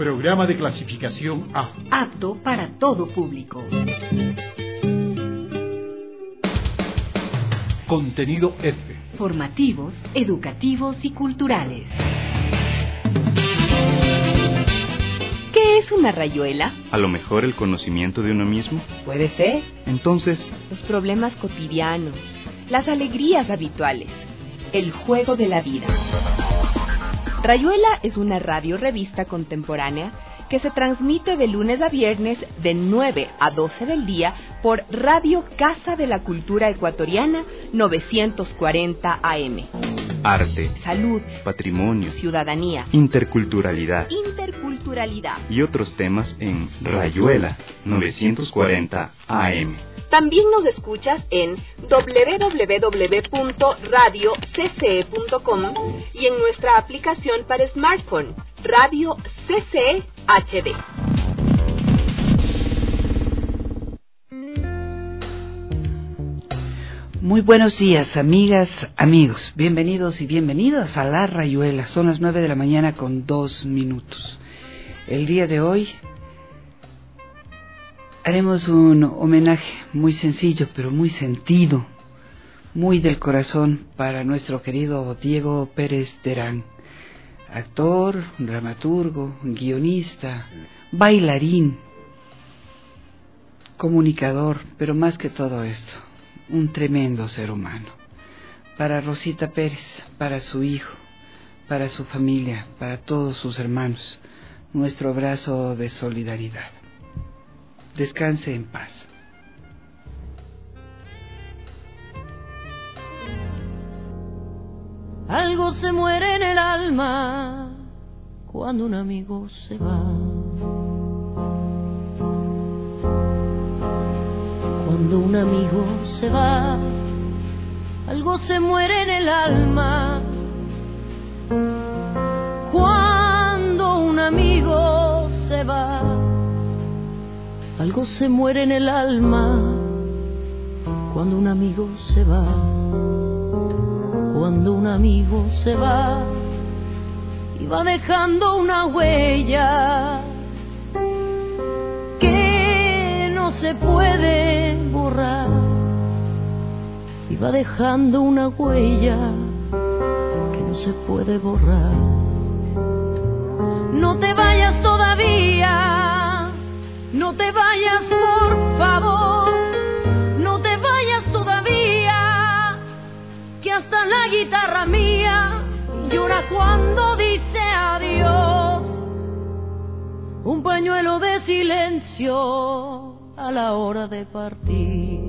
Programa de clasificación A. Apto para todo público. Contenido F. Formativos, educativos y culturales. ¿Qué es una rayuela? A lo mejor el conocimiento de uno mismo. Puede ser. Entonces, los problemas cotidianos, las alegrías habituales, el juego de la vida. Rayuela es una radio-revista contemporánea que se transmite de lunes a viernes de 9 a 12 del día por Radio Casa de la Cultura Ecuatoriana 940 AM. Arte, salud, patrimonio, ciudadanía, interculturalidad y otros temas en Rayuela 940 AM. También nos escuchas en www.radiocce.com y en nuestra aplicación para smartphone, Radio CC HD. Muy buenos días, amigas, amigos. Bienvenidos y bienvenidas a La Rayuela. Son las 9 de la mañana con 2 minutos. El día de hoy haremos un homenaje muy sencillo, pero muy sentido, muy del corazón para nuestro querido Diego Pérez Terán. Actor, dramaturgo, guionista, bailarín, comunicador, pero más que todo esto, un tremendo ser humano. Para Rosita Pérez, para su hijo, para su familia, para todos sus hermanos, nuestro abrazo de solidaridad. Descanse en paz. Algo se muere en el alma cuando un amigo se va. Cuando un amigo se va, algo se muere en el alma. Cuando un amigo se va, algo se muere en el alma. Cuando un amigo se va, cuando un amigo se va y va dejando una huella que no se puede borrar, y va dejando una huella que no se puede borrar. No te vayas todavía, no te vayas por favor, no te vayas todavía, que hasta la guitarra mía llora cuando dice adiós. Un pañuelo de silencio a la hora de partir,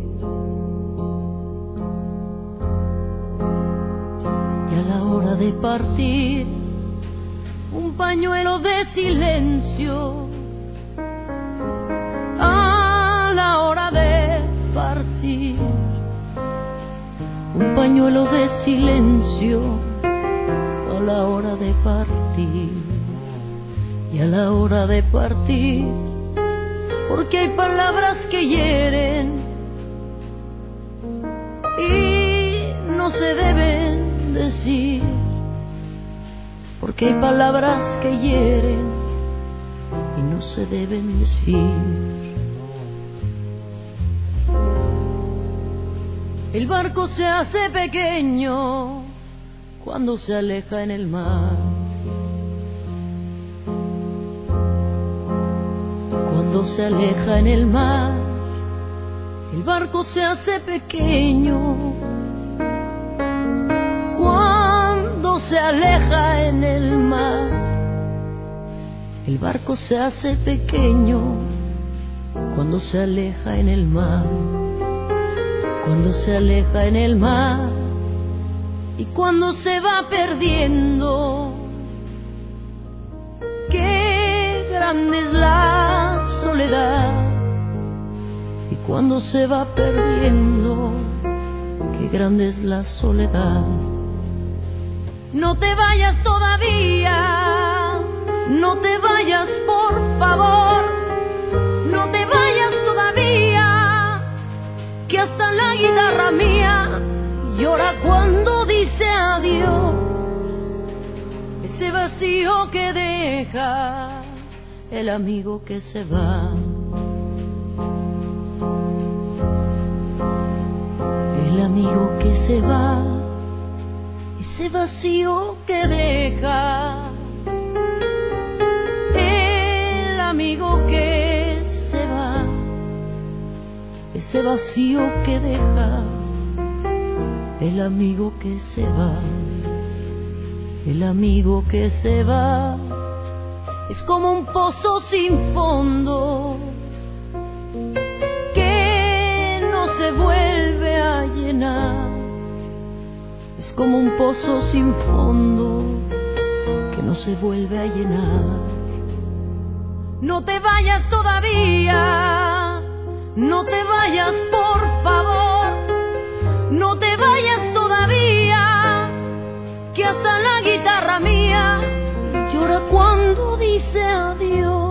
y a la hora de partir, un pañuelo de silencio a la hora de partir, un pañuelo de silencio a la hora de partir, y a la hora de partir, porque hay palabras que hieren y no se deben decir, porque hay palabras que hieren y no se deben decir. El barco se hace pequeño cuando se aleja en el mar. Cuando se aleja en el mar, el barco se hace pequeño. Cuando se aleja en el mar, el barco se hace pequeño. Cuando se aleja en el mar, cuando se aleja en el mar, y cuando se va perdiendo. Qué grande es la soledad, y cuando se va perdiendo, qué grande es la soledad. No te vayas todavía, no te vayas por favor, no te vayas todavía, que hasta la guitarra mía llora cuando dice adiós. Ese vacío que deja el amigo que se va. El amigo que se va, ese vacío que deja. El amigo que se va, ese vacío que deja. El amigo que se va, el amigo que se va, es como un pozo sin fondo que no se vuelve a llenar. Es como un pozo sin fondo que no se vuelve a llenar. No te vayas todavía, no te vayas por favor, no te vayas todavía, que hasta la guitarra mía llora cuando dice adiós.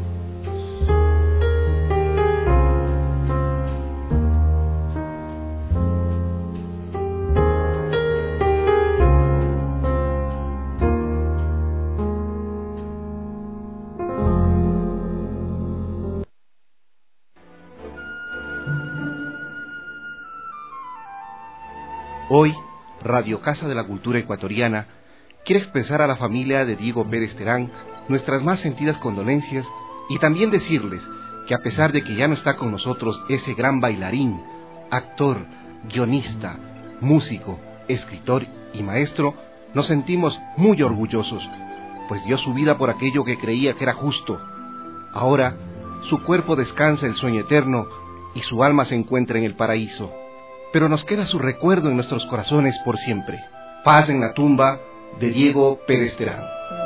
Hoy, Radio Casa de la Cultura Ecuatoriana quiere expresar a la familia de Diego Pérez Terán nuestras más sentidas condolencias y también decirles que a pesar de que ya no está con nosotros ese gran bailarín, actor, guionista, músico, escritor y maestro, nos sentimos muy orgullosos, pues dio su vida por aquello que creía que era justo. Ahora, su cuerpo descansa el sueño eterno y su alma se encuentra en el paraíso. Pero nos queda su recuerdo en nuestros corazones por siempre. Paz en la tumba de Diego Pérez Terán.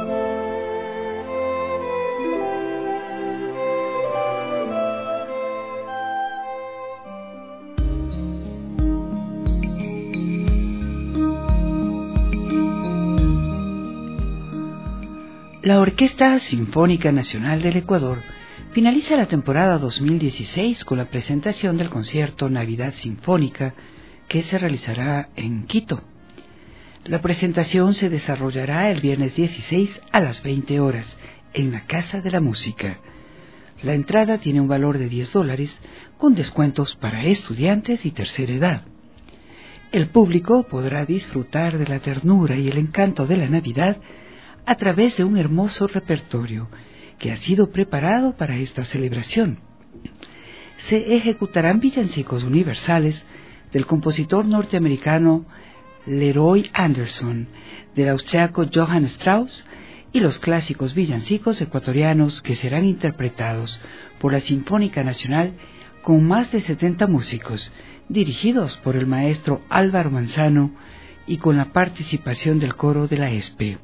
La Orquesta Sinfónica Nacional del Ecuador finaliza la temporada 2016 con la presentación del concierto Navidad Sinfónica que se realizará en Quito. La presentación se desarrollará el viernes 16 a las 20 horas en la Casa de la Música. La entrada tiene un valor de $10 con descuentos para estudiantes y tercera edad. El público podrá disfrutar de la ternura y el encanto de la Navidad a través de un hermoso repertorio que ha sido preparado para esta celebración. Se ejecutarán villancicos universales del compositor norteamericano Leroy Anderson, del austriaco Johann Strauss y los clásicos villancicos ecuatorianos que serán interpretados por la Sinfónica Nacional con más de 70 músicos, dirigidos por el maestro Álvaro Manzano y con la participación del coro de la ESPE.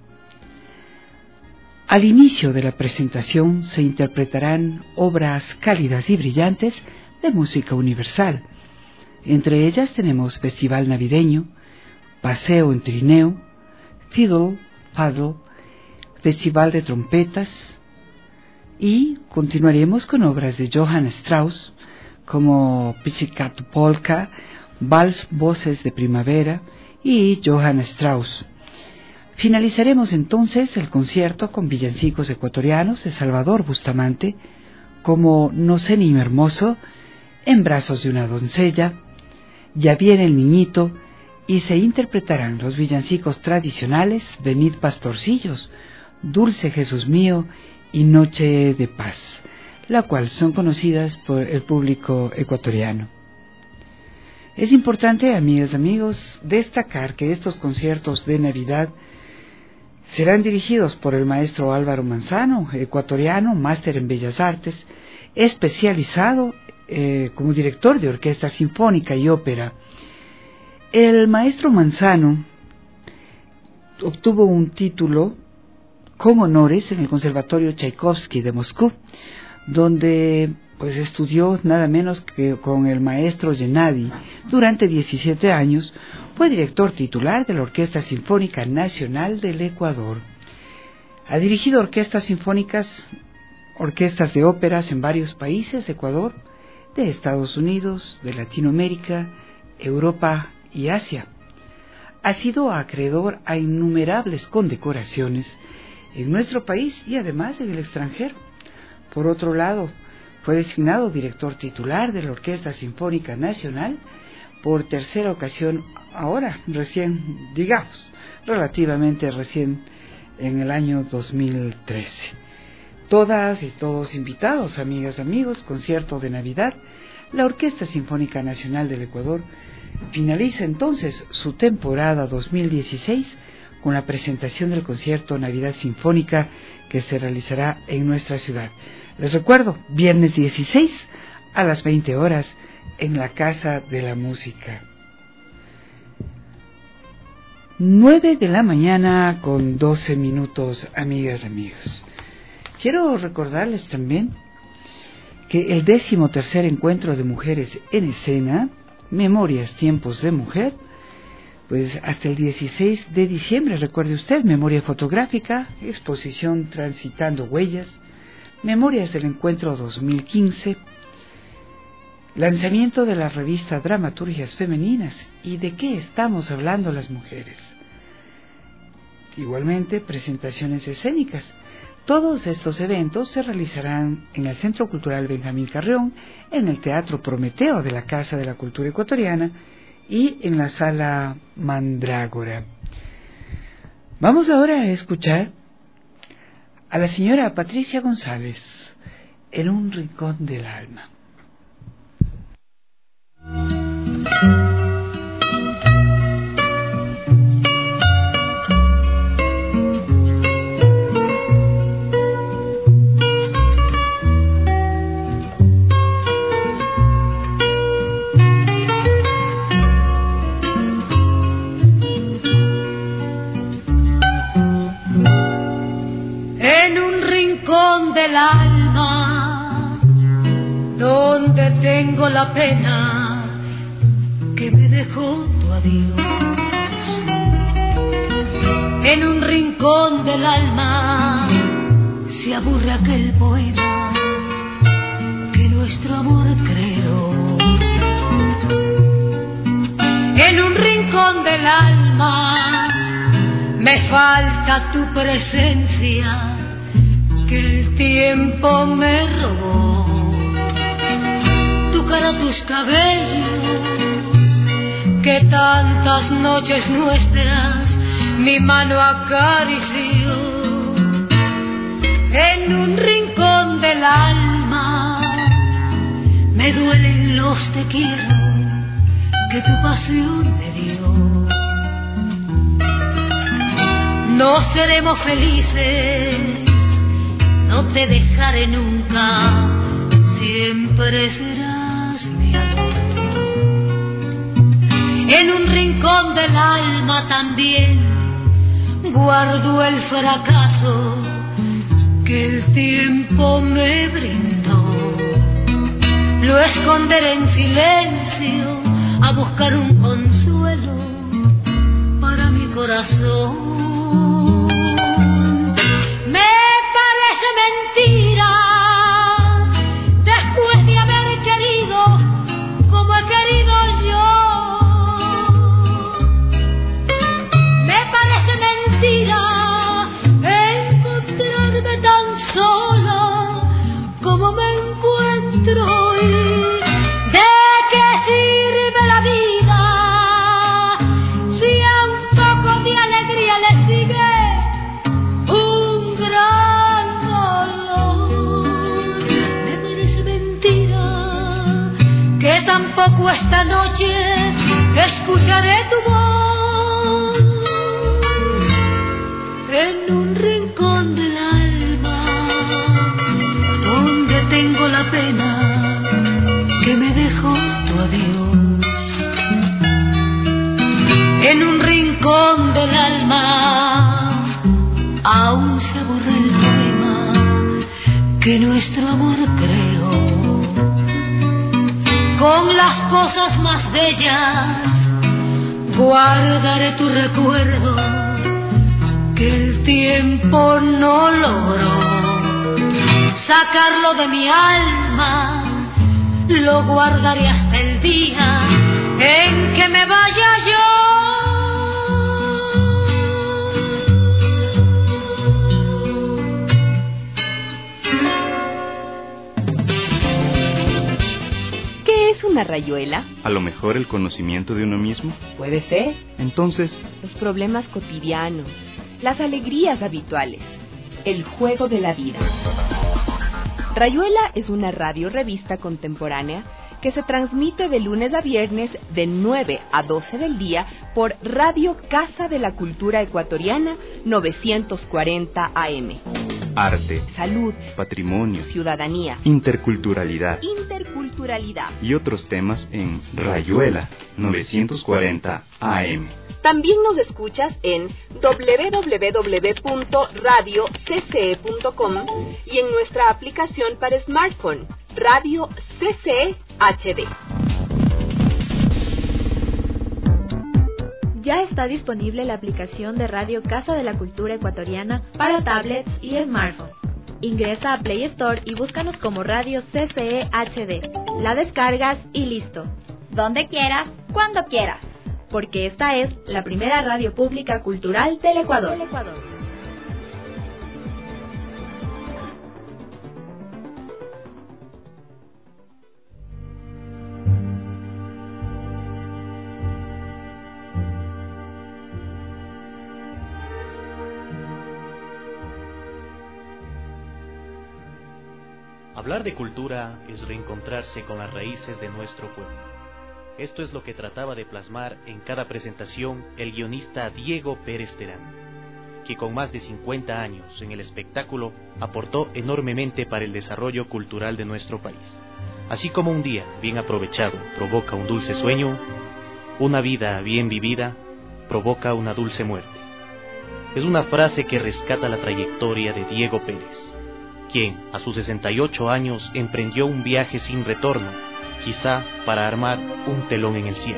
Al inicio de la presentación se interpretarán obras cálidas y brillantes de música universal. Entre ellas tenemos Festival Navideño, Paseo en Trineo, Fiddle, Faddle, Festival de Trompetas, y continuaremos con obras de Johann Strauss como Pizzicato Polka, Vals Voces de Primavera y Johann Strauss. Finalizaremos entonces el concierto con villancicos ecuatorianos de Salvador Bustamante, como No sé niño hermoso, En brazos de una doncella, Ya viene el niñito, y se interpretarán los villancicos tradicionales Venid pastorcillos, Dulce Jesús mío y Noche de paz, la cual son conocidas por el público ecuatoriano. Es importante, amigas y amigos, destacar que estos conciertos de Navidad serán dirigidos por el maestro Álvaro Manzano, ecuatoriano, máster en Bellas Artes, especializado como director de orquesta sinfónica y ópera. El maestro Manzano obtuvo un título con honores en el Conservatorio Tchaikovsky de Moscú, donde pues estudió nada menos que con el maestro Gennady. Durante 17 años fue director titular de la Orquesta Sinfónica Nacional del Ecuador. Ha dirigido orquestas sinfónicas, orquestas de óperas en varios países de Ecuador, de Estados Unidos, de Latinoamérica, Europa y Asia. Ha sido acreedor a innumerables condecoraciones en nuestro país y además en el extranjero. Por otro lado, fue designado director titular de la Orquesta Sinfónica Nacional por tercera ocasión, ahora, recién, digamos, relativamente recién, en el año 2013. Todas y todos invitados, amigas, amigos, concierto de Navidad. La Orquesta Sinfónica Nacional del Ecuador finaliza entonces su temporada 2016 con la presentación del concierto Navidad Sinfónica que se realizará en nuestra ciudad. Les recuerdo, viernes 16 a las 20 horas en la Casa de la Música. 9 de la mañana con 12 minutos, amigas, amigos. Quiero recordarles también que el 13º encuentro de mujeres en escena, Memorias, Tiempos de Mujer, pues hasta el 16 de diciembre, recuerde usted, memoria fotográfica, exposición Transitando Huellas, Memorias del Encuentro 2015, lanzamiento de la revista Dramaturgias Femeninas y de qué estamos hablando las mujeres. Igualmente, presentaciones escénicas. Todos estos eventos se realizarán en el Centro Cultural Benjamín Carrión, en el Teatro Prometeo de la Casa de la Cultura Ecuatoriana y en la Sala Mandrágora. Vamos ahora a escuchar a la señora Patricia González, En un rincón del alma. Del alma, donde tengo la pena que me dejó tu adiós. En un rincón del alma se aburre aquel poema que nuestro amor creó. En un rincón del alma me falta tu presencia que el tiempo me robó. Tu cara, tus cabellos, que tantas noches nuestras mi mano acarició. En un rincón del alma me duelen los te quiero que tu pasión me dio. No seremos felices, no te dejaré nunca, siempre serás mi amor. En un rincón del alma también guardo el fracaso que el tiempo me brindó. Lo esconderé en silencio a buscar un consuelo para mi corazón. Mentira, después de haber querido como he querido yo, me parece mentira encontrarme tan sola como me encuentro hoy. ¿De qué sirve la vida si a un poco de alegría le sigue un gran que tampoco esta noche escucharé tu voz? En un rincón del alma donde tengo la pena que me dejó tu adiós. En un rincón del alma aún se borra el poema que nuestro amor creó. Con las cosas más bellas guardaré tu recuerdo que el tiempo no logró sacarlo de mi alma. Lo guardaré hasta el día en que me vaya yo. una rayuela? A lo mejor el conocimiento de uno mismo. Puede ser. Entonces, Los problemas cotidianos, las alegrías habituales, el juego de la vida. Rayuela es una radio-revista contemporánea que se transmite de lunes a viernes de 9 a 12 del día por Radio Casa de la Cultura Ecuatoriana 940 AM. arte, Salud, patrimonio, ciudadanía, interculturalidad interculturalidad. y otros temas en Rayuela 940 AM. También nos escuchas en www.radiocce.com y en nuestra aplicación para smartphone, Radio CCE HD. Ya está disponible la aplicación de Radio Casa de la Cultura Ecuatoriana para tablets y smartphones. Ingresa a Play Store y búscanos como Radio CCE HD. La descargas y listo. Donde quieras, cuando quieras. Porque esta es la primera radio pública cultural del Ecuador. Hablar de cultura es reencontrarse con las raíces de nuestro pueblo. Esto es lo que trataba de plasmar en cada presentación el guionista Diego Pérez Terán, que con más de 50 años en el espectáculo aportó enormemente para el desarrollo cultural de nuestro país. Así como un día bien aprovechado provoca un dulce sueño, una vida bien vivida provoca una dulce muerte. Es una frase que rescata la trayectoria de Diego Pérez, quien a sus 68 años emprendió un viaje sin retorno, quizá para armar un telón en el cielo.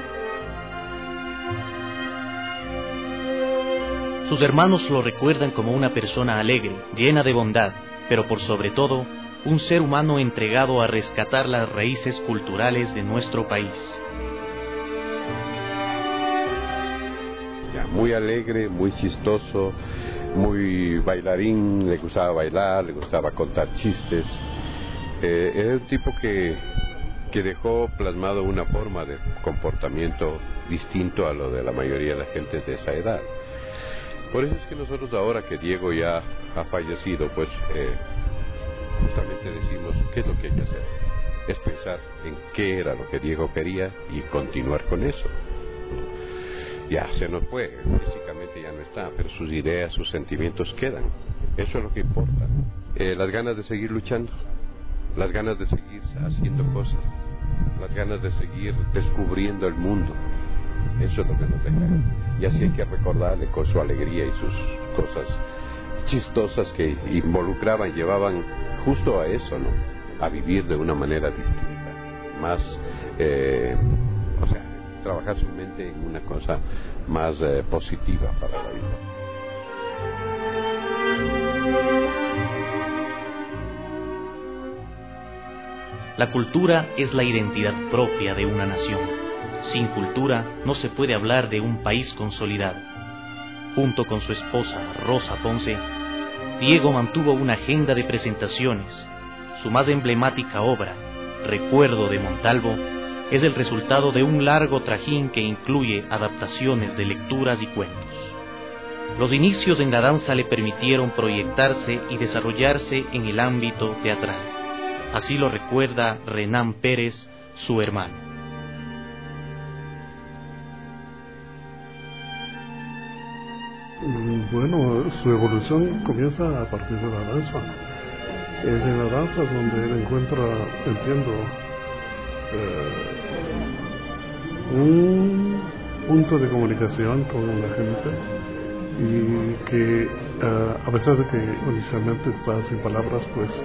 Sus hermanos lo recuerdan como una persona alegre, llena de bondad, pero por sobre todo, un ser humano entregado a rescatar las raíces culturales de nuestro país. Muy alegre, muy chistoso, muy bailarín, le gustaba bailar, le gustaba contar chistes. Era un tipo que dejó plasmado una forma de comportamiento distinto a lo de la mayoría de la gente de esa edad. Por eso es que nosotros ahora que Diego ya ha fallecido, pues justamente decimos qué es lo que hay que hacer. Es pensar en qué era lo que Diego quería y continuar con eso. Ya se nos fue, físicamente ya no está, pero sus ideas, sus sentimientos quedan. Eso es lo que importa. Las ganas de seguir luchando, las ganas de seguir haciendo cosas, las ganas de seguir descubriendo el mundo. Eso es lo que nos deja. Y así hay que recordarle con su alegría y sus cosas chistosas que involucraban, llevaban justo a eso, ¿no? A vivir de una manera distinta, más, trabajar su mente en una cosa más positiva para la vida. La cultura es la identidad propia de una nación. Sin cultura no se puede hablar de un país consolidado. Junto con su esposa Rosa Ponce, Diego mantuvo una agenda de presentaciones. Su más emblemática obra, Recuerdo de Montalvo, es el resultado de un largo trajín que incluye adaptaciones de lecturas y cuentos. Los inicios en la danza le permitieron proyectarse y desarrollarse en el ámbito teatral. Así lo recuerda Renán Pérez, su hermano. Bueno, su evolución comienza a partir de la danza. Es en la danza donde él encuentra, entiendo, un punto de comunicación con la gente y que a pesar de que inicialmente está sin palabras, pues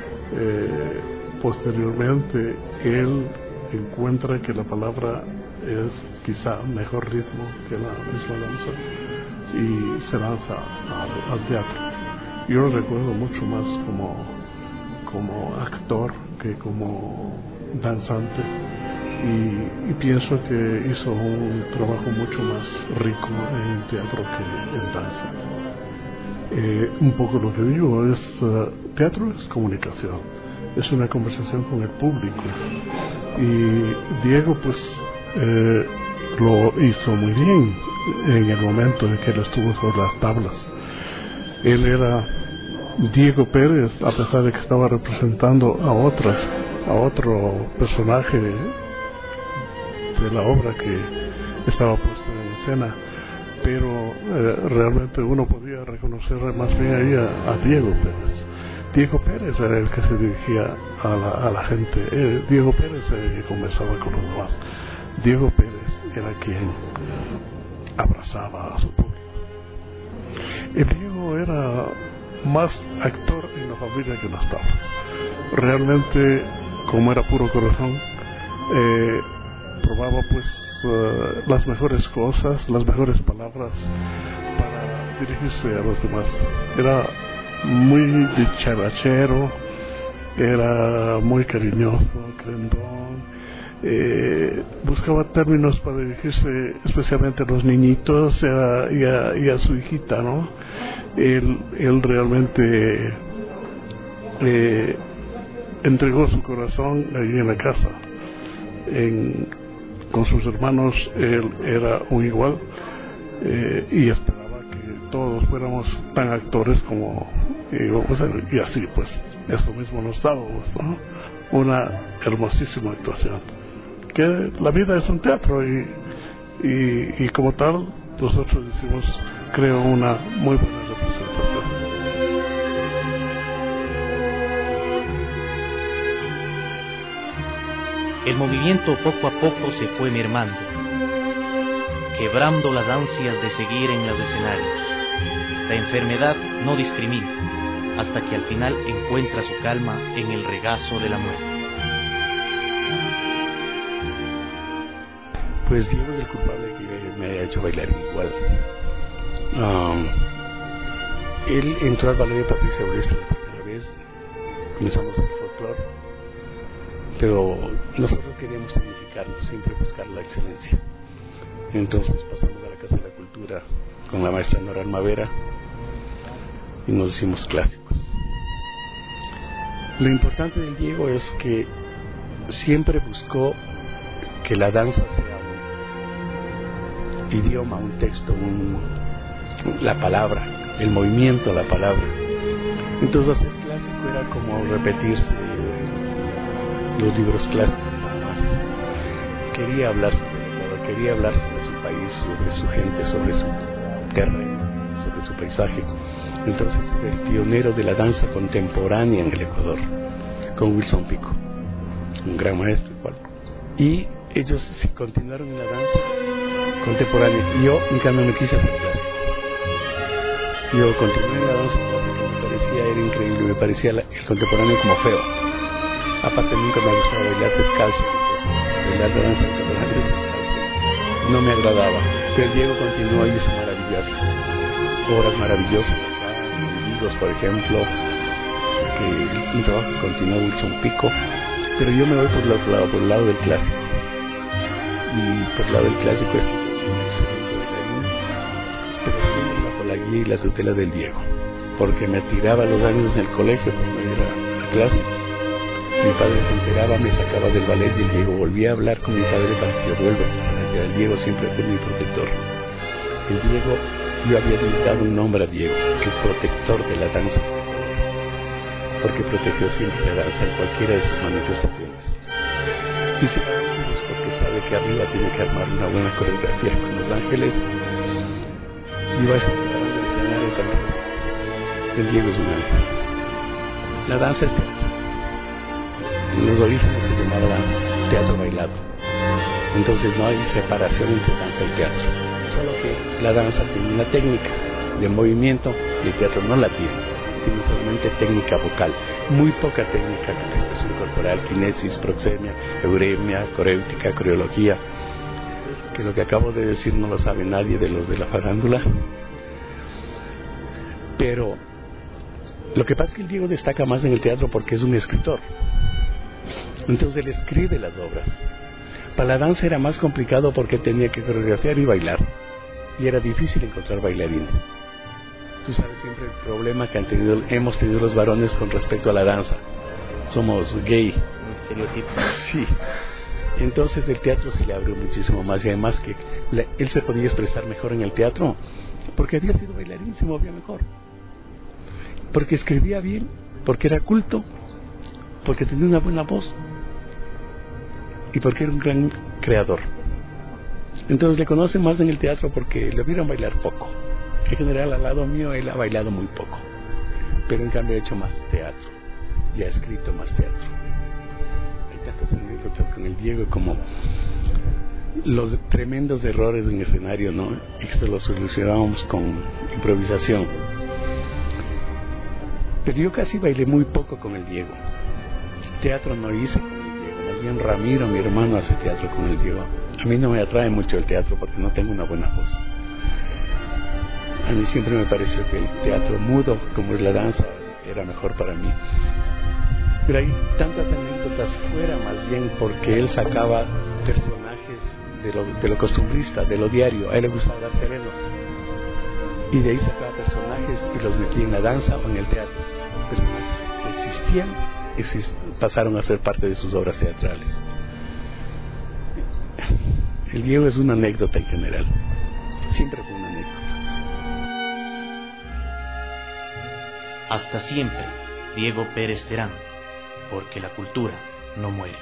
posteriormente él encuentra que la palabra es quizá mejor ritmo que la misma danza y se lanza al teatro. Yo lo recuerdo mucho más como actor que como danzante y pienso que hizo un trabajo mucho más rico en teatro que en danza. Un poco lo que digo es teatro es comunicación, es una conversación con el público Y Diego pues lo hizo muy bien en el momento en que él estuvo sobre las tablas. Él era Diego Pérez, a pesar de que estaba representando a otro personaje de la obra que estaba puesto en escena, pero realmente uno podía reconocer más bien ahí a Diego Pérez. Diego Pérez era el que se dirigía a la gente. Diego Pérez era el que conversaba con los demás. Diego Pérez era quien abrazaba a su público. El Diego era más actor en la familia que en las tablas. Realmente, como era puro corazón, probaba pues las mejores cosas, las mejores palabras para dirigirse a los demás. Era muy dicharachero, era muy cariñoso, crendón, buscaba términos para dirigirse especialmente a los niñitos y a su hijita, ¿no? Él realmente entregó su corazón ahí en la casa. Con sus hermanos él era un igual, y esperaba que todos fuéramos tan actores como íbamos a ser, y así pues eso mismo nos dábamos, ¿no? Una hermosísima actuación, que la vida es un teatro y como tal nosotros hicimos, creo, una muy buena representación. El movimiento poco a poco se fue mermando, quebrando las ansias de seguir en los escenarios. La enfermedad no discrimina, hasta que al final encuentra su calma en el regazo de la muerte. Pues Diego es el culpable que me haya hecho bailar igual. Él entró al ballet de Patricia Brewster la primera vez, comenzamos el folclore, pero nosotros queríamos significarnos, siempre buscar la excelencia. Entonces pasamos a la Casa de la Cultura con la maestra Nora Almavera y nos hicimos clásicos. Lo importante del Diego es que siempre buscó que la danza sea un idioma, un texto, la palabra, el movimiento, la palabra. Entonces hacer clásico era como repetirse los libros clásicos nada más. Quería hablar sobre Ecuador, quería hablar sobre su país, sobre su gente, sobre su terreno, sobre su paisaje. Entonces es el pionero de la danza contemporánea en el Ecuador, con Wilson Pico, un gran maestro igual. Y ellos sí continuaron en la danza contemporánea. Yo, en cambio, me quise hacer clásico. Yo continué en la danza clásica, me parecía, era increíble, me parecía el contemporáneo como feo. Aparte nunca me gustaba bailar descalzo, entonces, bailar la danza contemporánea descalzo no me agradaba. Pero el Diego continuó y hizo maravillas, obras maravillosas acá, en Vigos, por ejemplo, que un trabajo que continuó Wilson Pico. Pero yo me voy por el otro lado, por el lado del clásico. Y por el lado del clásico es un excelente bailarín, pero siempre bajo la guía y la tutela del Diego, porque me tiraba los años en el colegio cuando era a clase. Mi padre se enteraba, me sacaba del ballet y el Diego volvía a hablar con mi padre para que yo vuelva. El Diego siempre fue mi protector. El Diego, yo había dado un nombre a Diego, el protector de la danza, porque protegió siempre la danza en cualquiera de sus manifestaciones. Si se da ángeles porque sabe que arriba tiene que armar una buena coreografía con los ángeles, iba a estar preparando el escenario también. El Diego es un ángel. La danza es teatro. En los orígenes se llamaba teatro bailado. Entonces no hay separación entre danza y teatro. Solo que la danza tiene una técnica de movimiento y el teatro no la tiene. Tiene solamente técnica vocal, muy poca técnica de expresión corporal, kinesis, proxemia, euremia, coréutica, coreología, que lo que acabo de decir no lo sabe nadie de los de la farándula. Pero lo que pasa es que el Diego destaca más en el teatro porque es un escritor. Entonces él escribe las obras. Para la danza era más complicado porque tenía que coreografiar y bailar, y era difícil encontrar bailarines. Tú sabes siempre el problema que hemos tenido los varones con respecto a la danza. Somos gay. Un estereotipo. Sí. Entonces el teatro se le abrió muchísimo más, y además que él se podía expresar mejor en el teatro porque había sido bailarín, se movía mejor, porque escribía bien, porque era culto, porque tenía una buena voz y porque era un gran creador. Entonces le conocen más en el teatro porque le vieron bailar poco. En general, al lado mío, él ha bailado muy poco, pero en cambio ha hecho más teatro y ha escrito más teatro. Hay tantas anécdotas con el Diego, como los tremendos errores en escenario, ¿no? Esto lo solucionábamos con improvisación. Pero yo casi bailé muy poco con el Diego. Teatro no hice con el Diego, más bien Ramiro, mi hermano, hace teatro con el Diego. A mí no me atrae mucho el teatro porque no tengo una buena voz. A mí siempre me pareció que el teatro mudo, como es la danza, era mejor para mí. Pero hay tantas anécdotas fuera, más bien porque él sacaba personajes de lo costumbrista, de lo diario. A él le gustaba dar serenos, y de ahí sacaba personajes y los metía en la danza o en el teatro. Personajes que existían pasaron a ser parte de sus obras teatrales. El Diego es una anécdota en general, siempre fue una anécdota. Hasta siempre, Diego Pérez Terán, porque la cultura no muere.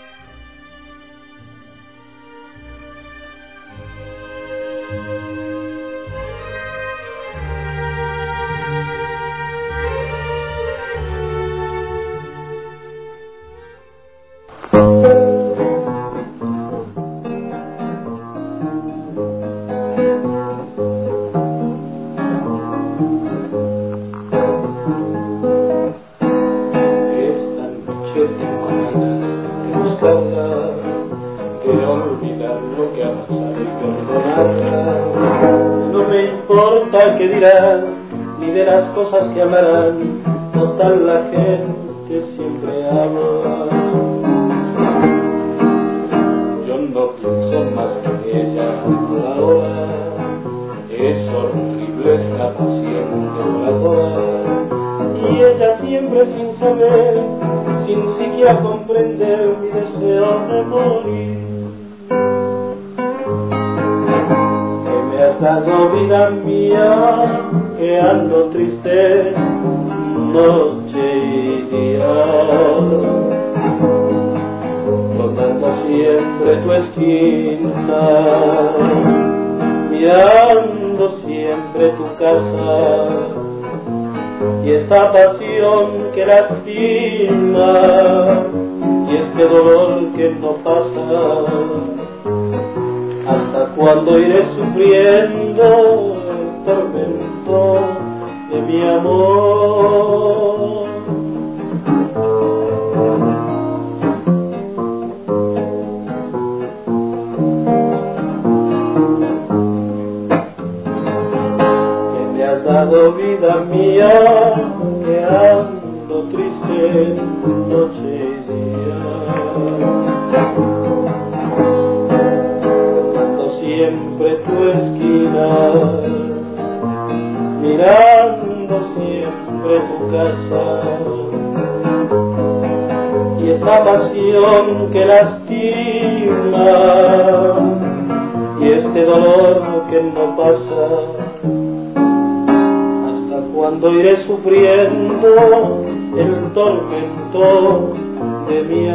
Que dirán, ni de las cosas que amarán, total la gente siempre habla. Yo no pienso más que ella ahora, es horrible esta pasión devoradora, y ella siempre sin saber, sin siquiera comprender mi deseo de morir. Dado vida mía, que ando triste noche y día, rondando siempre tu esquina, mirando siempre tu casa, y esta pasión que lastima, y este dolor que no pasa. ¿Hasta cuándo iré sufriendo el tormento de mi amor? Que me has dado vida mía, que ando triste noche y día. Siempre tu esquina, mirando siempre tu casa, y esta pasión que lastima, y este dolor que no pasa. ¿Hasta cuándo iré sufriendo el tormento de mi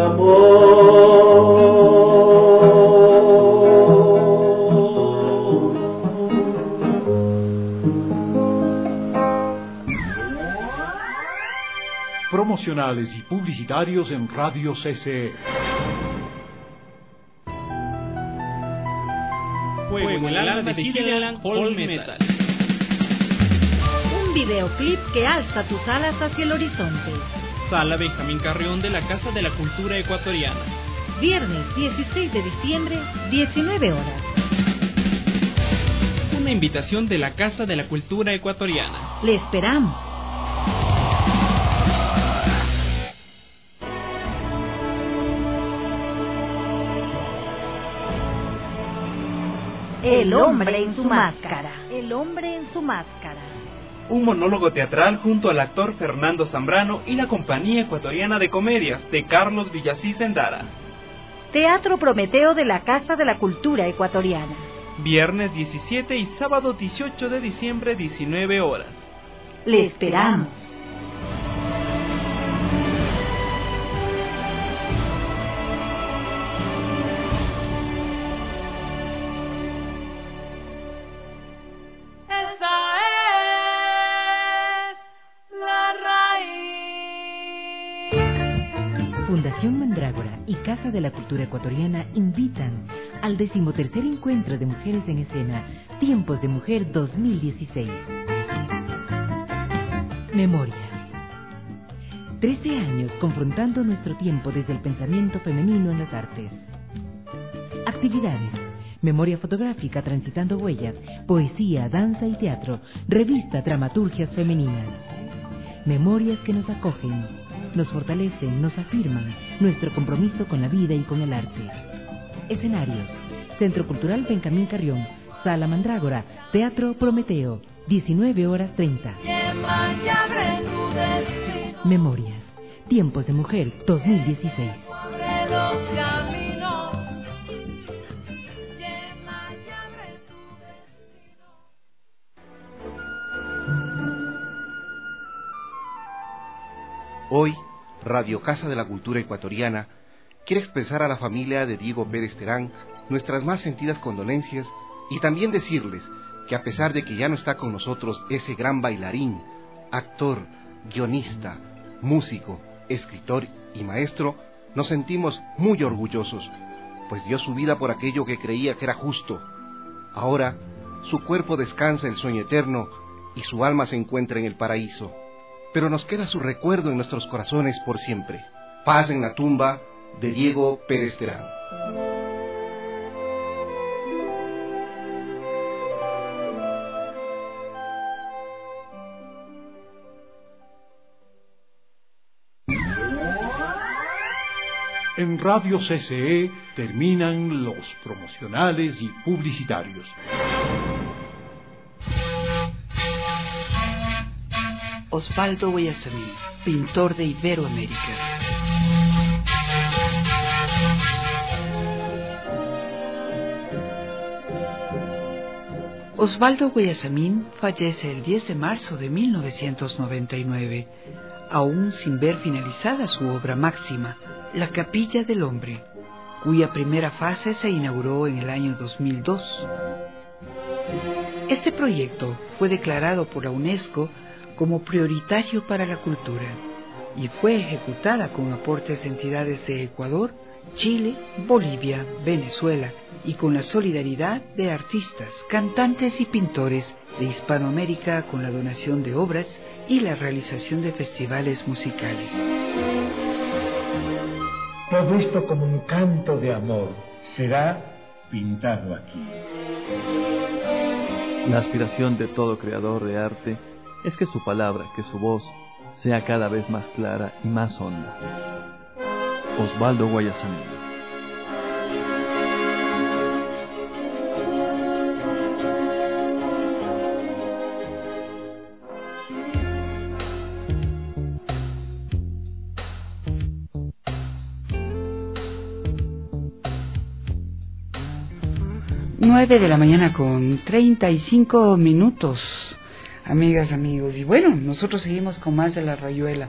amor? Promocionales y publicitarios en Radio CCE. Fuego en el alma de Gillian All Metal. Un videoclip que alza tus alas hacia el horizonte. Sala Benjamín Carrión de la Casa de la Cultura Ecuatoriana. Viernes 16 de diciembre, 19 horas. Una invitación de la Casa de la Cultura Ecuatoriana. Le esperamos. El hombre en su máscara. El hombre en su máscara. Un monólogo teatral junto al actor Fernando Zambrano y la Compañía Ecuatoriana de Comedias de Carlos Villasís Endara. Teatro Prometeo de la Casa de la Cultura Ecuatoriana. Viernes 17 y sábado 18 de diciembre, 19 horas. Le esperamos. Fundación Mandrágora y Casa de la Cultura Ecuatoriana invitan al 13º Encuentro de Mujeres en Escena, Tiempos de Mujer 2016. Memorias. 13 años confrontando nuestro tiempo desde el pensamiento femenino en las artes. Actividades. Memoria fotográfica transitando huellas, poesía, danza y teatro, revista Dramaturgias Femeninas. Memorias que nos acogen, nos fortalecen, nos afirman nuestro compromiso con la vida y con el arte. Escenarios: Centro Cultural Benjamín Carrión, Sala Mandrágora, Teatro Prometeo, 19:30. Memorias, Tiempos de Mujer 2016. Hoy, Radio Casa de la Cultura Ecuatoriana quiere expresar a la familia de Diego Pérez Terán nuestras más sentidas condolencias y también decirles que a pesar de que ya no está con nosotros ese gran bailarín, actor, guionista, músico, escritor y maestro, nos sentimos muy orgullosos, pues dio su vida por aquello que creía que era justo. Ahora, su cuerpo descansa en sueño eterno y su alma se encuentra en el paraíso. Pero nos queda su recuerdo en nuestros corazones por siempre. Paz en la tumba de Diego Pérez Terán. En Radio CCE terminan los promocionales y publicitarios. Osvaldo Guayasamín, pintor de Iberoamérica. Osvaldo Guayasamín fallece el 10 de marzo de 1999, aún sin ver finalizada su obra máxima, La Capilla del Hombre, cuya primera fase se inauguró en el año 2002. Este proyecto fue declarado por la UNESCO como prioritario para la cultura y fue ejecutada con aportes de entidades de Ecuador, Chile, Bolivia, Venezuela y con la solidaridad de artistas, cantantes y pintores de Hispanoamérica con la donación de obras y la realización de festivales musicales. Todo esto como un canto de amor será pintado aquí. La aspiración de todo creador de arte es que su palabra, que su voz, sea cada vez más clara y más honda. Osvaldo Guayasamín. Nueve de la mañana con 35 minutos. Amigas, amigos, y bueno, nosotros seguimos con más de La Rayuela.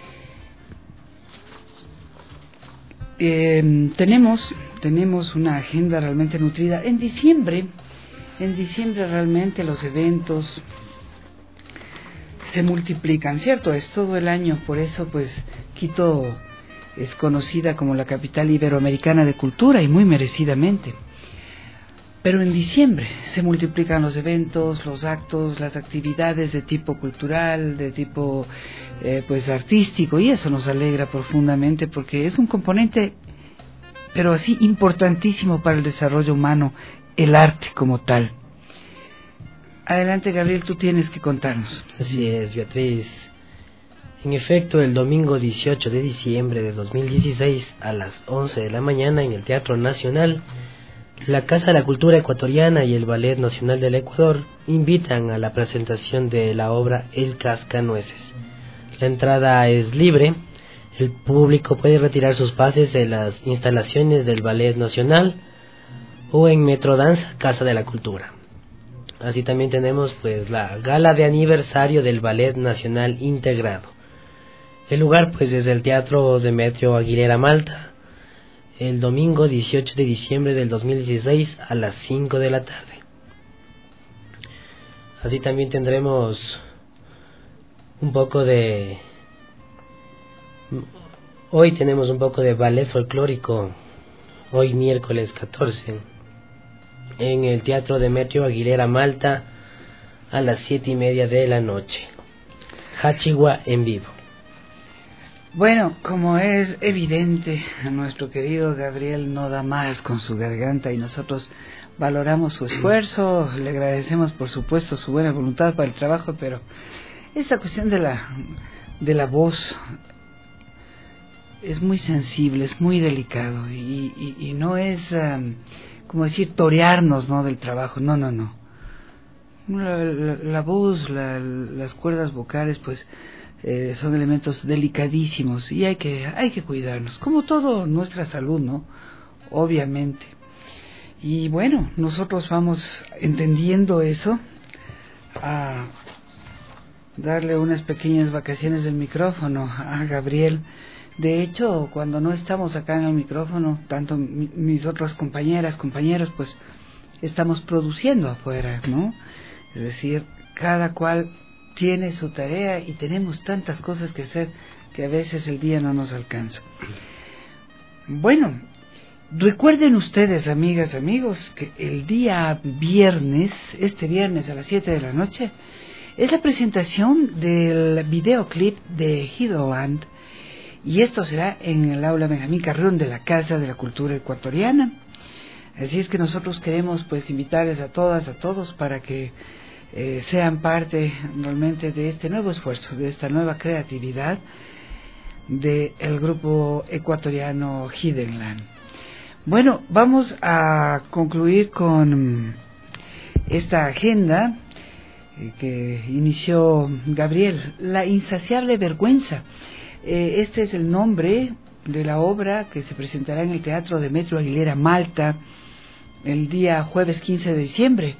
Tenemos una agenda realmente nutrida. En diciembre realmente los eventos se multiplican, ¿cierto? Es todo el año, por eso pues Quito es conocida como la capital iberoamericana de cultura y muy merecidamente. Pero en diciembre se multiplican los eventos, los actos, las actividades de tipo cultural, de tipo pues artístico, y eso nos alegra profundamente porque es un componente, pero así importantísimo para el desarrollo humano, el arte como tal. Adelante, Gabriel, tú tienes que contarnos. Así es, Beatriz. En efecto, el domingo 18 de diciembre de 2016 a las 11 de la mañana en el Teatro Nacional, la Casa de la Cultura Ecuatoriana y el Ballet Nacional del Ecuador invitan a la presentación de la obra El Cascanueces. La entrada es libre. El público puede retirar sus pases de las instalaciones del Ballet Nacional o en Metrodanza, Casa de la Cultura. Así también tenemos pues la gala de aniversario del Ballet Nacional Integrado. El lugar pues es el Teatro Demetrio Aguilera Malta, el domingo 18 de diciembre del 2016 a las 5 de la tarde. Así también tendremos hoy tenemos un poco de ballet folclórico, hoy miércoles 14, en el Teatro Demetrio Aguilera Malta a las 7:30 de la noche. Hachigua en vivo. Bueno, como es evidente, nuestro querido Gabriel no da más con su garganta y nosotros valoramos su esfuerzo, le agradecemos por supuesto su buena voluntad para el trabajo, pero esta cuestión de la voz es muy sensible, es muy delicado y no es, como decir, torearnos, ¿no?, del trabajo, no. La voz, las cuerdas vocales, pues son elementos delicadísimos y hay que cuidarnos, como todo nuestra salud, ¿no? Obviamente. Y bueno, nosotros vamos entendiendo eso, a darle unas pequeñas vacaciones del micrófono a Gabriel. De hecho, cuando no estamos acá en el micrófono, tanto mis otras compañeros, pues estamos produciendo afuera, ¿no? Es decir, cada cual tiene su tarea y tenemos tantas cosas que hacer que a veces el día no nos alcanza. Bueno, recuerden ustedes, amigas, amigos, que el día viernes, este viernes a las 7 de la noche, es la presentación del videoclip de Hideland, y esto será en el aula Benjamín Carrión de la Casa de la Cultura Ecuatoriana. Así es que nosotros queremos pues invitarles a todas, a todos, para que sean parte realmente de este nuevo esfuerzo, de esta nueva creatividad del grupo ecuatoriano Hideland. Bueno, vamos a concluir con esta agenda que inició Gabriel, La insaciable vergüenza. Este es el nombre de la obra que se presentará en el Teatro Demetrio Aguilera Malta el día jueves 15 de diciembre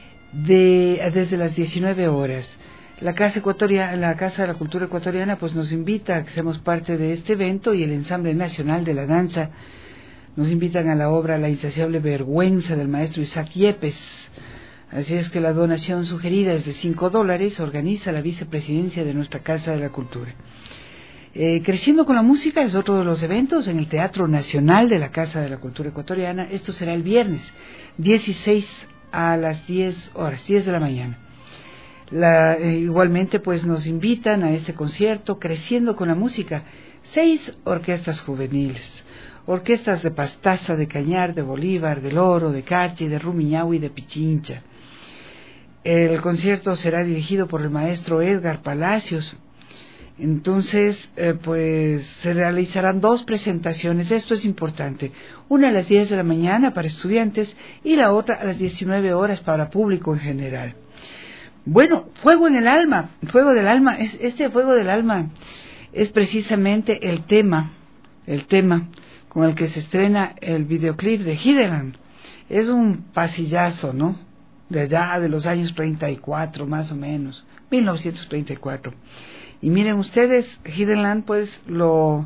desde las 19 horas. La Casa de la Cultura Ecuatoriana pues nos invita a que seamos parte de este evento, y el Ensamble Nacional de la Danza nos invitan a la obra La insaciable vergüenza del maestro Isaac Yepes. Así es que la donación sugerida es de $5, organiza la vicepresidencia de nuestra Casa de la Cultura. Creciendo con la música es otro de los eventos en el Teatro Nacional de la Casa de la Cultura Ecuatoriana. Esto será el viernes 16 a las 10 horas, 10 de la mañana. Igualmente pues nos invitan a este concierto Creciendo con la música, 6 orquestas juveniles, orquestas de Pastaza, de Cañar, de Bolívar, del Oro, de Carchi, de Rumiñahui y de Pichincha. El concierto será dirigido por el maestro Edgar Palacios. Entonces, pues se realizarán 2 presentaciones, esto es importante, una a las 10 de la mañana para estudiantes y la otra a las 19 horas para público en general. Bueno, Fuego del Alma, este Fuego del Alma es precisamente el tema con el que se estrena el videoclip de Hideland. Es un pasillazo, ¿no?, de allá de los años 34 más o menos, 1934. Y miren ustedes, Hideland pues lo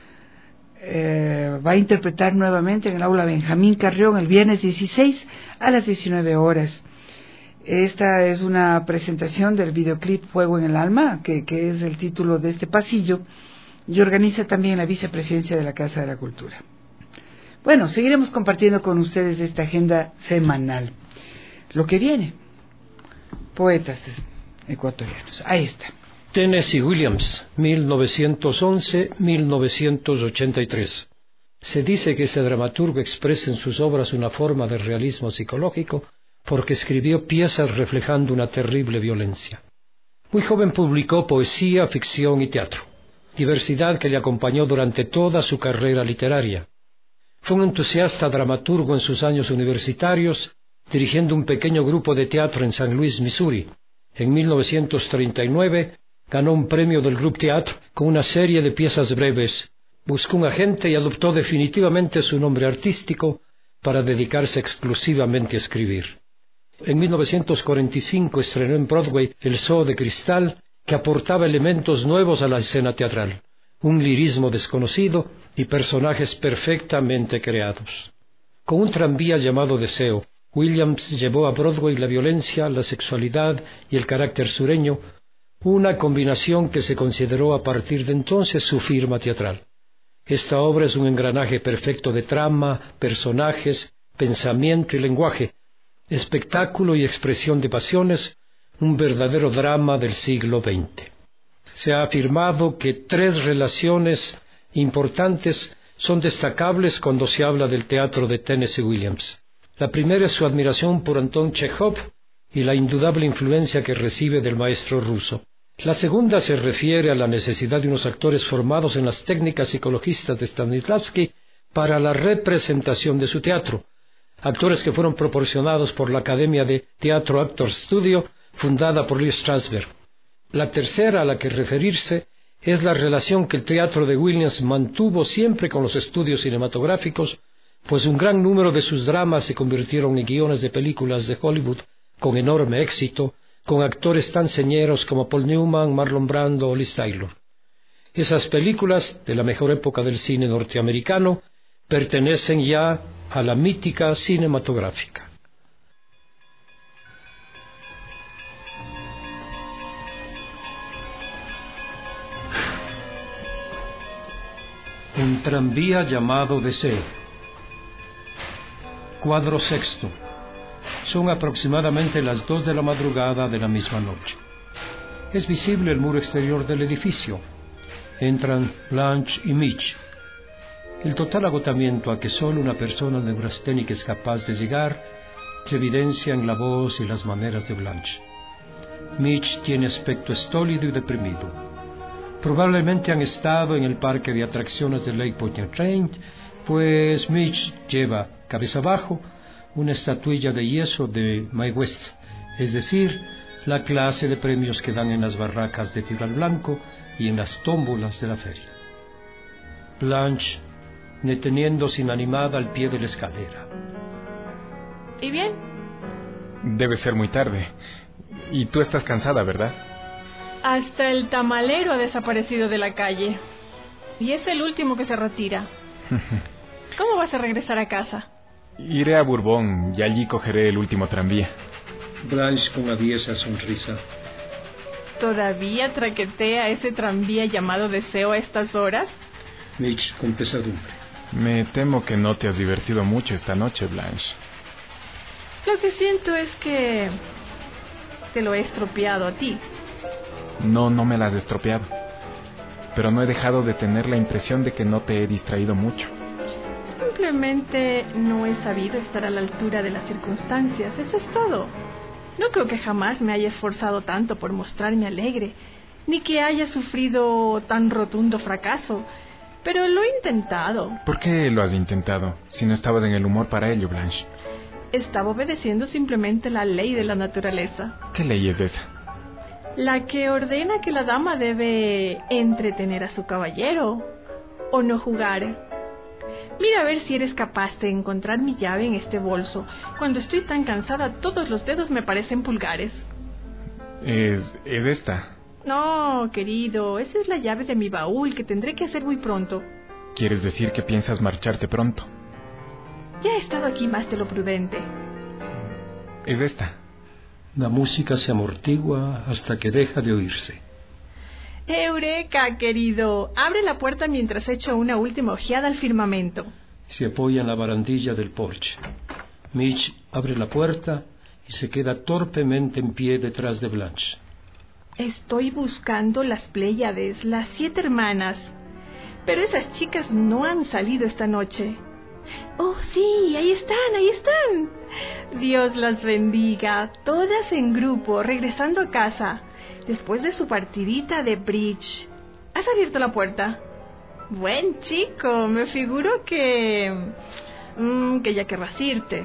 va a interpretar nuevamente en el aula Benjamín Carrión el viernes 16 a las 19 horas. Esta es una presentación del videoclip Fuego en el Alma, que es el título de este pasillo, y organiza también la vicepresidencia de la Casa de la Cultura. Bueno, seguiremos compartiendo con ustedes esta agenda semanal. Lo que viene, poetas ecuatorianos, ahí está. Tennessee Williams, 1911-1983. Se dice que ese dramaturgo expresa en sus obras una forma de realismo psicológico porque escribió piezas reflejando una terrible violencia. Muy joven publicó poesía, ficción y teatro, diversidad que le acompañó durante toda su carrera literaria. Fue un entusiasta dramaturgo en sus años universitarios, dirigiendo un pequeño grupo de teatro en San Luis, Missouri. En 1939 ganó un premio del Groupe Théâtre con una serie de piezas breves, buscó un agente y adoptó definitivamente su nombre artístico para dedicarse exclusivamente a escribir. En 1945 estrenó en Broadway El Zoo de Cristal, que aportaba elementos nuevos a la escena teatral, un lirismo desconocido y personajes perfectamente creados. Con un tranvía llamado Deseo, Williams llevó a Broadway la violencia, la sexualidad y el carácter sureño, una combinación que se consideró a partir de entonces su firma teatral. Esta obra es un engranaje perfecto de trama, personajes, pensamiento y lenguaje, espectáculo y expresión de pasiones, un verdadero drama del siglo XX. Se ha afirmado que 3 relaciones importantes son destacables cuando se habla del teatro de Tennessee Williams. La primera es su admiración por Anton Chekhov y la indudable influencia que recibe del maestro ruso. La segunda se refiere a la necesidad de unos actores formados en las técnicas psicologistas de Stanislavski para la representación de su teatro, actores que fueron proporcionados por la Academia de Teatro Actors Studio, fundada por Lee Strasberg. La tercera a la que referirse es la relación que el teatro de Williams mantuvo siempre con los estudios cinematográficos, pues un gran número de sus dramas se convirtieron en guiones de películas de Hollywood con enorme éxito, con actores tan señeros como Paul Newman, Marlon Brando o Liz Taylor. Esas películas, de la mejor época del cine norteamericano, pertenecen ya a la mítica cinematográfica. Un tranvía llamado Deseo. Cuadro sexto. Son aproximadamente las 2 de la madrugada de la misma noche. Es visible el muro exterior del edificio. Entran Blanche y Mitch. El total agotamiento a que solo una persona neurasténica es capaz de llegar se evidencia en la voz y las maneras de Blanche. Mitch tiene aspecto estólido y deprimido. Probablemente han estado en el parque de atracciones de Lake Pontchartrain, pues Mitch lleva, cabeza abajo, una estatuilla de yeso de Mae West, es decir, la clase de premios que dan en las barracas de tiro al blanco y en las tómbolas de la feria. Blanche, deteniéndose inanimada al pie de la escalera. ¿Y bien? Debe ser muy tarde. Y tú estás cansada, ¿verdad? Hasta el tamalero ha desaparecido de la calle. Y es el último que se retira. ¿Cómo vas a regresar a casa? Iré a Bourbon y allí cogeré el último tranvía. Blanche con aviesa sonrisa. ¿Todavía traquetea ese tranvía llamado Deseo a estas horas? Mitch con pesadumbre. Me temo que no te has divertido mucho esta noche, Blanche. Lo que siento es que te lo he estropeado a ti. No me la has estropeado. Pero no he dejado de tener la impresión de que no te he distraído mucho. Simplemente no he sabido estar a la altura de las circunstancias, eso es todo. No creo que jamás me haya esforzado tanto por mostrarme alegre, ni que haya sufrido tan rotundo fracaso, pero lo he intentado. ¿Por qué lo has intentado, si no estabas en el humor para ello, Blanche? Estaba obedeciendo simplemente la ley de la naturaleza. ¿Qué ley es esa? La que ordena que la dama debe entretener a su caballero, o no jugar. Mira a ver si eres capaz de encontrar mi llave en este bolso. Cuando estoy tan cansada, todos los dedos me parecen pulgares. ¿Es esta? No, querido, esa es la llave de mi baúl que tendré que hacer muy pronto. ¿Quieres decir que piensas marcharte pronto? Ya he estado aquí más de lo prudente. ¿Es esta? La música se amortigua hasta que deja de oírse. ¡Eureka, querido! Abre la puerta mientras echo una última ojeada al firmamento. Se apoya en la barandilla del porche. Mitch abre la puerta y se queda torpemente en pie detrás de Blanche. Estoy buscando las Pléyades, las 7 hermanas. Pero esas chicas no han salido esta noche. ¡Oh, sí! ¡Ahí están, ahí están! Dios las bendiga, todas en grupo, regresando a casa, después de su partidita de bridge. ¿Has abierto la puerta? Buen chico, me figuro que ya querrás irte.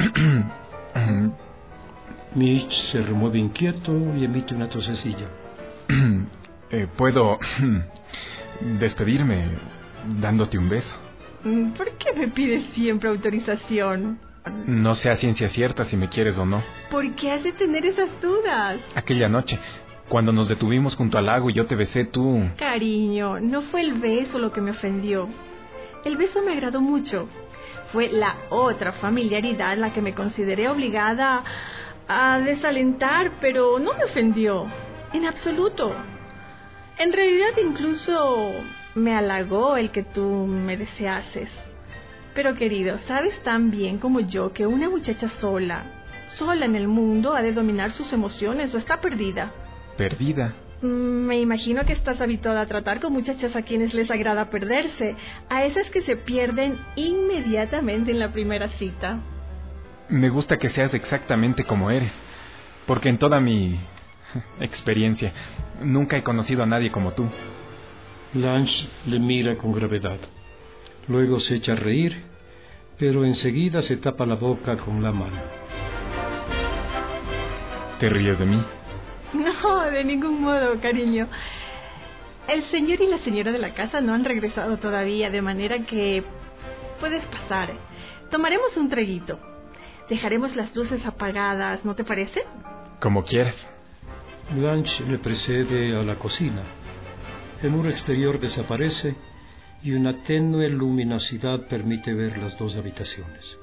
Mitch se remueve inquieto y emite una tosecilla. ¿Puedo despedirme dándote un beso. ¿Por qué me pides siempre autorización? No sé a ciencia cierta si me quieres o no. ¿Por qué has de tener esas dudas? Aquella noche, cuando nos detuvimos junto al lago y yo te besé, tú... Cariño, no fue el beso lo que me ofendió. El beso me agradó mucho. Fue la otra familiaridad la que me consideré obligada a desalentar, pero no me ofendió, en absoluto. En realidad incluso me halagó el que tú me deseases. Pero querido, sabes tan bien como yo que una muchacha sola en el mundo ha de dominar sus emociones o está perdida. ¿Perdida? Me imagino que estás habituada a tratar con muchachas a quienes les agrada perderse, a esas que se pierden inmediatamente en la primera cita. Me gusta que seas exactamente como eres, porque en toda mi experiencia nunca he conocido a nadie como tú. Blanche le mira con gravedad. Luego se echa a reír, pero enseguida se tapa la boca con la mano. ¿Te ríes de mí? No, de ningún modo, cariño. El señor y la señora de la casa no han regresado todavía, de manera que puedes pasar. Tomaremos un traguito. Dejaremos las luces apagadas, ¿no te parece? Como quieras. Blanche le precede a la cocina. El muro exterior desaparece y una tenue luminosidad permite ver las dos habitaciones.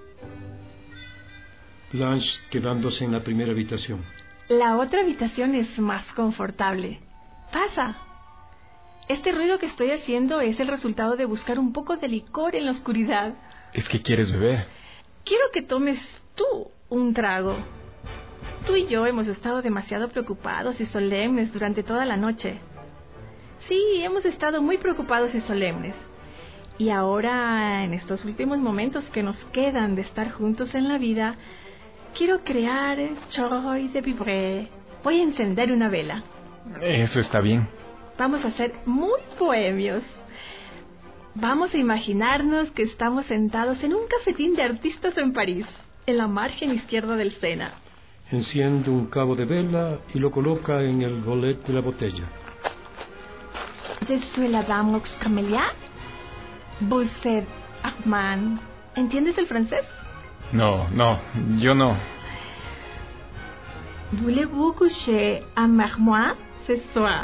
Blanche quedándose en la primera habitación. La otra habitación es más confortable. Pasa. Este ruido que estoy haciendo es el resultado de buscar un poco de licor en la oscuridad. ¿Es que quieres beber? Quiero que tomes tú un trago. Tú y yo hemos estado demasiado preocupados y solemnes durante toda la noche. Sí, hemos estado muy preocupados y solemnes. Y ahora, en estos últimos momentos que nos quedan de estar juntos en la vida, quiero crear joy de vivre. Voy a encender una vela. Eso está bien. Vamos a ser muy bohemios. Vamos a imaginarnos que estamos sentados en un cafetín de artistas en París, en la margen izquierda del Sena. Enciende un cabo de vela y lo coloca en el golet de la botella. Je suis la dame aux camélias. Vous êtes Armand. ¿Entiendes el francés? No, yo no. Voulez-vous coucher avec moi ce soir?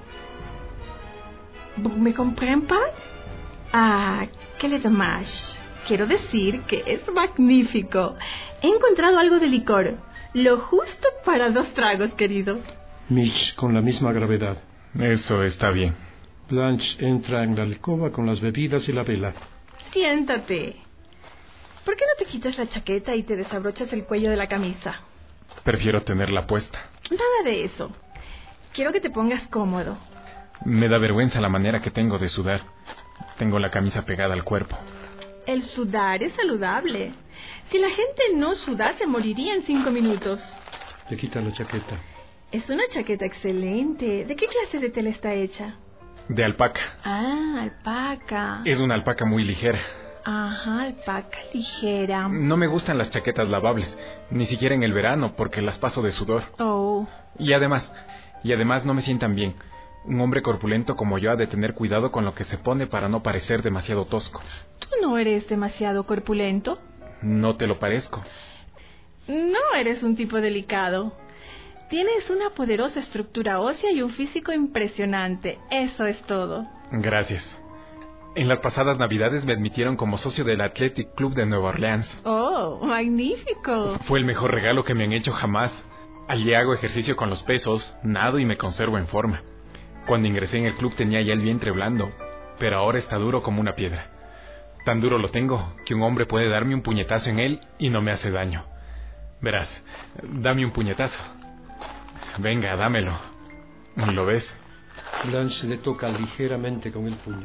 ¿Vous me comprenez pas? Ah, quel dommage. Quiero decir que es magnífico. He encontrado algo de licor. Lo justo para 2 tragos, querido. Mitch con la misma gravedad. Eso está bien. Blanche entra en la alcoba con las bebidas y la vela. Siéntate. ¿Por qué no te quitas la chaqueta y te desabrochas el cuello de la camisa? Prefiero tenerla puesta. Nada de eso. Quiero que te pongas cómodo. Me da vergüenza la manera que tengo de sudar. Tengo la camisa pegada al cuerpo. El sudar es saludable. Si la gente no sudase, moriría en 5 minutos. Le quita la chaqueta. Es una chaqueta excelente. ¿De qué clase de tela está hecha? De alpaca. Ah, alpaca. Es una alpaca muy ligera. Ajá, alpaca ligera. No me gustan las chaquetas lavables, ni siquiera en el verano, porque las paso de sudor. Oh. Y además no me sientan bien. Un hombre corpulento como yo ha de tener cuidado con lo que se pone para no parecer demasiado tosco. ¿Tú no eres demasiado corpulento? No te lo parezco. No eres un tipo delicado. Tienes una poderosa estructura ósea y un físico impresionante. Eso es todo. Gracias. En las pasadas Navidades me admitieron como socio del Athletic Club de Nueva Orleans. ¡Oh, magnífico! Fue el mejor regalo que me han hecho jamás. Allí hago ejercicio con los pesos, nado y me conservo en forma. Cuando ingresé en el club tenía ya el vientre blando, pero ahora está duro como una piedra. Tan duro lo tengo que un hombre puede darme un puñetazo en él y no me hace daño. Verás, dame un puñetazo. Venga, dámelo. ¿Lo ves? Blanche le toca ligeramente con el puño.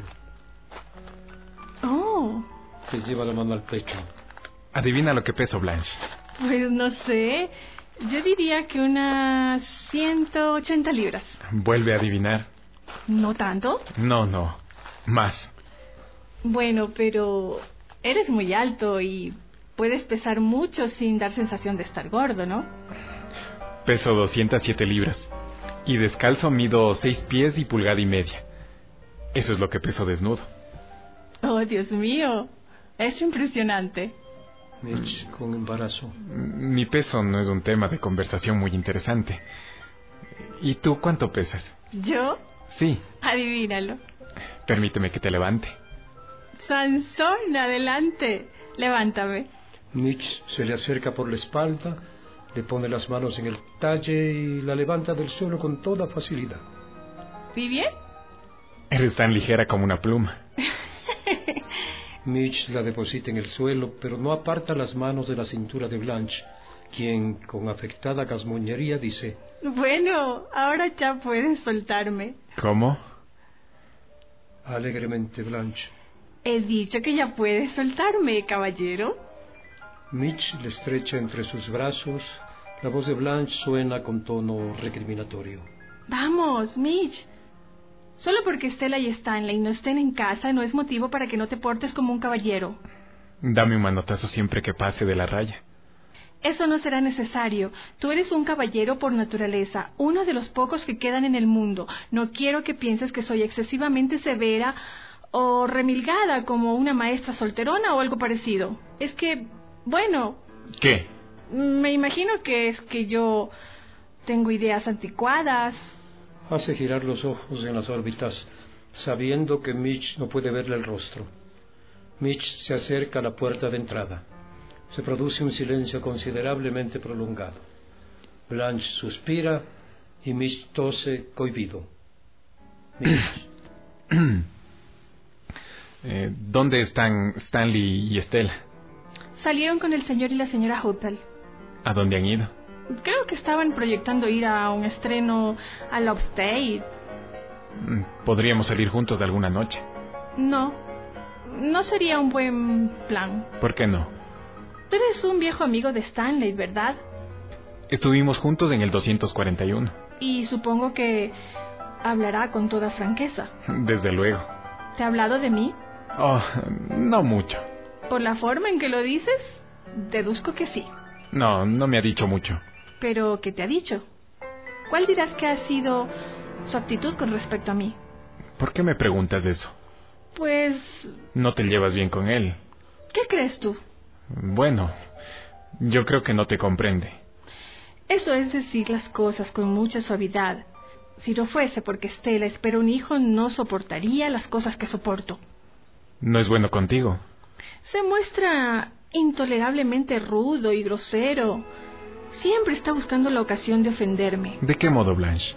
Oh. Se lleva la mano al pecho. Adivina lo que peso, Blanche. Pues no sé. Yo diría que unas 180 libras. Vuelve a adivinar. ¿No tanto? No. Más. Bueno, pero eres muy alto y puedes pesar mucho sin dar sensación de estar gordo, ¿no? Peso 207 libras. Y descalzo mido 6 pies y pulgada y media. Eso es lo que peso desnudo. Oh, Dios mío. Es impresionante. Mitch, con embarazo. Mi peso no es un tema de conversación muy interesante. ¿Y tú cuánto pesas? ¿Yo? Sí. Adivínalo. Permíteme que te levante. Sansón, adelante. Levántame. Mitch se le acerca por la espalda, le pone las manos en el talle y la levanta del suelo con toda facilidad. ¿Vi bien? Eres tan ligera como una pluma. Mitch la deposita en el suelo, pero no aparta las manos de la cintura de Blanche, quien, con afectada casmoñería, dice: Bueno, ahora ya puedes soltarme. ¿Cómo? Alegremente, Blanche. He dicho que ya puedes soltarme, caballero. Mitch le estrecha entre sus brazos. La voz de Blanche suena con tono recriminatorio. Vamos, Mitch. Solo porque Stella y Stanley no estén en casa no es motivo para que no te portes como un caballero. Dame un manotazo siempre que pase de la raya. Eso no será necesario. Tú eres un caballero por naturaleza, uno de los pocos que quedan en el mundo. No quiero que pienses que soy excesivamente severa o remilgada como una maestra solterona o algo parecido. Es que, bueno... ¿Qué? Me imagino que es que yo tengo ideas anticuadas. Hace girar los ojos en las órbitas, sabiendo que Mitch no puede verle el rostro. Mitch se acerca a la puerta de entrada. Se produce un silencio considerablemente prolongado. Blanche suspira y Mitch tose cohibido. Mitch. ¿Dónde están Stanley y Stella? Salieron con el señor y la señora Hootle. ¿A dónde han ido? Creo que estaban proyectando ir a un estreno al Upstate. ¿Podríamos salir juntos alguna noche? No sería un buen plan. ¿Por qué no? Tú eres un viejo amigo de Stanley, ¿verdad? Estuvimos juntos en el 241. Y supongo que hablará con toda franqueza. Desde luego. ¿Te ha hablado de mí? Oh, no mucho. Por la forma en que lo dices, deduzco que sí. No me ha dicho mucho. ¿Pero qué te ha dicho? ¿Cuál dirás que ha sido su actitud con respecto a mí? ¿Por qué me preguntas eso? Pues... No te llevas bien con él. ¿Qué crees tú? Bueno, yo creo que no te comprende. Eso es decir las cosas con mucha suavidad. Si no fuese porque Stella espera un hijo, no soportaría las cosas que soporto. ¿No es bueno contigo? Se muestra intolerablemente rudo y grosero. Siempre está buscando la ocasión de ofenderme. ¿De qué modo, Blanche?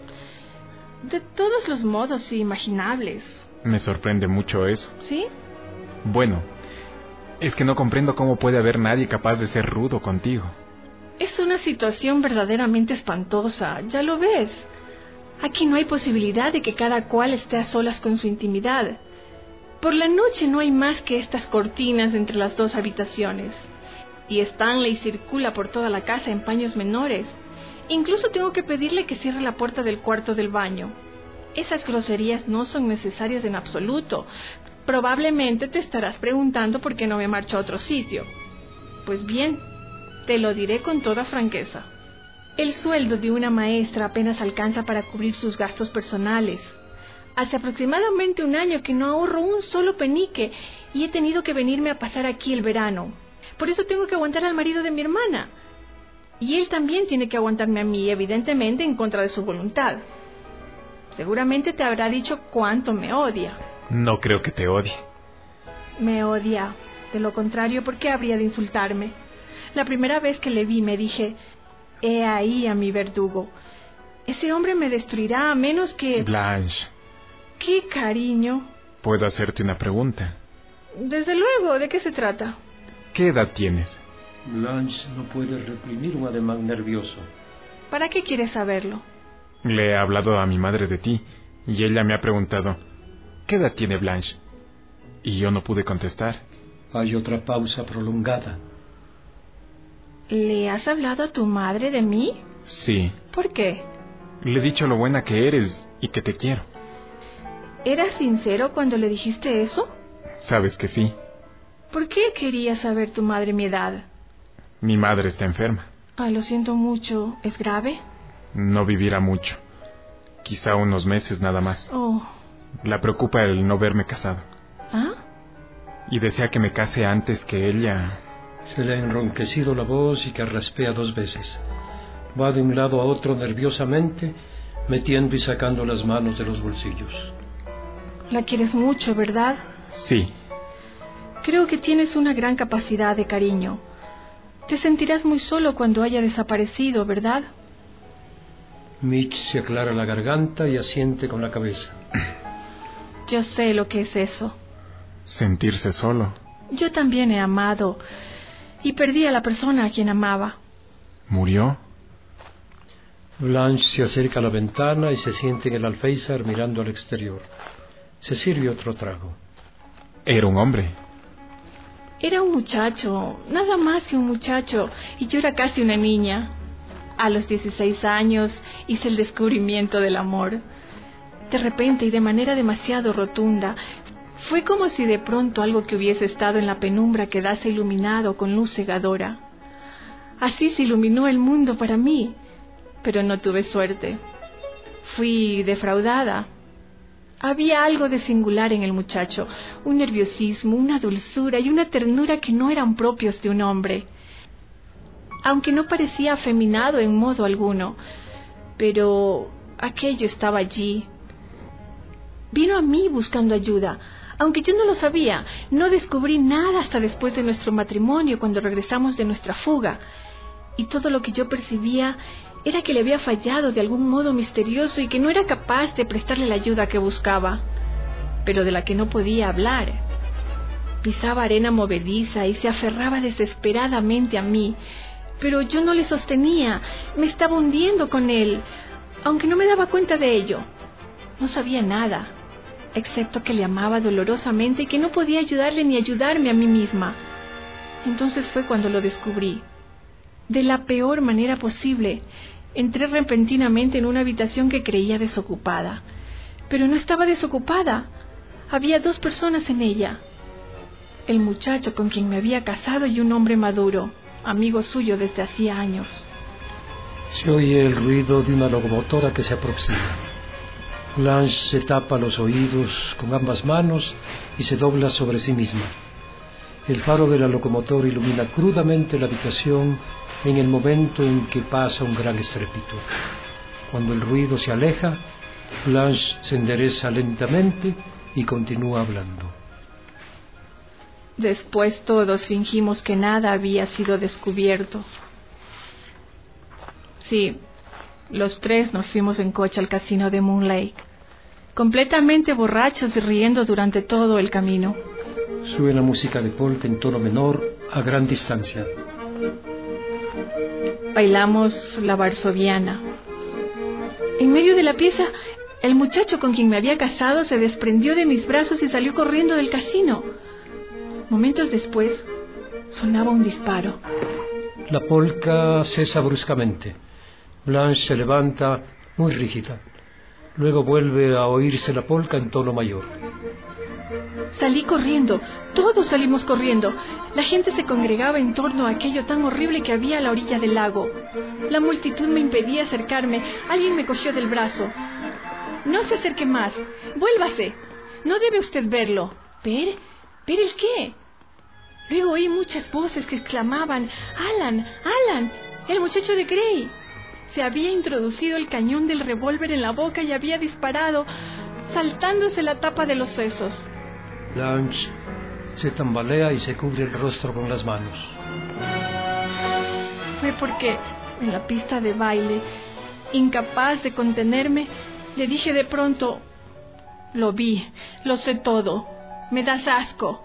De todos los modos imaginables. Me sorprende mucho eso. ¿Sí? Bueno, es que no comprendo cómo puede haber nadie capaz de ser rudo contigo. Es una situación verdaderamente espantosa, ya lo ves. Aquí no hay posibilidad de que cada cual esté a solas con su intimidad. Por la noche no hay más que estas cortinas entre las dos habitaciones. Y Stanley circula por toda la casa en paños menores. Incluso tengo que pedirle que cierre la puerta del cuarto del baño. Esas groserías no son necesarias en absoluto. Probablemente te estarás preguntando por qué no me marcho a otro sitio. Pues bien, te lo diré con toda franqueza. El sueldo de una maestra apenas alcanza para cubrir sus gastos personales. Hace aproximadamente un año que no ahorro un solo penique y he tenido que venirme a pasar aquí el verano. Por eso tengo que aguantar al marido de mi hermana. Y él también tiene que aguantarme a mí, evidentemente en contra de su voluntad. Seguramente te habrá dicho cuánto me odia. No creo que te odie. Me odia. De lo contrario, ¿por qué habría de insultarme? La primera vez que le vi me dije: he ahí a mi verdugo. Ese hombre me destruirá a menos que... Blanche. ¿Qué, cariño? ¿Puedo hacerte una pregunta? Desde luego, ¿de qué se trata? ¿Qué edad tienes? Blanche no puede reprimir un ademán nervioso. ¿Para qué quieres saberlo? Le he hablado a mi madre de ti y ella me ha preguntado: ¿qué edad tiene Blanche? Y yo no pude contestar. Hay otra pausa prolongada. ¿Le has hablado a tu madre de mí? Sí. ¿Por qué? Le he dicho lo buena que eres y que te quiero. ¿Eras sincero cuando le dijiste eso? Sabes que sí. ¿Por qué quería saber tu madre mi edad? Mi madre está enferma. Ay, lo siento mucho. ¿Es grave? No vivirá mucho. Quizá unos meses nada más. Oh, La preocupa el no verme casado. ¿Ah? Y desea que me case antes que ella. Se le ha enronquecido la voz y carraspea 2 veces. Va de un lado a otro nerviosamente, metiendo y sacando las manos de los bolsillos. La quieres mucho, ¿verdad? Sí. Creo que tienes una gran capacidad de cariño. Te sentirás muy solo cuando haya desaparecido, ¿verdad? Mitch se aclara la garganta y asiente con la cabeza. Yo sé lo que es eso. Sentirse solo. Yo también he amado y perdí a la persona a quien amaba. ¿Murió? Blanche se acerca a la ventana y se siente en el alféizar mirando al exterior. Se sirve otro trago. Era un hombre. Era un muchacho, nada más que un muchacho, y yo era casi una niña. A los 16 años hice el descubrimiento del amor. De repente y de manera demasiado rotunda. Fue como si de pronto algo que hubiese estado en la penumbra quedase iluminado con luz cegadora. Así se iluminó el mundo para mí, pero no tuve suerte. Fui defraudada. Había algo de singular en el muchacho, un nerviosismo, una dulzura y una ternura que no eran propios de un hombre. Aunque no parecía afeminado en modo alguno, pero aquello estaba allí. Vino a mí buscando ayuda, aunque yo no lo sabía. No descubrí nada hasta después de nuestro matrimonio, cuando regresamos de nuestra fuga. Y todo lo que yo percibía era que le había fallado de algún modo misterioso y que no era capaz de prestarle la ayuda que buscaba, pero de la que no podía hablar. Pisaba arena movediza y se aferraba desesperadamente a mí, pero yo no le sostenía, me estaba hundiendo con él, aunque no me daba cuenta de ello. No sabía nada, excepto que le amaba dolorosamente y que no podía ayudarle ni ayudarme a mí misma. Entonces fue cuando lo descubrí. De la peor manera posible. Entré repentinamente en una habitación que creía desocupada. Pero no estaba desocupada. Había 2 personas en ella. El muchacho con quien me había casado y un hombre maduro, amigo suyo desde hacía años. Se oye el ruido de una locomotora que se aproxima. Blanche se tapa los oídos con ambas manos y se dobla sobre sí misma. El faro de la locomotora ilumina crudamente la habitación en el momento en que pasa un gran estrépito. Cuando el ruido se aleja, Blanche se endereza lentamente y continúa hablando. Después todos fingimos que nada había sido descubierto. Sí, los 3 nos fuimos en coche al casino de Moon Lake, completamente borrachos y riendo durante todo el camino. Suena música de polka en tono menor a gran distancia. Bailamos la varsoviana. En medio de la pieza, el muchacho con quien me había casado se desprendió de mis brazos y salió corriendo del casino. Momentos después, sonaba un disparo. La polka cesa bruscamente. Blanche se levanta muy rígida. Luego vuelve a oírse la polka en tono mayor. Salí corriendo, todos salimos corriendo. La gente se congregaba en torno a aquello tan horrible que había a la orilla del lago. La multitud me impedía acercarme. Alguien me cogió del brazo. No se acerque más, vuélvase. No debe usted verlo. ¿Ver? ¿Ver el qué? Luego oí muchas voces que exclamaban: ¡Alan! ¡Alan! ¡El muchacho de Grey! Se había introducido el cañón del revólver en la boca y había disparado, saltándose la tapa de los sesos. Blanche se tambalea y se cubre el rostro con las manos. Fue porque en la pista de baile, incapaz de contenerme, le dije de pronto: lo vi, lo sé todo, me das asco.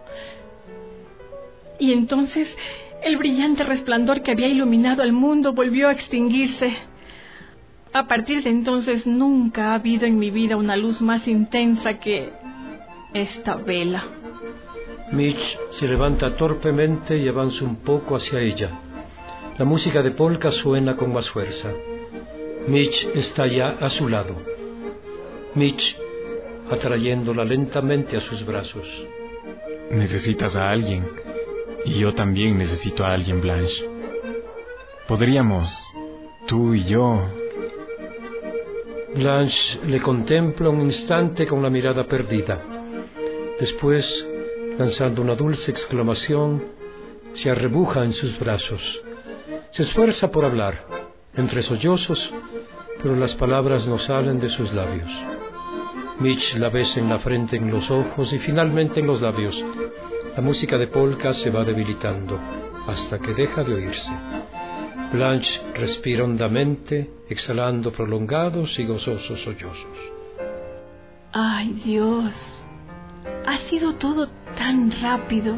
Y entonces el brillante resplandor que había iluminado al mundo volvió a extinguirse. A partir de entonces nunca ha habido en mi vida una luz más intensa que esta vela. Mitch se levanta torpemente y avanza un poco hacia ella. La música de polka suena con más fuerza. Mitch está ya a su lado. Mitch atrayéndola lentamente a sus brazos. Necesitas a alguien, y yo también necesito a alguien, Blanche. Podríamos, tú y yo... Blanche le contempla un instante con la mirada perdida. Después, lanzando una dulce exclamación, se arrebuja en sus brazos. Se esfuerza por hablar, entre sollozos, pero las palabras no salen de sus labios. Mitch la besa en la frente, en los ojos y finalmente en los labios. La música de polka se va debilitando hasta que deja de oírse. Blanche respira hondamente, exhalando prolongados y gozosos sollozos. ¡Ay, Dios! Ha sido todo tan rápido.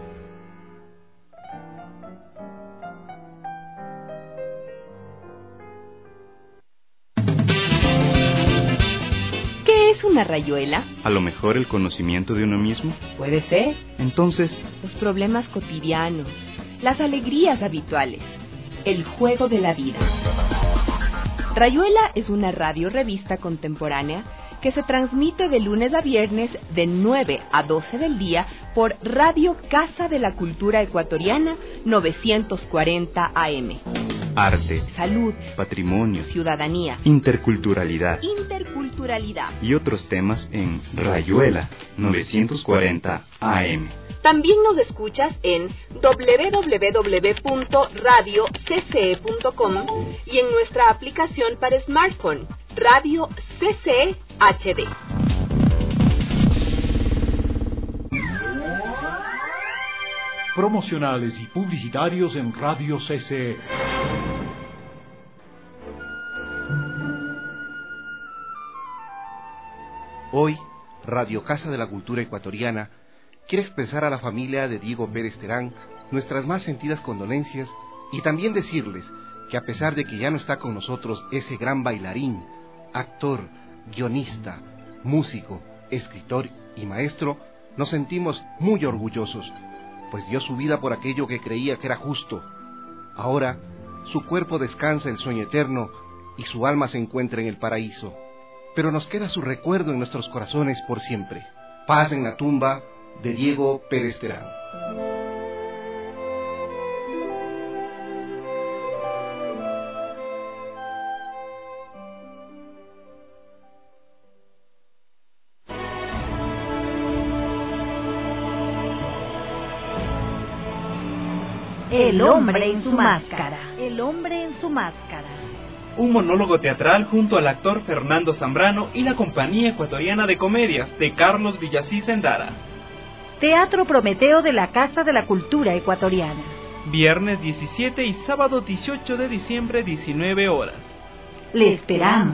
¿Qué es una rayuela? A lo mejor el conocimiento de uno mismo. Puede ser. Entonces, los problemas cotidianos, las alegrías habituales, el juego de la vida. Rayuela es una radio-revista contemporánea que se transmite de lunes a viernes de 9 a 12 del día por Radio Casa de la Cultura Ecuatoriana 940 AM. Arte, salud, patrimonio, ciudadanía, interculturalidad y otros temas en Rayuela 940 AM. También nos escuchas en www.radiocce.com y en nuestra aplicación para smartphone, Radio CCE HD. Promocionales y publicitarios en Radio CCE. Hoy, Radio Casa de la Cultura Ecuatoriana quiere expresar a la familia de Diego Pérez Terán nuestras más sentidas condolencias y también decirles que a pesar de que ya no está con nosotros ese gran bailarín, actor, guionista, músico, escritor y maestro, nos sentimos muy orgullosos, pues dio su vida por aquello que creía que era justo. Ahora, su cuerpo descansa en sueño eterno y su alma se encuentra en el paraíso. Pero nos queda su recuerdo en nuestros corazones por siempre. Paz en la tumba de Diego Pérez Terán. El hombre en su máscara. El hombre en su máscara. Un monólogo teatral junto al actor Fernando Zambrano y la Compañía Ecuatoriana de Comedias de Carlos Villasís Endara. Teatro Prometeo de la Casa de la Cultura Ecuatoriana. Viernes 17 y sábado 18 de diciembre, 19 horas. Le esperamos.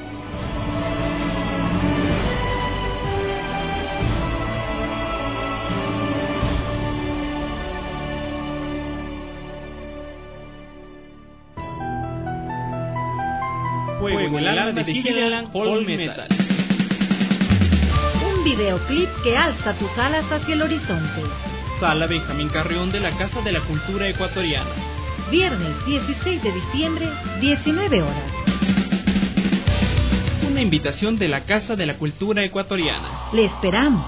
Fuego en el alma de Gillian Paul Metal. Un videoclip que alza tus alas hacia el horizonte. Sala Benjamín Carrión de la Casa de la Cultura Ecuatoriana. Viernes 16 de diciembre, 19 horas. Una invitación de la Casa de la Cultura Ecuatoriana. Le esperamos.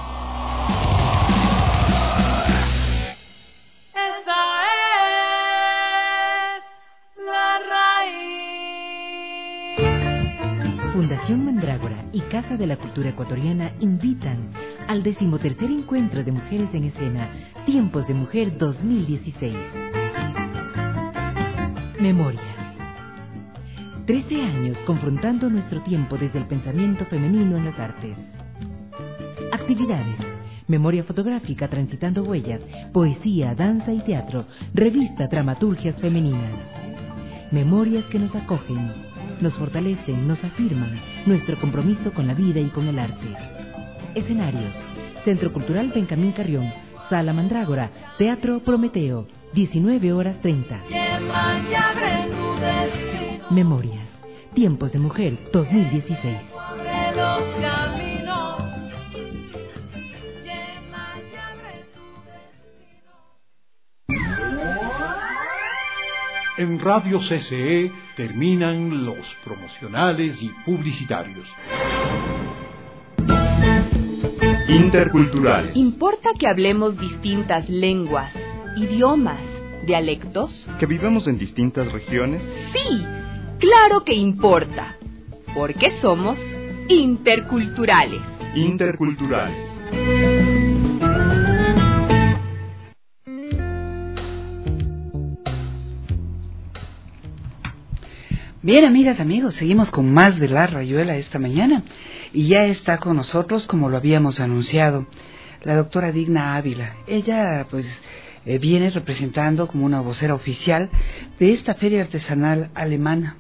Fundación Mandrágora y Casa de la Cultura Ecuatoriana invitan al 13º Encuentro de Mujeres en Escena, Tiempos de Mujer 2016. Memorias. 13 años confrontando nuestro tiempo desde el pensamiento femenino en las artes. Actividades. Memoria fotográfica transitando huellas, poesía, danza y teatro, revista Dramaturgias Femeninas. Memorias que nos acogen, nos fortalecen, nos afirman nuestro compromiso con la vida y con el arte. Escenarios: Centro Cultural Benjamín Carrión, Sala Mandrágora, Teatro Prometeo, 19:30. Memorias, Tiempos de Mujer 2016. En Radio CCE terminan los promocionales y publicitarios. Interculturales. ¿Importa que hablemos distintas lenguas, idiomas, dialectos? ¿Que vivamos en distintas regiones? Sí, claro que importa. porque somos interculturales. Interculturales. Bien, amigas, amigos, seguimos con más de La Rayuela esta mañana y ya está con nosotros, como lo habíamos anunciado, la doctora Digna Ávila. Ella, pues, viene representando como una vocera oficial de esta feria artesanal alemana.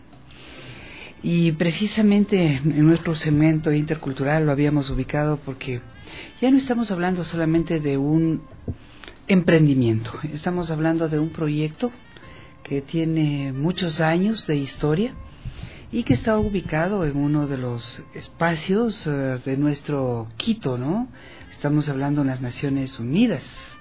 Y precisamente en nuestro segmento intercultural lo habíamos ubicado porque ya no estamos hablando solamente de un emprendimiento, estamos hablando de un proyecto que tiene muchos años de historia y que está ubicado en uno de los espacios de nuestro Quito, ¿no? Estamos hablando de las Naciones Unidas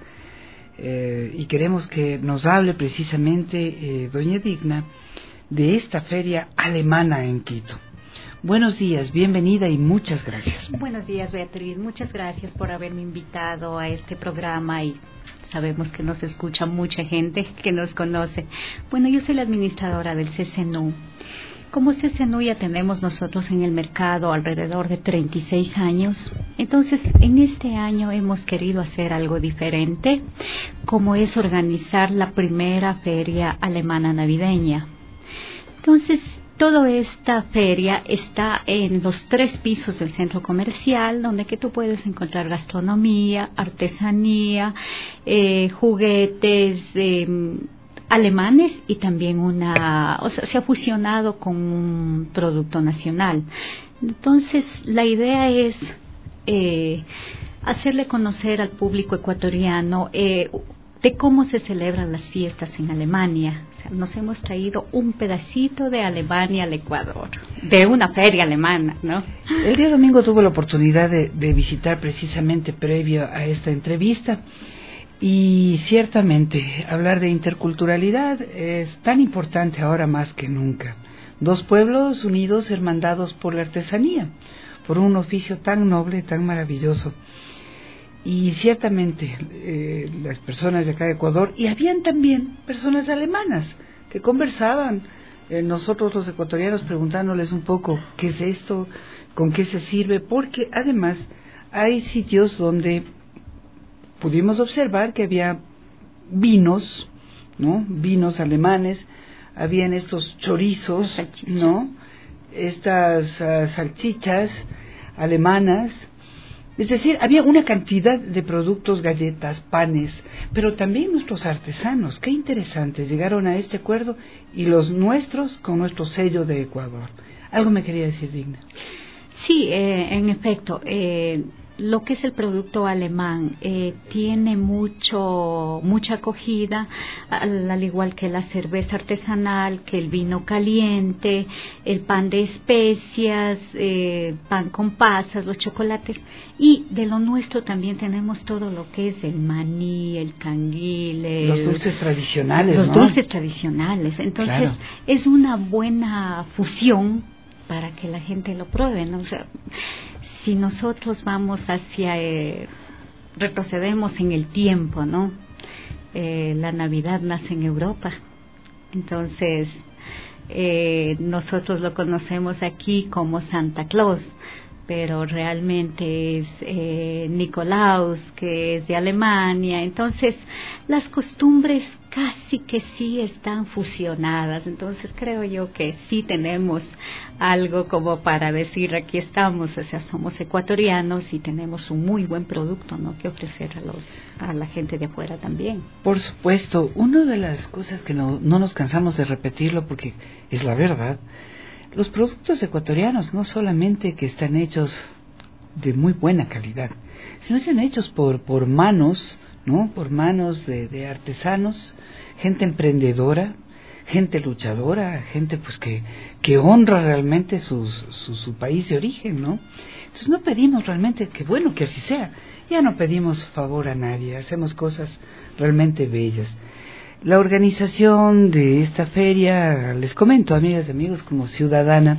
y queremos que nos hable precisamente doña Digna de esta feria alemana en Quito. Buenos días, bienvenida y muchas gracias. Buenos días, Beatriz, muchas gracias por haberme invitado a este programa y sabemos que nos escucha mucha gente que nos conoce. Bueno, yo soy la administradora del CCNU. Como CCNU ya tenemos nosotros en el mercado alrededor de 36 años, entonces en este año hemos querido hacer algo diferente, como es organizar la primera feria alemana navideña. Entonces, toda esta feria está en los 3 pisos del centro comercial, donde que tú puedes encontrar gastronomía, artesanía, juguetes alemanes y también se ha fusionado con un producto nacional. Entonces, la idea es hacerle conocer al público ecuatoriano de cómo se celebran las fiestas en Alemania. O sea, nos hemos traído un pedacito de Alemania al Ecuador, de una feria alemana, ¿no? El día domingo tuve la oportunidad de visitar precisamente previo a esta entrevista y ciertamente hablar de interculturalidad es tan importante ahora más que nunca. 2 pueblos unidos, hermandados por la artesanía, por un oficio tan noble, tan maravilloso. Y ciertamente las personas de acá de Ecuador, y habían también personas alemanas que conversaban, nosotros los ecuatorianos preguntándoles un poco qué es esto, con qué se sirve, porque además hay sitios donde pudimos observar que había vinos, ¿no? Vinos alemanes, habían estos chorizos, ¿no? Estas salchichas alemanas. Es decir, había una cantidad de productos, galletas, panes, pero también nuestros artesanos, qué interesante, llegaron a este acuerdo y los nuestros con nuestro sello de Ecuador. ¿Algo me quería decir, Digna? Sí, en efecto, lo que es el producto alemán tiene mucha acogida, al igual que la cerveza artesanal, que el vino caliente, el pan de especias, pan con pasas, los chocolates, y de lo nuestro también tenemos todo lo que es el maní, el canguil, los dulces tradicionales, los ¿no? dulces tradicionales. Entonces, claro, es una buena fusión para que la gente lo pruebe, ¿no? O sea, si nosotros vamos retrocedemos en el tiempo, ¿no? La Navidad nace en Europa, entonces nosotros lo conocemos aquí como Santa Claus, pero realmente es Nicolaus, que es de Alemania. Entonces las costumbres casi que sí están fusionadas, entonces creo yo que sí tenemos algo como para decir aquí estamos, o sea, somos ecuatorianos y tenemos un muy buen producto, ¿no?, que ofrecer a la gente de afuera también. Por supuesto, una de las cosas que no nos cansamos de repetirlo porque es la verdad, los productos ecuatorianos no solamente que están hechos de muy buena calidad, sino están hechos por manos, ¿no? Por manos de artesanos, gente emprendedora, gente luchadora, gente pues que honra realmente su país de origen, ¿no? Entonces no pedimos realmente que bueno que así sea, ya no pedimos favor a nadie, hacemos cosas realmente bellas. La organización de esta feria, les comento, amigas y amigos, como ciudadana,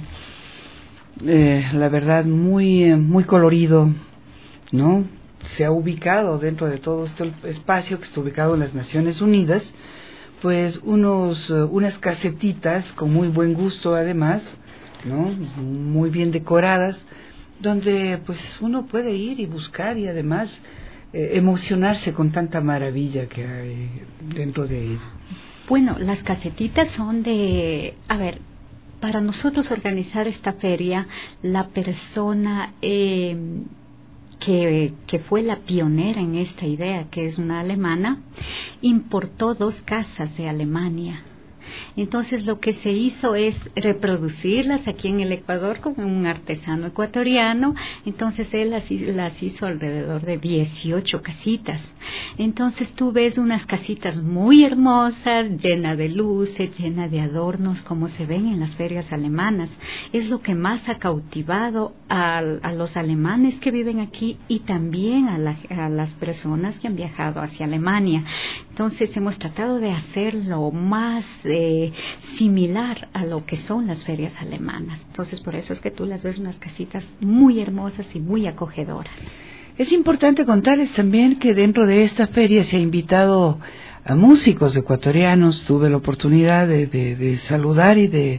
la verdad muy colorido, ¿no? Se ha ubicado dentro de todo este espacio que está ubicado en las Naciones Unidas, pues unas casetitas con muy buen gusto además, ¿no? Muy bien decoradas, donde pues uno puede ir y buscar y además emocionarse con tanta maravilla que hay dentro de ella. Bueno, las casetitas son para nosotros organizar esta feria, la persona que fue la pionera en esta idea, que es una alemana, importó 2 casas de Alemania. Entonces lo que se hizo es reproducirlas aquí en el Ecuador con un artesano ecuatoriano. Entonces él las hizo alrededor de 18 casitas. Entonces tú ves unas casitas muy hermosas, llenas de luces, llenas de adornos, como se ven en las ferias alemanas. Es lo que más ha cautivado a los alemanes que viven aquí y también a las personas que han viajado hacia Alemania. Entonces hemos tratado de hacerlo más similar a lo que son las ferias alemanas. Entonces por eso es que tú las ves unas casitas muy hermosas y muy acogedoras. Es importante contarles también que dentro de esta feria se ha invitado a músicos ecuatorianos. Tuve la oportunidad de saludar y de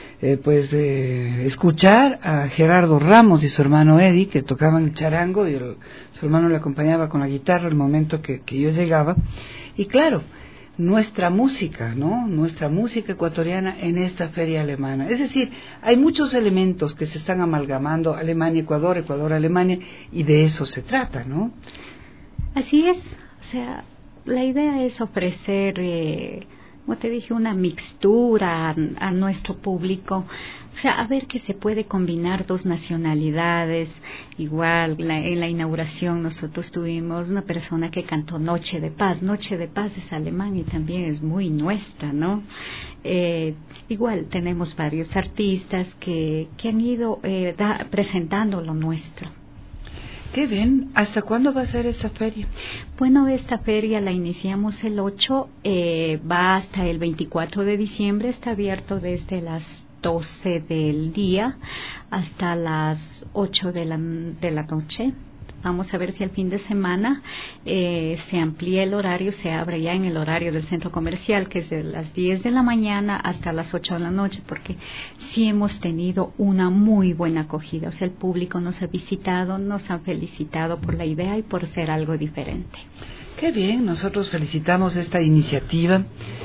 escuchar a Gerardo Ramos y su hermano Eddie, que tocaban el charango, y su hermano le acompañaba con la guitarra el momento que yo llegaba. Y claro, nuestra música, ¿no? Nuestra música ecuatoriana en esta feria alemana. Es decir, hay muchos elementos que se están amalgamando, Alemania-Ecuador, Ecuador-Alemania, y de eso se trata, ¿no? Así es, o sea, la idea es ofrecer, como te dije, una mixtura a nuestro público, o sea, a ver que se puede combinar 2 nacionalidades. Igual, en la inauguración nosotros tuvimos una persona que cantó Noche de Paz. Noche de Paz es alemán y también es muy nuestra, ¿no? Igual tenemos varios artistas que han ido presentando lo nuestro. Qué bien. ¿Hasta cuándo va a ser esta feria? Bueno, esta feria la iniciamos el 8, va hasta el 24 de diciembre, está abierto desde las 12 del día hasta las 8 de la noche. Vamos a ver si al fin de semana se amplía el horario, se abre ya en el horario del centro comercial, que es de las 10 de la mañana hasta las 8 de la noche, porque sí hemos tenido una muy buena acogida. O sea, el público nos ha visitado, nos han felicitado por la idea y por ser algo diferente. Qué bien, nosotros felicitamos esta iniciativa.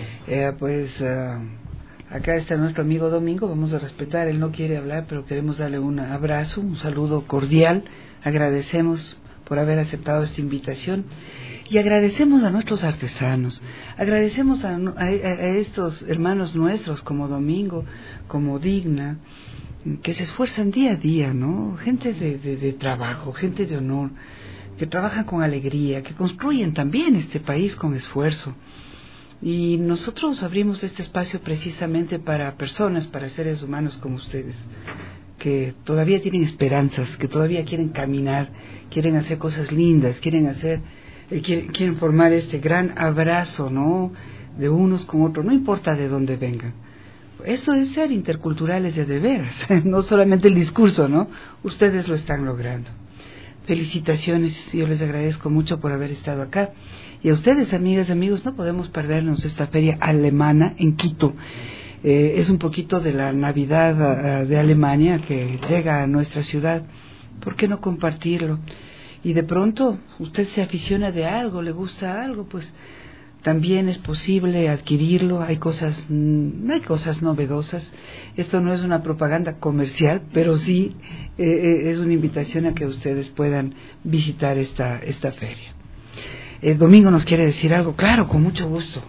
Acá está nuestro amigo Domingo, vamos a respetar, él no quiere hablar, pero queremos darle un abrazo, un saludo cordial. Agradecemos por haber aceptado esta invitación y agradecemos a nuestros artesanos, agradecemos a estos hermanos nuestros como Domingo, como Digna, que se esfuerzan día a día, ¿no? Gente de trabajo, gente de honor, que trabajan con alegría, que construyen también este país con esfuerzo. Y nosotros abrimos este espacio precisamente para personas, para seres humanos como ustedes, que todavía tienen esperanzas, que todavía quieren caminar, quieren hacer cosas lindas, quieren formar este gran abrazo, ¿no? De unos con otros, no importa de dónde vengan. Esto es ser interculturales de veras, no solamente el discurso, ¿no? Ustedes lo están logrando. Felicitaciones, yo les agradezco mucho por haber estado acá. Y a ustedes, amigas y amigos, no podemos perdernos esta feria alemana en Quito. Es un poquito de la Navidad de Alemania que llega a nuestra ciudad. ¿Por qué no compartirlo? Y de pronto usted se aficiona de algo, le gusta algo, pues también es posible adquirirlo. Hay cosas novedosas. Esto no es una propaganda comercial, pero sí es una invitación a que ustedes puedan visitar esta feria. Domingo nos quiere decir algo. Claro, con mucho gusto.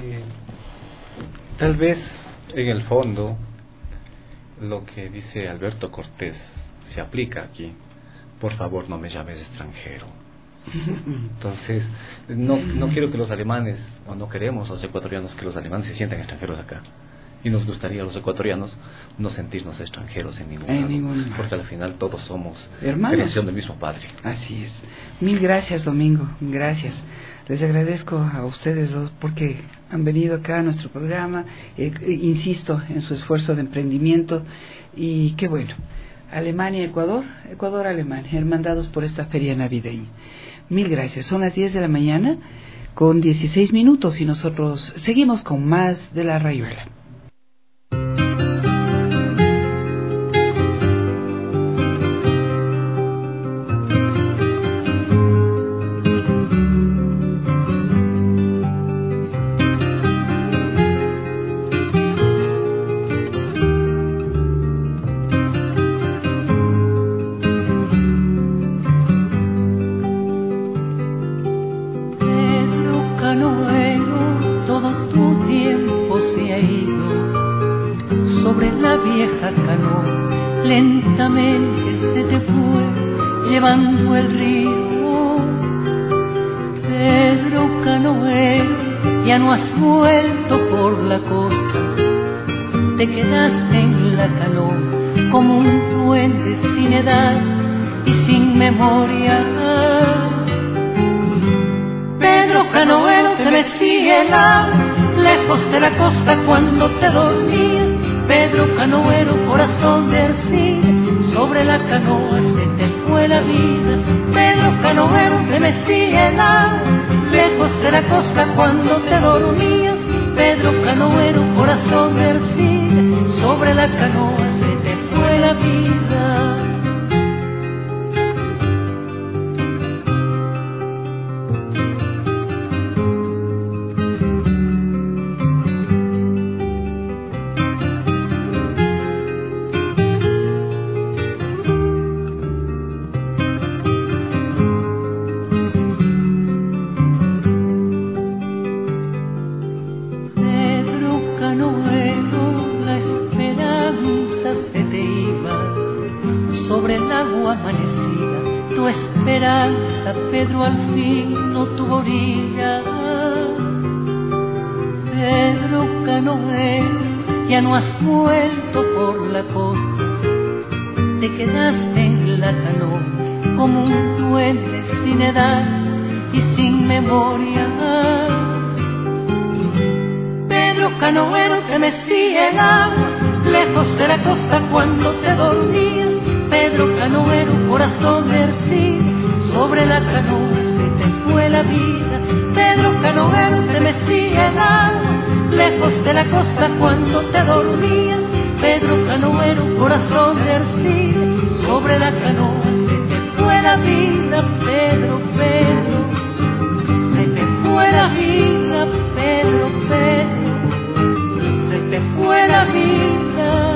Tal vez en el fondo lo que dice Alberto Cortés se aplica aquí. Por favor, no me llames extranjero. Entonces, no quiero que los alemanes, o no queremos los ecuatorianos que los alemanes se sientan extranjeros acá. Y nos gustaría a los ecuatorianos no sentirnos extranjeros en ningún lado, porque al final todos somos hermanos, creación del mismo Padre. Así es. Mil gracias, Domingo. Gracias. Les agradezco a ustedes dos porque han venido acá a nuestro programa. Insisto en su esfuerzo de emprendimiento y qué bueno. Alemania, Ecuador, Ecuador, Alemania, hermandados por esta feria navideña. Mil gracias. Son las 10 de la mañana con 16 minutos y nosotros seguimos con más de La Rayuela. canoero, todo tu tiempo se ha ido. Sobre la vieja canoa lentamente se te fue llevando el río. Pedro canoero, ya no has vuelto por la costa. Te quedaste en la canoa como un duende sin edad y sin memoria. Pedro canoero, te mecía el agua lejos de la costa cuando te dormías. Pedro canoero, corazón de arcilla, sobre la canoa se te fue la vida. Pedro canoero, te mecía el agua lejos de la costa cuando te dormías. Pedro canoero, corazón de arcilla, sobre la canoa se te fue la vida. Pedro al fin no tuvo orilla. Pedro canoero, ya no has vuelto por la costa. Te quedaste en la canoa como un duende sin edad y sin memoria. Pedro canoero, te mecía el agua lejos de la costa cuando te dormías. Pedro canoero, corazón de arcilla, sobre la canoa se te fue la vida. Pedro canoero, te mecía el agua lejos de la costa cuando te dormías. Pedro canoero, corazón de arcilla, sobre la canoa se te fue la vida. Pedro, Pedro, se te fue la vida. Pedro, Pedro, se te fue la vida.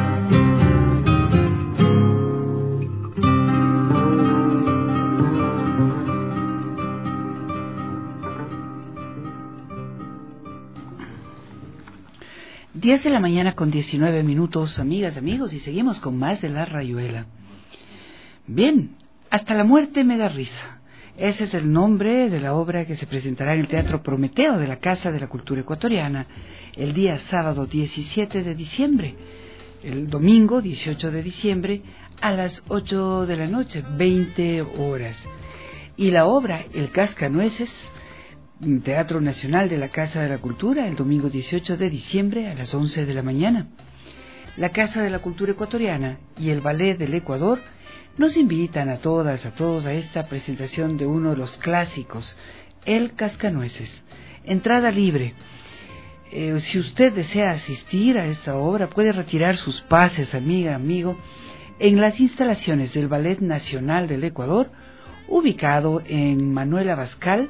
10 de la mañana con 19 minutos, amigas, amigos, y seguimos con más de La Rayuela. Bien, Hasta la muerte me da risa. Ese es el nombre de la obra que se presentará en el Teatro Prometeo de la Casa de la Cultura Ecuatoriana el día sábado 17 de diciembre, el domingo 18 de diciembre a las 8 de la noche, 20 horas. Y la obra El Cascanueces, Teatro Nacional de la Casa de la Cultura, el domingo 18 de diciembre a las 11 de la mañana. La Casa de la Cultura Ecuatoriana y el Ballet del Ecuador nos invitan a todas, a todos a esta presentación de uno de los clásicos, El Cascanueces. Entrada libre. Si usted desea asistir a esta obra, puede retirar sus pases, amiga, amigo, en las instalaciones del Ballet Nacional del Ecuador, ubicado en Manuel Abascal,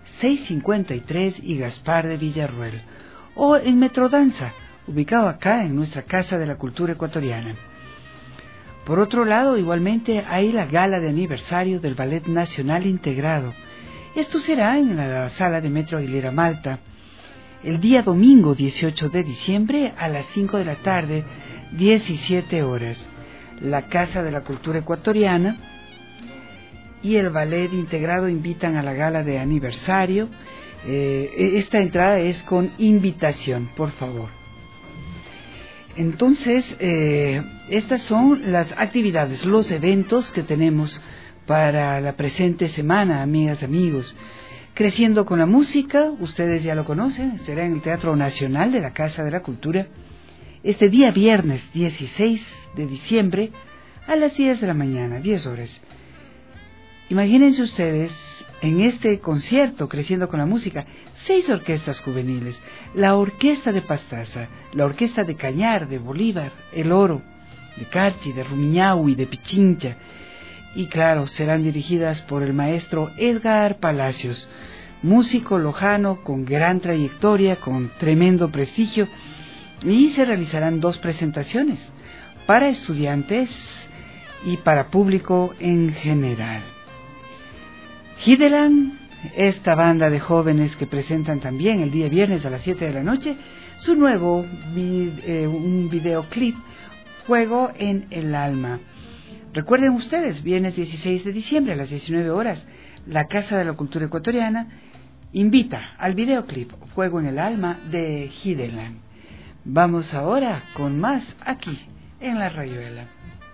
653 y Gaspar de Villarruel, o en Metrodanza, ubicado acá en nuestra Casa de la Cultura Ecuatoriana. Por otro lado, igualmente hay la gala de aniversario del Ballet Nacional Integrado. Esto será en la sala de Metro Aguilera Malta, el día domingo 18 de diciembre a las 5 de la tarde, 17 horas. La Casa de la Cultura Ecuatoriana y el Ballet Integrado invitan a la gala de aniversario. Esta entrada es con invitación, por favor. Entonces, estas son las actividades, los eventos que tenemos para la presente semana, amigas, amigos. Creciendo con la música, ustedes ya lo conocen, será en el Teatro Nacional de la Casa de la Cultura, este día viernes 16 de diciembre a las 10 de la mañana, 10 horas. Imagínense ustedes, en este concierto, Creciendo con la Música, 6 orquestas juveniles, la Orquesta de Pastaza, la Orquesta de Cañar, de Bolívar, El Oro, de Carchi, de Rumiñahui, de Pichincha, y claro, serán dirigidas por el maestro Edgar Palacios, músico lojano con gran trayectoria, con tremendo prestigio, y se realizarán 2 presentaciones, para estudiantes y para público en general. Hideland esta banda de jóvenes que presentan también el día viernes a las 7 de la noche su nuevo un videoclip, Fuego en el Alma. Recuerden ustedes, viernes 16 de diciembre a las 19 horas, la Casa de la Cultura Ecuatoriana invita al videoclip Fuego en el Alma de Hideland. Vamos ahora con más aquí en La Rayuela.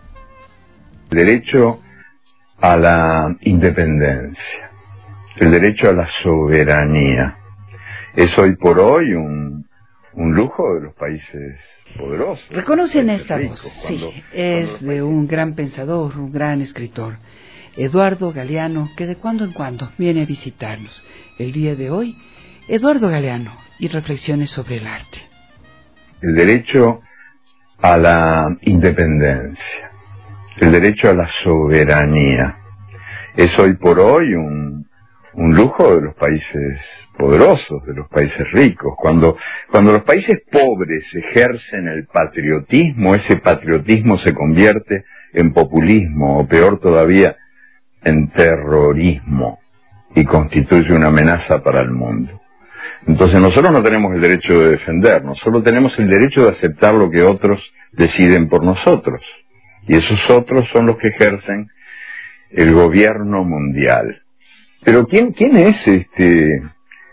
Derecho a la independencia, el derecho a la soberanía, es hoy por hoy un lujo de los países poderosos. Reconocen esta voz, sí, es de un gran pensador, un gran escritor, Eduardo Galeano, que de cuando en cuando viene a visitarnos. El día de hoy, Eduardo Galeano y reflexiones sobre el arte. El derecho a la independencia, el derecho a la soberanía, es hoy por hoy un lujo de los países poderosos, de los países ricos. Cuando los países pobres ejercen el patriotismo, ese patriotismo se convierte en populismo, o peor todavía, en terrorismo, y constituye una amenaza para el mundo. Entonces nosotros no tenemos el derecho de defendernos, solo tenemos el derecho de aceptar lo que otros deciden por nosotros. Y esos otros son los que ejercen el gobierno mundial. Pero ¿quién es este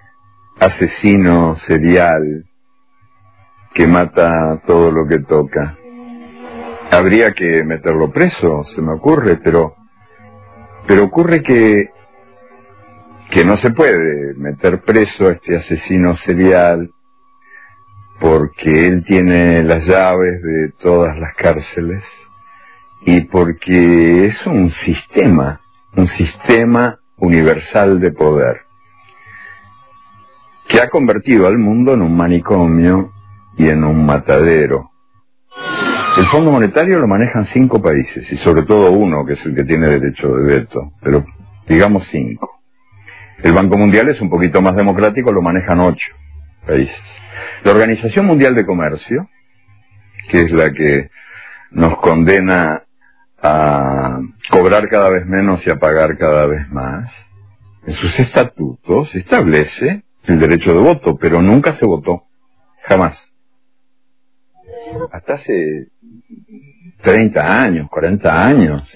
asesino serial que mata todo lo que toca? Habría que meterlo preso, se me ocurre, pero ocurre que no se puede meter preso a este asesino serial porque él tiene las llaves de todas las cárceles y porque es un sistema universal de poder que ha convertido al mundo en un manicomio y en un matadero. El Fondo Monetario lo manejan 5 países y sobre todo uno que es el que tiene derecho de veto, pero digamos 5. El Banco Mundial es un poquito más democrático, lo manejan 8 países. La Organización Mundial de Comercio, que es la que nos condena a cobrar cada vez menos y a pagar cada vez más, en sus estatutos establece el derecho de voto, pero nunca se votó, jamás. Hasta hace 30 años, 40 años,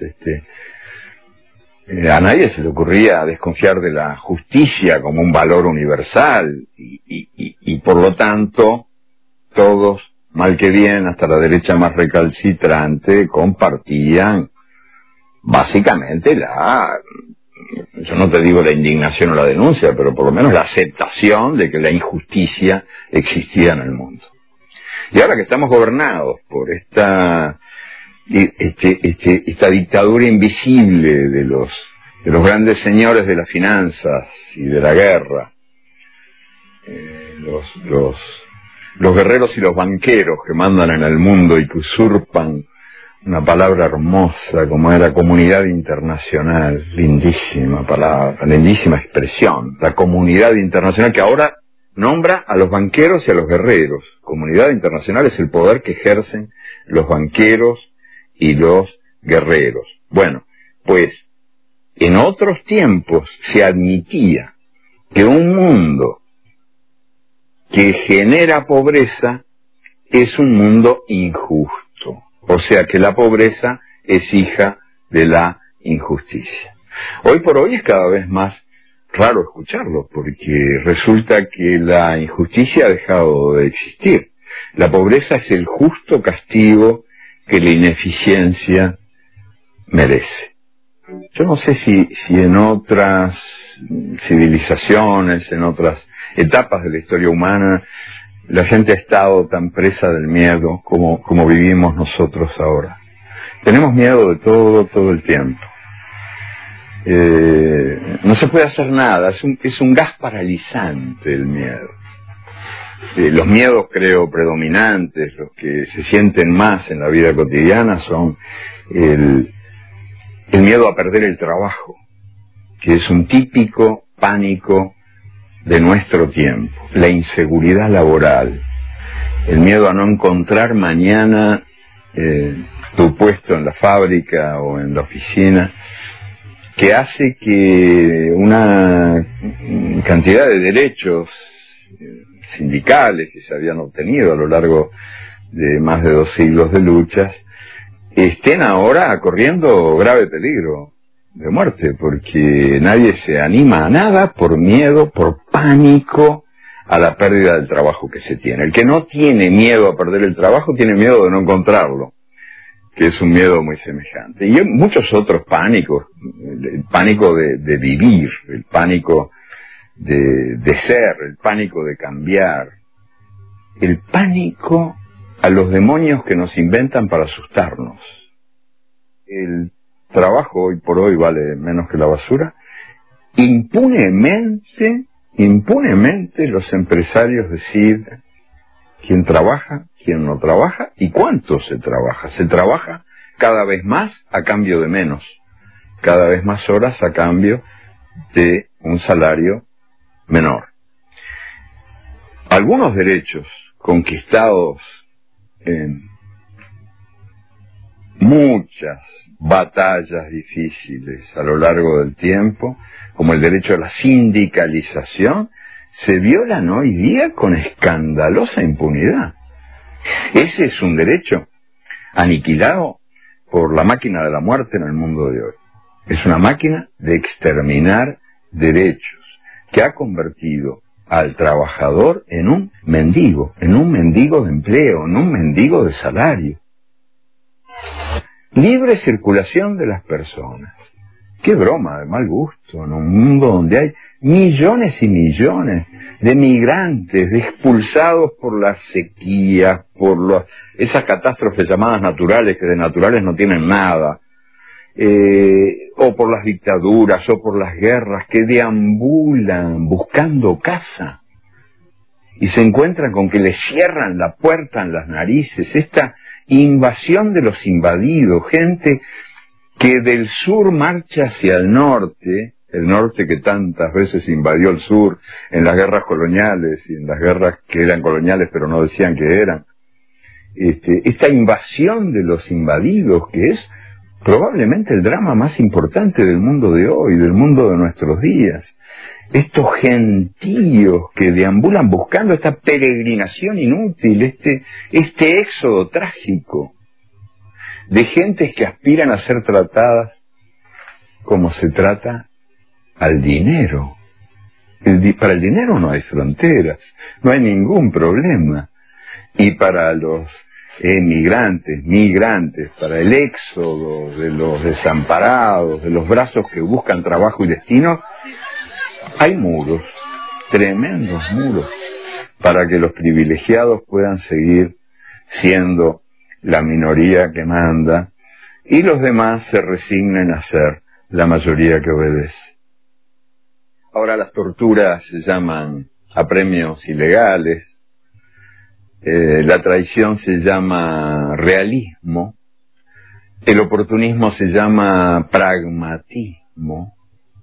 a nadie se le ocurría desconfiar de la justicia como un valor universal y por lo tanto todos, mal que bien, hasta la derecha más recalcitrante, compartían básicamente yo no te digo la indignación o la denuncia, pero por lo menos la aceptación de que la injusticia existía en el mundo. Y ahora que estamos gobernados por esta dictadura invisible de los grandes señores de las finanzas y de la guerra, los guerreros y los banqueros que mandan en el mundo y que usurpan una palabra hermosa como era comunidad internacional, lindísima palabra, lindísima expresión, la comunidad internacional que ahora nombra a los banqueros y a los guerreros. Comunidad internacional es el poder que ejercen los banqueros y los guerreros. Bueno, pues en otros tiempos se admitía que un mundo que genera pobreza es un mundo injusto. O sea que la pobreza es hija de la injusticia. Hoy por hoy es cada vez más raro escucharlo, porque resulta que la injusticia ha dejado de existir. La pobreza es el justo castigo que la ineficiencia merece. Yo no sé si en otras civilizaciones, en otras etapas de la historia humana, la gente ha estado tan presa del miedo como vivimos nosotros ahora. Tenemos miedo de todo el tiempo. No se puede hacer nada, es un gas paralizante el miedo. Los miedos, creo, predominantes, los que se sienten más en la vida cotidiana son el miedo a perder el trabajo, que es un típico pánico de nuestro tiempo, la inseguridad laboral, el miedo a no encontrar mañana tu puesto en la fábrica o en la oficina, que hace que una cantidad de derechos sindicales que se habían obtenido a lo largo de más de 2 siglos de luchas, estén ahora corriendo grave peligro de muerte, porque nadie se anima a nada por miedo, por pánico a la pérdida del trabajo que se tiene. El que no tiene miedo a perder el trabajo tiene miedo de no encontrarlo, que es un miedo muy semejante. Y hay muchos otros pánicos, el pánico de vivir, el pánico de ser, el pánico de cambiar, el pánico a los demonios que nos inventan para asustarnos. El trabajo hoy por hoy vale menos que la basura. Impunemente los empresarios deciden quién trabaja, quién no trabaja y cuánto se trabaja. Se trabaja cada vez más a cambio de menos, cada vez más horas a cambio de un salario menor. Algunos derechos conquistados en muchas batallas difíciles a lo largo del tiempo, como el derecho a la sindicalización, se violan hoy día con escandalosa impunidad. Ese es un derecho aniquilado por la máquina de la muerte en el mundo de hoy. Es una máquina de exterminar derechos que ha convertido al trabajador en un mendigo de empleo, en un mendigo de salario. Libre circulación de las personas. Qué broma de mal gusto en un mundo donde hay millones y millones de migrantes, de expulsados por las sequías, por esas catástrofes llamadas naturales, que de naturales no tienen nada, o por las dictaduras, o por las guerras, que deambulan buscando casa y se encuentran con que les cierran la puerta en las narices. Esta invasión de los invadidos, gente que del sur marcha hacia el norte que tantas veces invadió el sur en las guerras coloniales y en las guerras que eran coloniales pero no decían que eran. Esta invasión de los invadidos, que es probablemente el drama más importante del mundo de hoy, del mundo de nuestros días. Estos gentíos que deambulan buscando esta peregrinación inútil, este éxodo trágico de gentes que aspiran a ser tratadas como se trata al dinero. Para el dinero no hay fronteras, no hay ningún problema. Y para los migrantes, para el éxodo de los desamparados, de los brazos que buscan trabajo y destino, hay muros, tremendos muros, para que los privilegiados puedan seguir siendo la minoría que manda y los demás se resignen a ser la mayoría que obedece. Ahora las torturas se llaman apremios ilegales, la traición se llama realismo, el oportunismo se llama pragmatismo,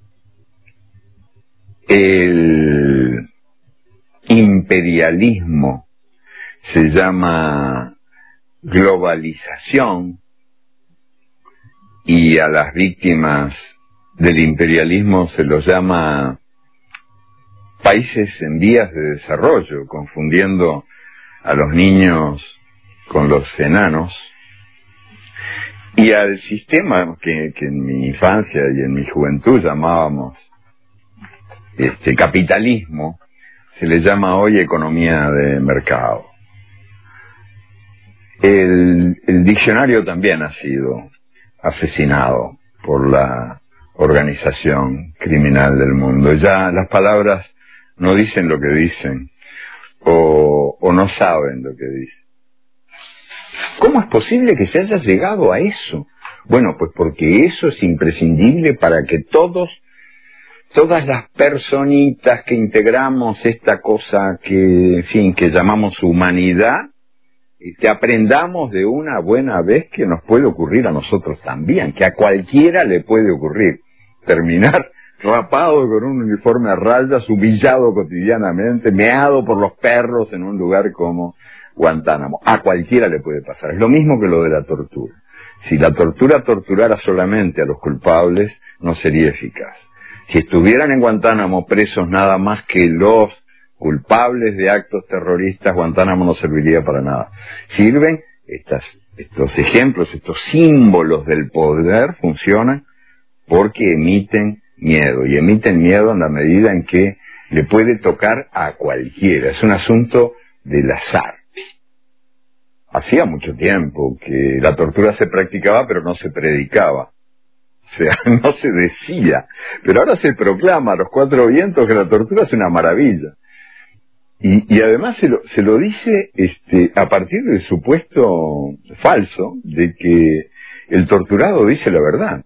el imperialismo se llama globalización y a las víctimas del imperialismo se los llama países en vías de desarrollo, confundiendo a los niños con los enanos, y al sistema que en mi infancia y en mi juventud llamábamos capitalismo, se le llama hoy economía de mercado. El diccionario también ha sido asesinado por la organización criminal del mundo. Ya las palabras no dicen lo que dicen, o no saben lo que dicen. ¿Cómo es posible que se haya llegado a eso? Bueno, pues porque eso es imprescindible para que todas las personitas que integramos esta cosa que llamamos humanidad, aprendamos de una buena vez que nos puede ocurrir a nosotros también, que a cualquiera le puede ocurrir. Terminar rapado con un uniforme a rayas, humillado cotidianamente, meado por los perros en un lugar como Guantánamo. A cualquiera le puede pasar. Es lo mismo que lo de la tortura. Si la tortura torturara solamente a los culpables, no sería eficaz. Si estuvieran en Guantánamo presos nada más que los culpables de actos terroristas, Guantánamo no serviría para nada. Sirven estos ejemplos, estos símbolos del poder, funcionan porque emiten miedo, y emiten miedo en la medida en que le puede tocar a cualquiera. Es un asunto del azar. Hacía mucho tiempo que la tortura se practicaba, pero no se predicaba. O sea, no se decía. Pero ahora se proclama a los cuatro vientos que la tortura es una maravilla. Y además se lo dice a partir del supuesto falso de que el torturado dice la verdad.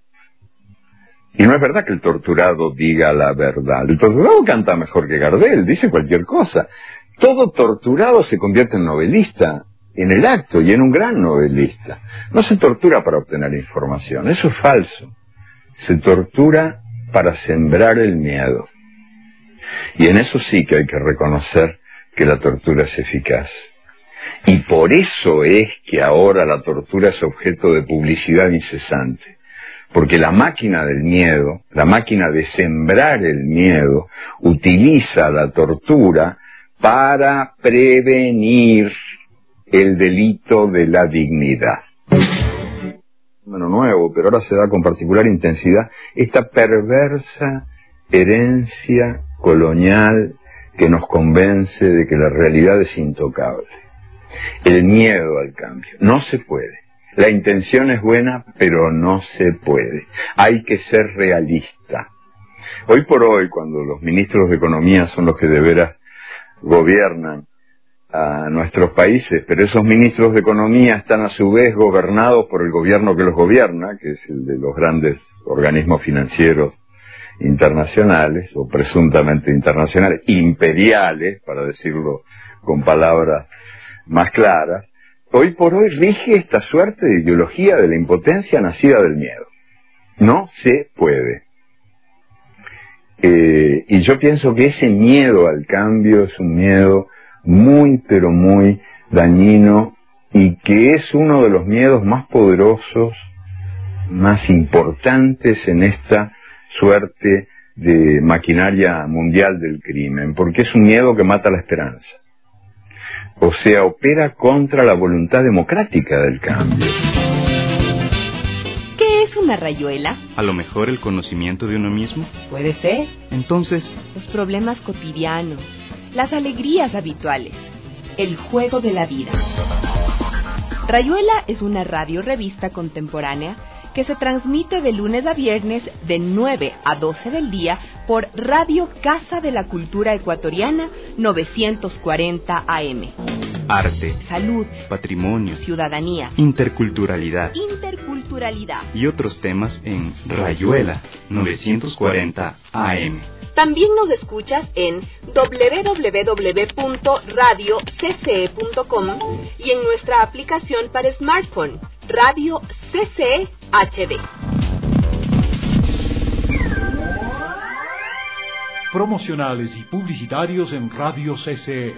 Y no es verdad que el torturado diga la verdad. El torturado canta mejor que Gardel, dice cualquier cosa. Todo torturado se convierte en novelista en el acto y en un gran novelista. No se tortura para obtener información, eso es falso. Se tortura para sembrar el miedo. Y en eso sí que hay que reconocer que la tortura es eficaz. Y por eso es que ahora la tortura es objeto de publicidad incesante. Porque la máquina del miedo, la máquina de sembrar el miedo, utiliza la tortura para prevenir el delito de la dignidad. Bueno, nuevo, pero ahora se da con particular intensidad esta perversa herencia colonial que nos convence de que la realidad es intocable. El miedo al cambio. No se puede. La intención es buena, pero no se puede. Hay que ser realista. Hoy por hoy, cuando los ministros de Economía son los que de veras gobiernan a nuestros países, pero esos ministros de Economía están a su vez gobernados por el gobierno que los gobierna, que es el de los grandes organismos financieros internacionales, o presuntamente internacionales, imperiales, para decirlo con palabras más claras. Hoy por hoy rige esta suerte de ideología de la impotencia nacida del miedo. No se puede. Y yo pienso que ese miedo al cambio es un miedo muy, pero muy dañino, y que es uno de los miedos más poderosos, más importantes en esta suerte de maquinaria mundial del crimen, porque es un miedo que mata la esperanza. O sea, opera contra la voluntad democrática del cambio. ¿Qué es una rayuela? A lo mejor el conocimiento de uno mismo. Puede ser. Entonces, los problemas cotidianos, las alegrías habituales, el juego de la vida. Rayuela es una radio-revista contemporánea que se transmite de lunes a viernes de 9 a 12 del día por Radio Casa de la Cultura Ecuatoriana 940 AM. Arte, salud, patrimonio, ciudadanía, interculturalidad y otros temas en Rayuela 940 AM. También nos escuchas en www.radiocce.com y en nuestra aplicación para smartphone, Radio CC HD. Promocionales y publicitarios en Radio CC.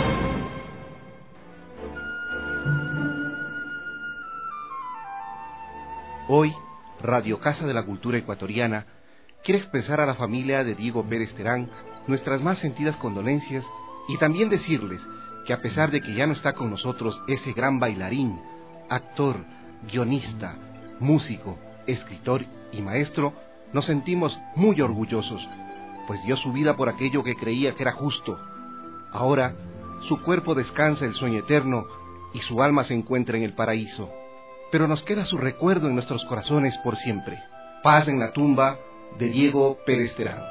Hoy, Radio Casa de la Cultura Ecuatoriana quiere expresar a la familia de Diego Pérez Terán nuestras más sentidas condolencias y también decirles que a pesar de que ya no está con nosotros ese gran bailarín, actor, guionista, músico, escritor y maestro, nos sentimos muy orgullosos, pues dio su vida por aquello que creía que era justo. Ahora, su cuerpo descansa el sueño eterno y su alma se encuentra en el paraíso. Pero nos queda su recuerdo en nuestros corazones por siempre. Paz en la tumba de Diego Pérez Terán.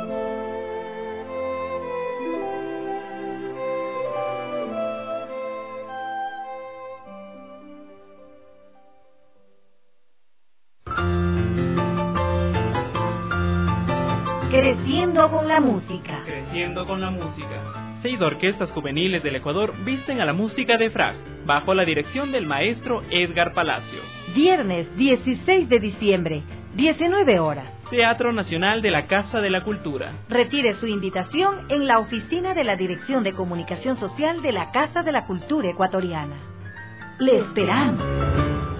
Creciendo con la música. Creciendo con la música. 6 orquestas juveniles del Ecuador visten a la música de FRAG, bajo la dirección del maestro Edgar Palacios. Viernes 16 de diciembre, 19 horas. Teatro Nacional de la Casa de la Cultura. Retire su invitación en la oficina de la Dirección de Comunicación Social de la Casa de la Cultura Ecuatoriana. Le esperamos.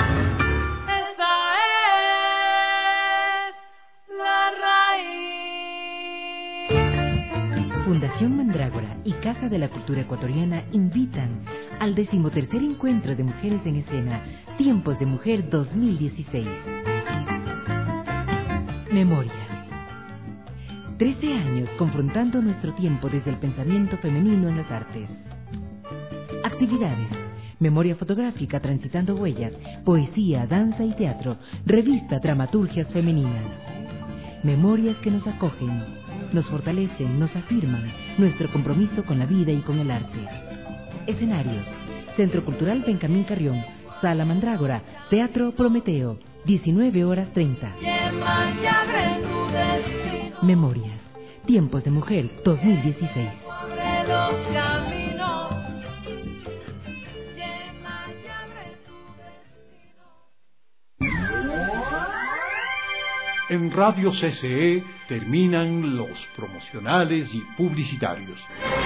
Esta es la raíz. Fundación Mandrágora y Casa de la Cultura Ecuatoriana invitan al 13º Encuentro de Mujeres en Escena, Tiempos de Mujer 2016. Memorias. 13 años confrontando nuestro tiempo desde el pensamiento femenino en las artes. Actividades: memoria fotográfica transitando huellas, poesía, danza y teatro, revista Dramaturgias Femeninas. Memorias que nos acogen, nos fortalecen, nos afirman nuestro compromiso con la vida y con el arte. Escenarios: Centro Cultural Benjamín Carrión, Sala Mandrágora, Teatro Prometeo, 19:30. Memorias, Tiempos de Mujer 2016. En Radio CCE terminan los promocionales y publicitarios.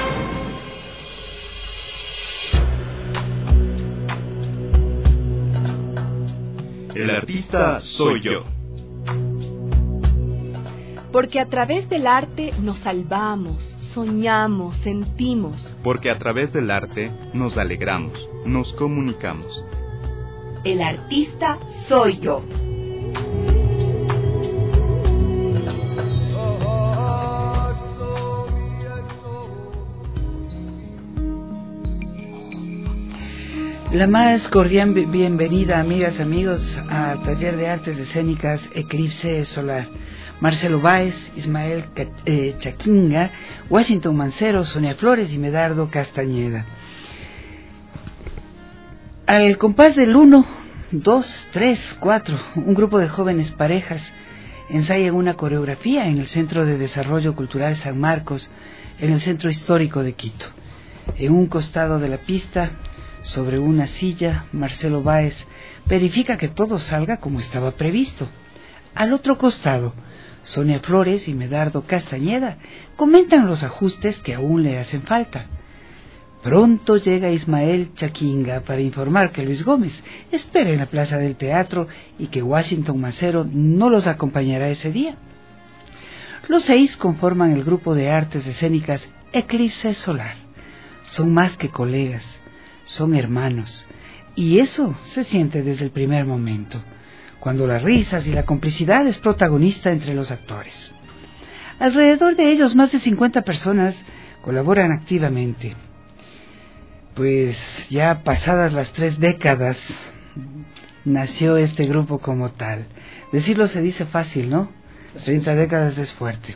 El artista soy yo. Porque a través del arte nos salvamos, soñamos, sentimos. Porque a través del arte nos alegramos, nos comunicamos. El artista soy yo. La más cordial bienvenida, amigas, amigos, al Taller de Artes Escénicas Eclipse Solar. Marcelo Báez, Ismael Chaquinga, Washington Mancero, Sonia Flores y Medardo Castañeda. Al compás del 1, 2, 3, 4, un grupo de jóvenes parejas ensayan una coreografía en el Centro de Desarrollo Cultural San Marcos, en el Centro Histórico de Quito. En un costado de la pista, sobre una silla, Marcelo Báez verifica que todo salga como estaba previsto. Al otro costado, Sonia Flores y Medardo Castañeda comentan los ajustes que aún le hacen falta. Pronto llega Ismael Chaquinga para informar que Luis Gómez espera en la plaza del teatro y que Washington Mancero no los acompañará ese día. Los 6 conforman el grupo de artes escénicas Eclipse Solar. Son más que colegas, son hermanos, y eso se siente desde el primer momento, cuando las risas y la complicidad es protagonista entre los actores. Alrededor de ellos más de 50 personas colaboran activamente. Pues ya pasadas las 3 décadas nació este grupo como tal. Decirlo se dice fácil, ¿no? 30 décadas es fuerte.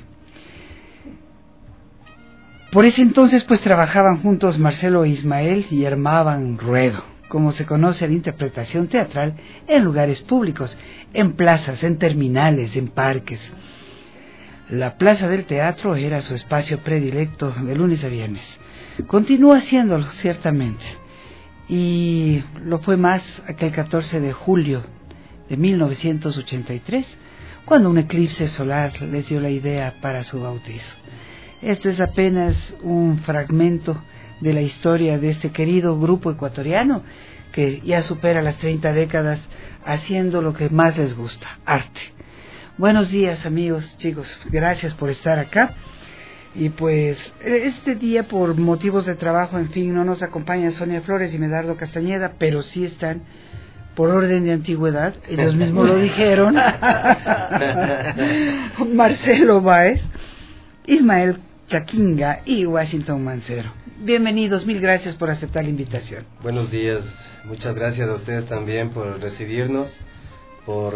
Por ese entonces pues trabajaban juntos Marcelo e Ismael y armaban ruedo, como se conoce a la interpretación teatral en lugares públicos, en plazas, en terminales, en parques. La plaza del teatro era su espacio predilecto de lunes a viernes. Continúa haciéndolo, ciertamente, y lo fue más aquel 14 de julio de 1983, cuando un eclipse solar les dio la idea para su bautizo. Este es apenas un fragmento de la historia de este querido grupo ecuatoriano que ya supera las 30 décadas haciendo lo que más les gusta, arte. Buenos días, amigos, chicos, gracias por estar acá. Y pues este día por motivos de trabajo, en fin, no nos acompañan Sonia Flores y Medardo Castañeda, pero sí están por orden de antigüedad, ellos mismos lo dijeron. Marcelo Báez, Ismael Chaquinga y Washington Mancero. Bienvenidos, mil gracias por aceptar la invitación. Buenos días, muchas gracias a ustedes también por recibirnos, por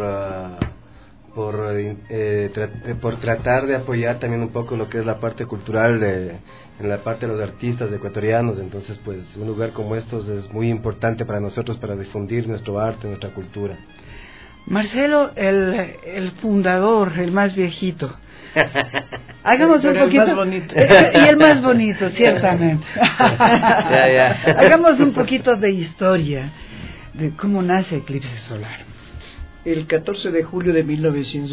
tratar de apoyar también un poco lo que es la parte cultural en la parte de los artistas ecuatorianos. Entonces pues un lugar como estos es muy importante para nosotros para difundir nuestro arte, nuestra cultura. Marcelo, el fundador, el más viejito. Hagamos un poquito. El más bonito. Y el más bonito, ciertamente. Hagamos un poquito de historia de cómo nace Eclipse Solar. El 14 de julio de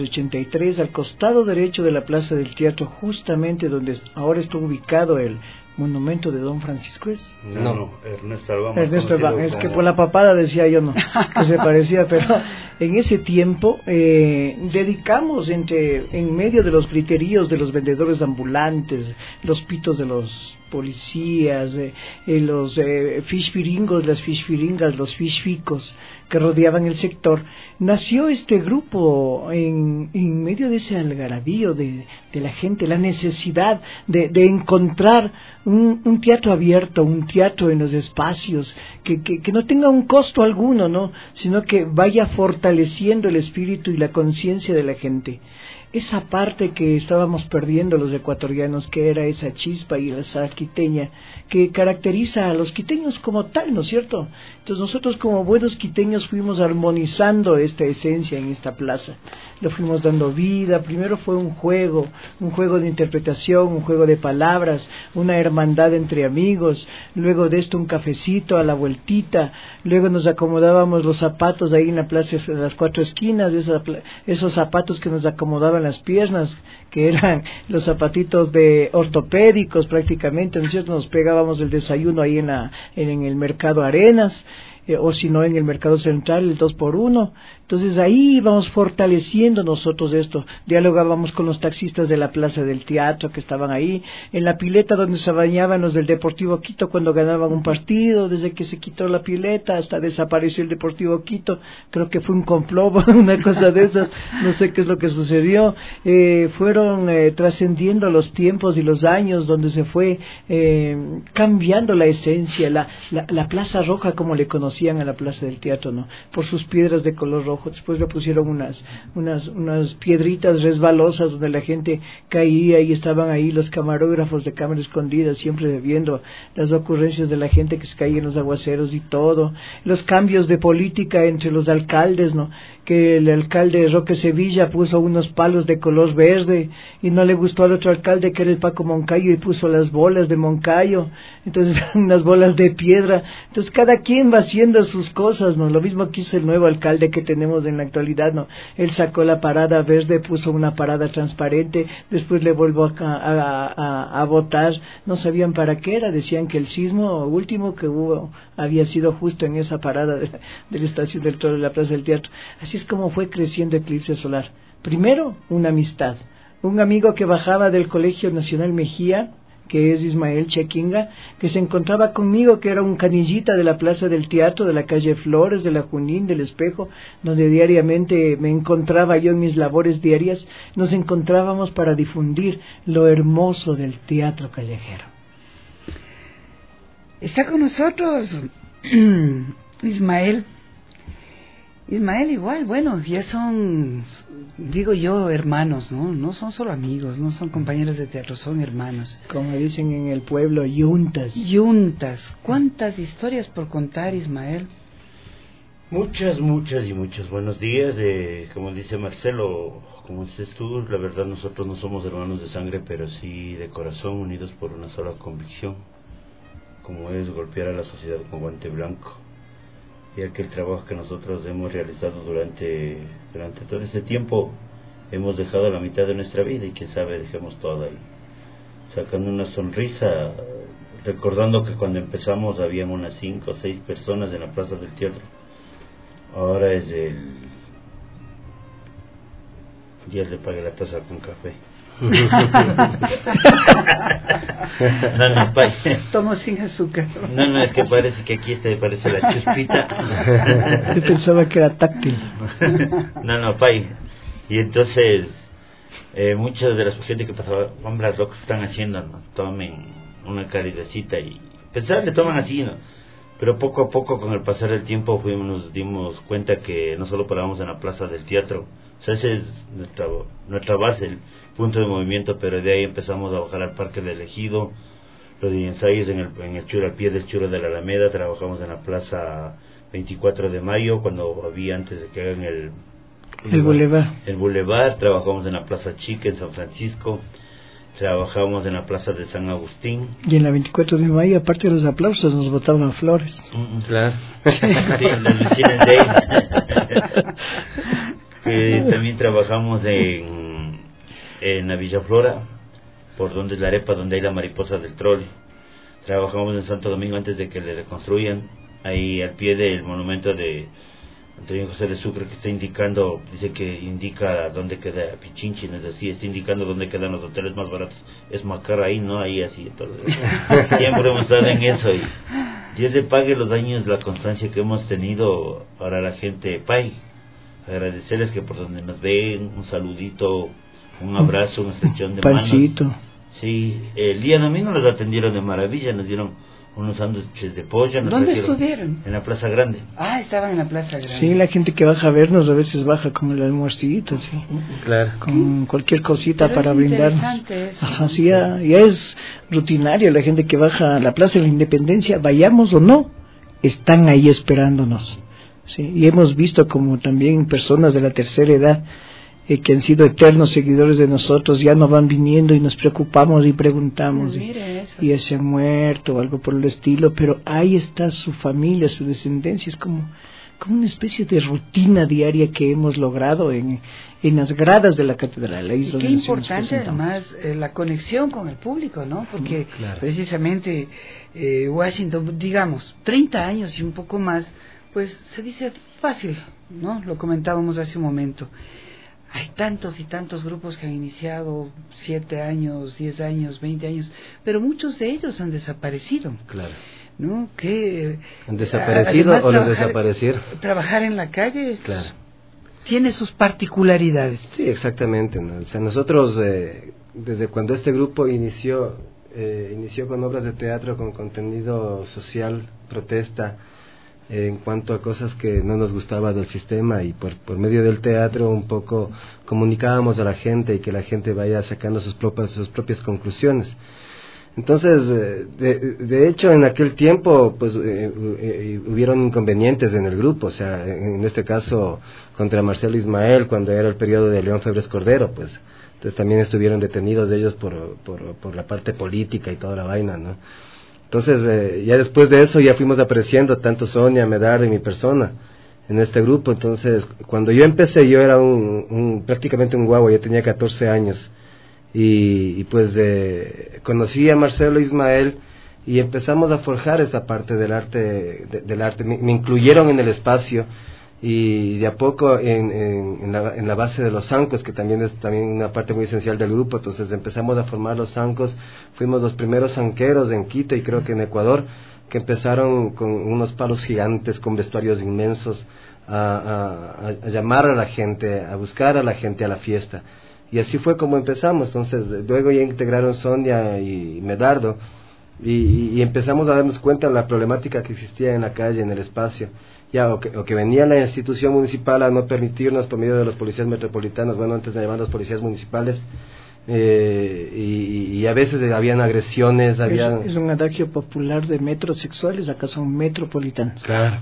1983, al costado derecho de la Plaza del Teatro, justamente donde ahora está ubicado el monumento de Don Francisco es. No, Ernesto Albán. Ernesto Albán, es que por la papada decía yo no, que se parecía, pero en ese tiempo dedicamos en medio de los griteríos de los vendedores ambulantes, los pitos de los policías, los fishfiringos, las fishfiringas, los fishficos que rodeaban el sector, nació este grupo en medio de ese algarabío de la gente, la necesidad de encontrar un teatro abierto, un teatro en los espacios, que no tenga un costo alguno, ¿no? Sino que vaya fortaleciendo el espíritu y la conciencia de la gente. Esa parte que estábamos perdiendo los ecuatorianos, que era esa chispa y esa quiteña, que caracteriza a los quiteños como tal, ¿no es cierto? Entonces nosotros como buenos quiteños fuimos armonizando esta esencia en esta plaza, lo fuimos dando vida. Primero fue un juego de interpretación, un juego de palabras, una hermandad entre amigos, luego de esto un cafecito a la vueltita, luego nos acomodábamos los zapatos ahí en la plaza de las 4 esquinas, esos zapatos que nos acomodaban las piernas, que eran los zapatitos de ortopédicos prácticamente, ¿no es cierto? Nos pegábamos el desayuno ahí en el mercado Arenas, o si no en el mercado central, el 2x1. Entonces ahí íbamos fortaleciendo nosotros esto, dialogábamos con los taxistas de la plaza del teatro que estaban ahí, en la pileta donde se bañaban los del Deportivo Quito cuando ganaban un partido. Desde que se quitó la pileta hasta desapareció el Deportivo Quito, creo que fue un complot, una cosa de esas, no sé qué es lo que sucedió. Fueron trascendiendo los tiempos y los años donde se fue cambiando la esencia, la Plaza Roja como le conocían a la plaza del teatro, ¿no? Por sus piedras de color rojo. Después le pusieron unas piedritas resbalosas donde la gente caía y estaban ahí los camarógrafos de cámara escondida siempre viendo las ocurrencias de la gente que se caía en los aguaceros y todo. Los cambios de política entre los alcaldes, ¿no? Que el alcalde Roque Sevilla puso unos palos de color verde y no le gustó al otro alcalde que era el Paco Moncayo y puso las bolas de Moncayo, entonces unas bolas de piedra. Entonces cada quien va haciendo sus cosas, ¿no? Lo mismo que hizo el nuevo alcalde que tenemos en la actualidad, ¿no? Él sacó la parada verde, puso una parada transparente, después le volvió a votar, no sabían para qué era, decían que el sismo último que hubo había sido justo en esa parada de la Estación del Toro de la Plaza del Teatro. Así es como fue creciendo Eclipse Solar. Primero, una amistad. Un amigo que bajaba del Colegio Nacional Mejía, que es Ismael Chequinga, que se encontraba conmigo, que era un canillita de la Plaza del Teatro, de la calle Flores, de la Junín, del Espejo, donde diariamente me encontraba yo en mis labores diarias. Nos encontrábamos para difundir lo hermoso del teatro callejero. Está con nosotros Ismael igual, bueno, ya son, digo yo, hermanos, ¿no? No son solo amigos, no son compañeros de teatro, son hermanos. Como dicen en el pueblo, yuntas. Yuntas. ¿Cuántas historias por contar, Ismael? Muchas y muchas. Buenos días. Como dice Marcelo, como dices tú, la verdad nosotros no somos hermanos de sangre, pero sí de corazón, unidos por una sola convicción, como es golpear a la sociedad con guante blanco. Ya que el trabajo que nosotros hemos realizado durante todo este tiempo, hemos dejado la mitad de nuestra vida y quién sabe dejemos toda ahí, sacando una sonrisa, recordando que cuando empezamos habían unas 5 o 6 personas en la Plaza del Teatro. Ahora es Dios le pague la taza con café. No, pay. Tomo sin azúcar. No, es que parece que aquí parece la chuspita. Yo pensaba que era táctil. No, pay. Y entonces, muchas de las gente que pasaba, hombres lo que están haciendo, ¿no? Tomen una caridadcita y pensar, le toman así, ¿no? Pero poco a poco, con el pasar del tiempo, nos dimos cuenta que no solo parábamos en la Plaza del Teatro, o sea, esa es nuestra base, el punto de movimiento, pero de ahí empezamos a bajar al Parque del Ejido, los ensayos en el Churo, al pie del Churo de la Alameda, trabajamos en la Plaza 24 de Mayo, cuando había antes de que hagan el Boulevard, trabajamos en la Plaza Chica en San Francisco, trabajamos en la Plaza de San Agustín. Y en la 24 de Mayo, aparte de los aplausos, nos botaban flores. Claro. Sí, las vecinas de ahí. También trabajamos en la Villa Flora, por donde es la arepa, donde hay la mariposa del trole. trabajamos en Santo Domingo antes de que le reconstruyan, ahí al pie del monumento de Antonio José de Sucre, que está indicando, dice que indica dónde queda Pichinchi, no es así, está indicando dónde quedan los hoteles más baratos. Es Macara ahí, no ahí así. Entonces, siempre hemos estado en eso y Dios le pague los años, la constancia que hemos tenido para la gente Pai. Agradecerles que por donde nos ven, un saludito, un abrazo, una estrechón de Pancito. manos. Sí, el día domingo nos atendieron de maravilla, nos dieron unos sándwiches de pollo. ¿Dónde estuvieron? En la Plaza Grande. Ah, estaban en la Plaza Grande. Sí, la gente que baja a vernos a veces baja con el almuercito, sí. Claro. Con cualquier cosita pero para es brindarnos. Eso, ajá, sí, ya es rutinario la gente que baja a la Plaza de la Independencia, vayamos o no, están ahí esperándonos. Sí, y hemos visto como también personas de la tercera edad que han sido eternos seguidores de nosotros, ya no van viniendo y nos preocupamos y preguntamos y ya se han muerto o algo por el estilo, pero ahí está su familia, su descendencia, es como una especie de rutina diaria que hemos logrado en las gradas de la catedral. Ahí y qué importante además la conexión con el público, ¿no? Porque precisamente Washington, digamos, 30 años y un poco más, pues se dice fácil, ¿no? Lo comentábamos hace un momento. Hay tantos y tantos grupos que han iniciado 7 años, 10 años, 20 años, pero muchos de ellos han desaparecido. Claro. ¿No? Que ¿Han desaparecido o los desaparecieron? Trabajar en la calle claro. Tiene sus particularidades. Sí, exactamente, ¿no? O sea, nosotros, desde cuando este grupo inició con obras de teatro con contenido social, protesta, en cuanto a cosas que no nos gustaba del sistema, y por medio del teatro un poco comunicábamos a la gente y que la gente vaya sacando sus propias conclusiones. Entonces, de hecho, en aquel tiempo pues hubieron inconvenientes en el grupo, o sea, en este caso contra Marcelo Ismael, cuando era el periodo de León Febres Cordero, pues entonces también estuvieron detenidos ellos por la parte política y toda la vaina, ¿no? Entonces, ya después de eso ya fuimos apareciendo tanto Sonia, Medardo y mi persona en este grupo. Entonces, cuando yo empecé, yo era prácticamente un guagua, yo tenía 14 años. Y pues conocí a Marcelo Ismael y empezamos a forjar esa parte del arte. Me incluyeron en el espacio y de a poco en la base de los zancos, que también es una parte muy esencial del grupo. Entonces empezamos a formar los zancos, fuimos los primeros zanqueros en Quito y creo que en Ecuador, que empezaron con unos palos gigantes, con vestuarios inmensos, a llamar a la gente, a buscar a la gente a la fiesta. Y así fue como empezamos. Entonces luego ya integraron Sonia y Medardo y empezamos a darnos cuenta de la problemática que existía en la calle, en el espacio. Ya, o que venía la institución municipal a no permitirnos por medio de los policías metropolitanos, bueno, antes de llamar los policías municipales, y a veces habían agresiones, Es un adagio popular de metrosexuales, acá son metropolitanos. Claro.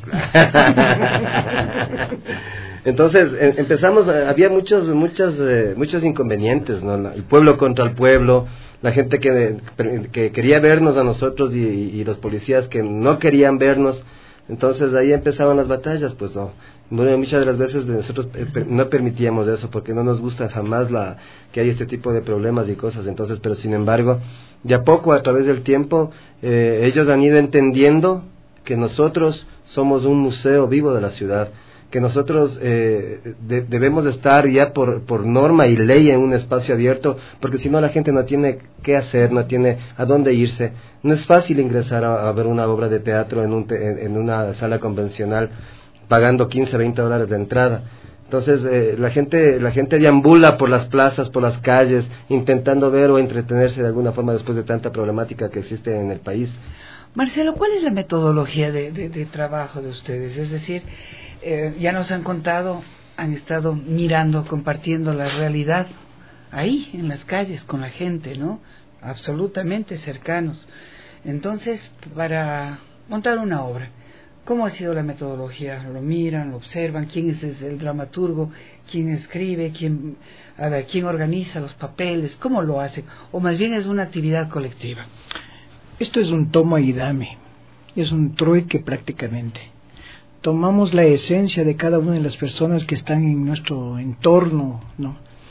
Entonces empezamos, había muchos inconvenientes, ¿no? El pueblo contra el pueblo, la gente que quería vernos a nosotros y los policías que no querían vernos. Entonces ahí empezaban las batallas, pues no, muchas de las veces nosotros no permitíamos eso porque no nos gusta jamás que haya este tipo de problemas y cosas. Entonces, pero sin embargo, de a poco, a través del tiempo, ellos han ido entendiendo que nosotros somos un museo vivo de la ciudad, que nosotros debemos de estar ya por norma y ley en un espacio abierto, porque si no la gente no tiene qué hacer, no tiene a dónde irse. No es fácil ingresar a ver una obra de teatro en una sala convencional pagando 15, 20 dólares de entrada. Entonces la gente deambula por las plazas, por las calles, intentando ver o entretenerse de alguna forma después de tanta problemática que existe en el país. Marcelo, ¿cuál es la metodología de trabajo de ustedes? Es decir, ya nos han contado, han estado mirando, compartiendo la realidad ahí, en las calles, con la gente, ¿no? Absolutamente cercanos. Entonces, para montar una obra, ¿cómo ha sido la metodología? ¿Lo miran, lo observan? ¿Quién es el dramaturgo? ¿Quién escribe? ¿Quién organiza los papeles? ¿Cómo lo hacen? ¿O más bien es una actividad colectiva? Esto es un toma y dame, es un trueque prácticamente. Tomamos la esencia de cada una de las personas que están en nuestro entorno, ¿no?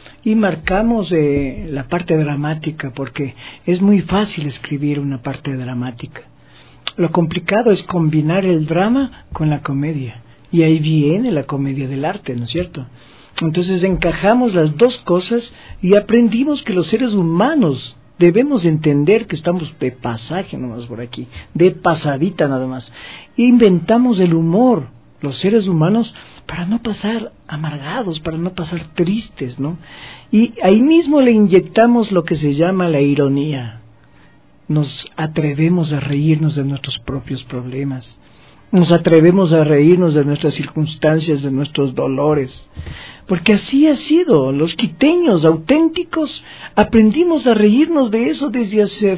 y marcamos la parte dramática, porque es muy fácil escribir una parte dramática. Lo complicado es combinar el drama con la comedia, y ahí viene la comedia del arte, ¿no es cierto? Entonces encajamos las dos cosas y aprendimos que los seres humanos debemos entender que estamos de pasaje nomás por aquí, de pasadita nada más. Inventamos el humor, los seres humanos, para no pasar amargados, para no pasar tristes, ¿no? Y ahí mismo le inyectamos lo que se llama la ironía. Nos atrevemos a reírnos de nuestros propios problemas. Nos atrevemos a reírnos de nuestras circunstancias, de nuestros dolores. Porque así ha sido. Los quiteños auténticos aprendimos a reírnos de eso desde hace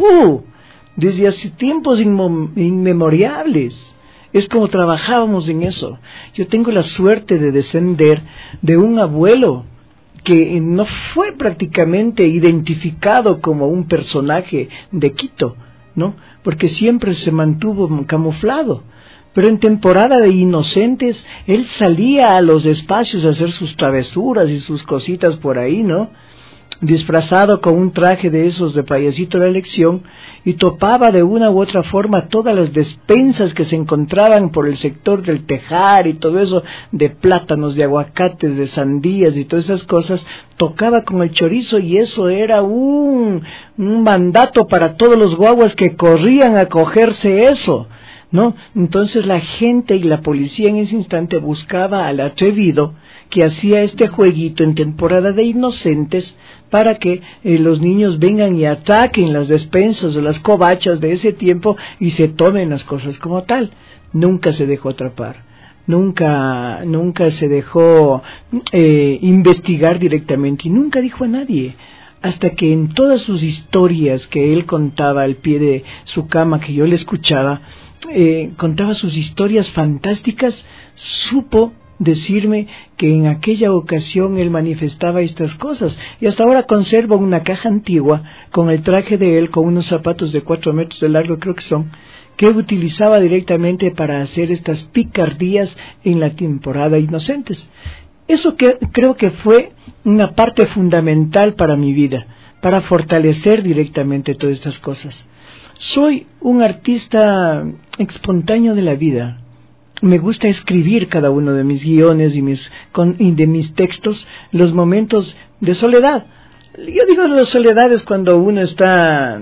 tiempos inmemorables. Es como trabajábamos en eso. Yo tengo la suerte de descender de un abuelo que no fue prácticamente identificado como un personaje de Quito, ¿no? Porque siempre se mantuvo camuflado. Pero en temporada de inocentes, él salía a los espacios a hacer sus travesuras y sus cositas por ahí, ¿no? Disfrazado con un traje de esos de payasito de la elección, y topaba de una u otra forma todas las despensas que se encontraban por el sector del Tejar y todo eso, de plátanos, de aguacates, de sandías y todas esas cosas. Tocaba con el chorizo, y eso era un mandato para todos los guaguas que corrían a cogerse eso, ¿no? Entonces la gente y la policía en ese instante buscaba al atrevido que hacía este jueguito en temporada de inocentes para que los niños vengan y ataquen las despensas o las covachas de ese tiempo y se tomen las cosas como tal. Nunca se dejó atrapar, nunca se dejó investigar directamente, y nunca dijo a nadie. Hasta que en todas sus historias que él contaba al pie de su cama, que yo le escuchaba, contaba sus historias fantásticas, supo decirme que en aquella ocasión él manifestaba estas cosas, y hasta ahora conservo una caja antigua con el traje de él, con unos zapatos de 4 metros de largo, creo que son, que utilizaba directamente para hacer estas picardías en la temporada Inocentes. Eso que creo que fue una parte fundamental para mi vida, para fortalecer directamente todas estas cosas. Soy un artista espontáneo de la vida. Me gusta escribir cada uno de mis guiones y de mis textos, los momentos de soledad. Yo digo la soledad es cuando uno está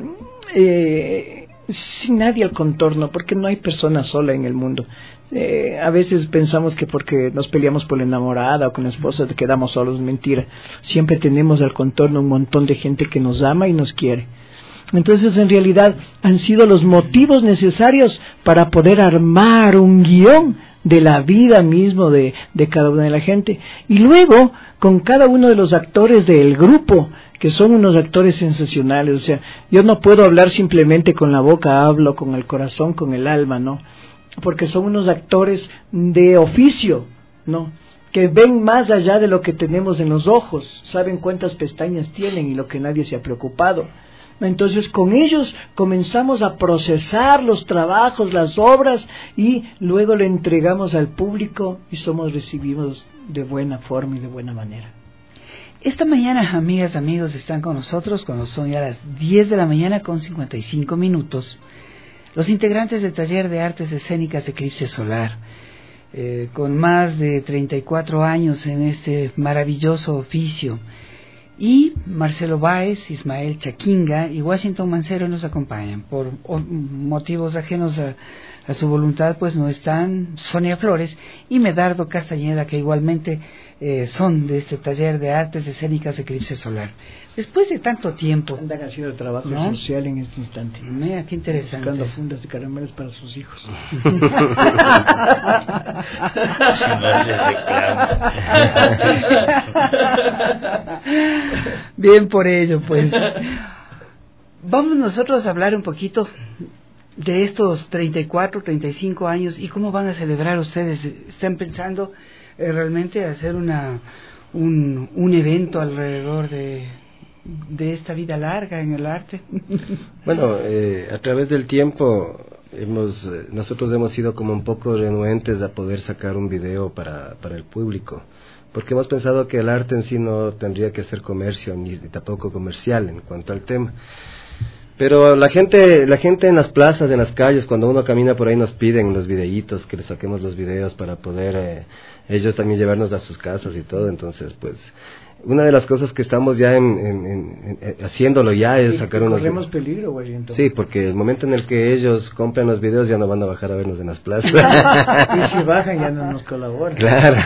sin nadie al contorno, porque no hay persona sola en el mundo. A veces pensamos que porque nos peleamos por la enamorada o con la esposa quedamos solos. Mentira. Siempre tenemos al contorno un montón de gente que nos ama y nos quiere. Entonces, en realidad, han sido los motivos necesarios para poder armar un guión de la vida mismo de cada una de la gente. Y luego, con cada uno de los actores del grupo, que son unos actores sensacionales. O sea, yo no puedo hablar simplemente con la boca, hablo con el corazón, con el alma, ¿no? Porque son unos actores de oficio, ¿no? Que ven más allá de lo que tenemos en los ojos, saben cuántas pestañas tienen y lo que nadie se ha preocupado. Entonces con ellos comenzamos a procesar los trabajos, las obras, y luego le entregamos al público y somos recibidos de buena forma y de buena manera. Esta mañana, amigas, amigos, están con nosotros cuando son ya las 10 de la mañana con 55 minutos. Los integrantes del Taller de Artes Escénicas Eclipse Solar, con más de 34 años en este maravilloso oficio. Y Marcelo Báez, Ismael Chaquinga y Washington Mancero nos acompañan. Por motivos ajenos a su voluntad, pues no están Sonia Flores y Medardo Castañeda, que igualmente son de este Taller de Artes Escénicas Eclipse Solar. Después de tanto tiempo... Andan haciendo trabajo social en este instante. Mira, qué interesante. Buscando fundas de caramelos para sus hijos. Bien por ello, pues. Vamos nosotros a hablar un poquito de estos 34, 35 años y cómo van a celebrar ustedes. ¿Están pensando realmente hacer un evento alrededor de esta vida larga en el arte? Bueno, a través del tiempo nosotros hemos sido como un poco renuentes a poder sacar un video para el público, porque hemos pensado que el arte en sí no tendría que ser comercio ni tampoco comercial en cuanto al tema. Pero la gente en las plazas, en las calles, cuando uno camina por ahí nos piden los videitos, que les saquemos los videos para poder ellos también llevarnos a sus casas y todo. Entonces, pues, una de las cosas que estamos ya haciéndolo ya es sacar unos... Corremos peligro, güey, entonces. Sí, porque el momento en el que ellos compran los videos ya no van a bajar a vernos en las plazas. Y si bajan ya no nos colaboran. Claro.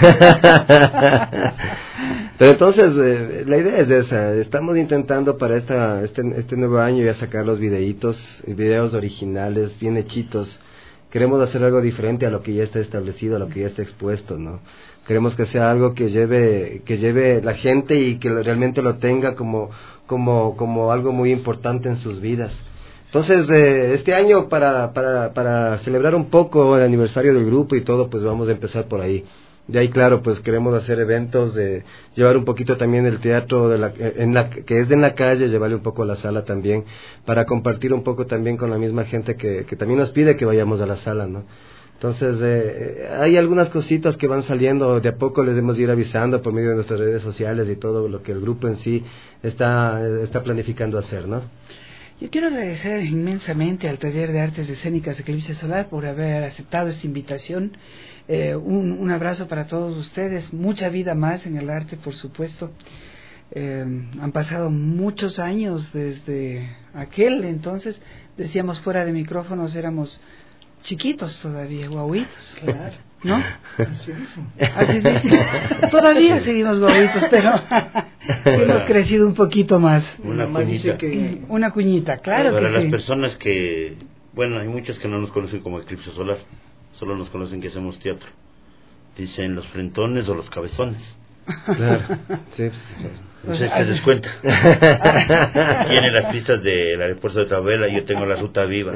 Pero entonces, la idea es esa. Estamos intentando para este nuevo año ya sacar los videos originales, bien hechitos. Queremos hacer algo diferente a lo que ya está establecido, a lo que ya está expuesto, ¿no? Queremos que sea algo que lleve la gente y que realmente lo tenga como algo muy importante en sus vidas. Entonces, este año para celebrar un poco el aniversario del grupo y todo, pues vamos a empezar por ahí. De ahí, claro, pues queremos hacer eventos, llevar un poquito también el teatro que es de en la calle, llevarle un poco a la sala también, para compartir un poco también con la misma gente que también nos pide que vayamos a la sala, ¿no? Entonces, hay algunas cositas que van saliendo, de a poco les debemos ir avisando por medio de nuestras redes sociales y todo lo que el grupo en sí está planificando hacer, ¿no? Yo quiero agradecer inmensamente al Taller de Artes Escénicas Eclipse Solar por haber aceptado esta invitación. Un abrazo para todos ustedes, mucha vida más en el arte, por supuesto. Han pasado muchos años desde aquel entonces, decíamos fuera de micrófonos, éramos chiquitos todavía, guauitos, claro, ¿no? Así dicen. Así dicen. Todavía seguimos guauitos, pero hemos crecido un poquito más. Una cuñita, claro para que las sí. personas que, bueno, hay muchos que no nos conocen como Eclipse Solar, solo nos conocen que hacemos teatro. Dicen los frentones o los cabezones. Claro, sí, pues. No sé qué se cuenta. Tiene las pistas del aeropuerto de Tabela, yo tengo la ruta viva.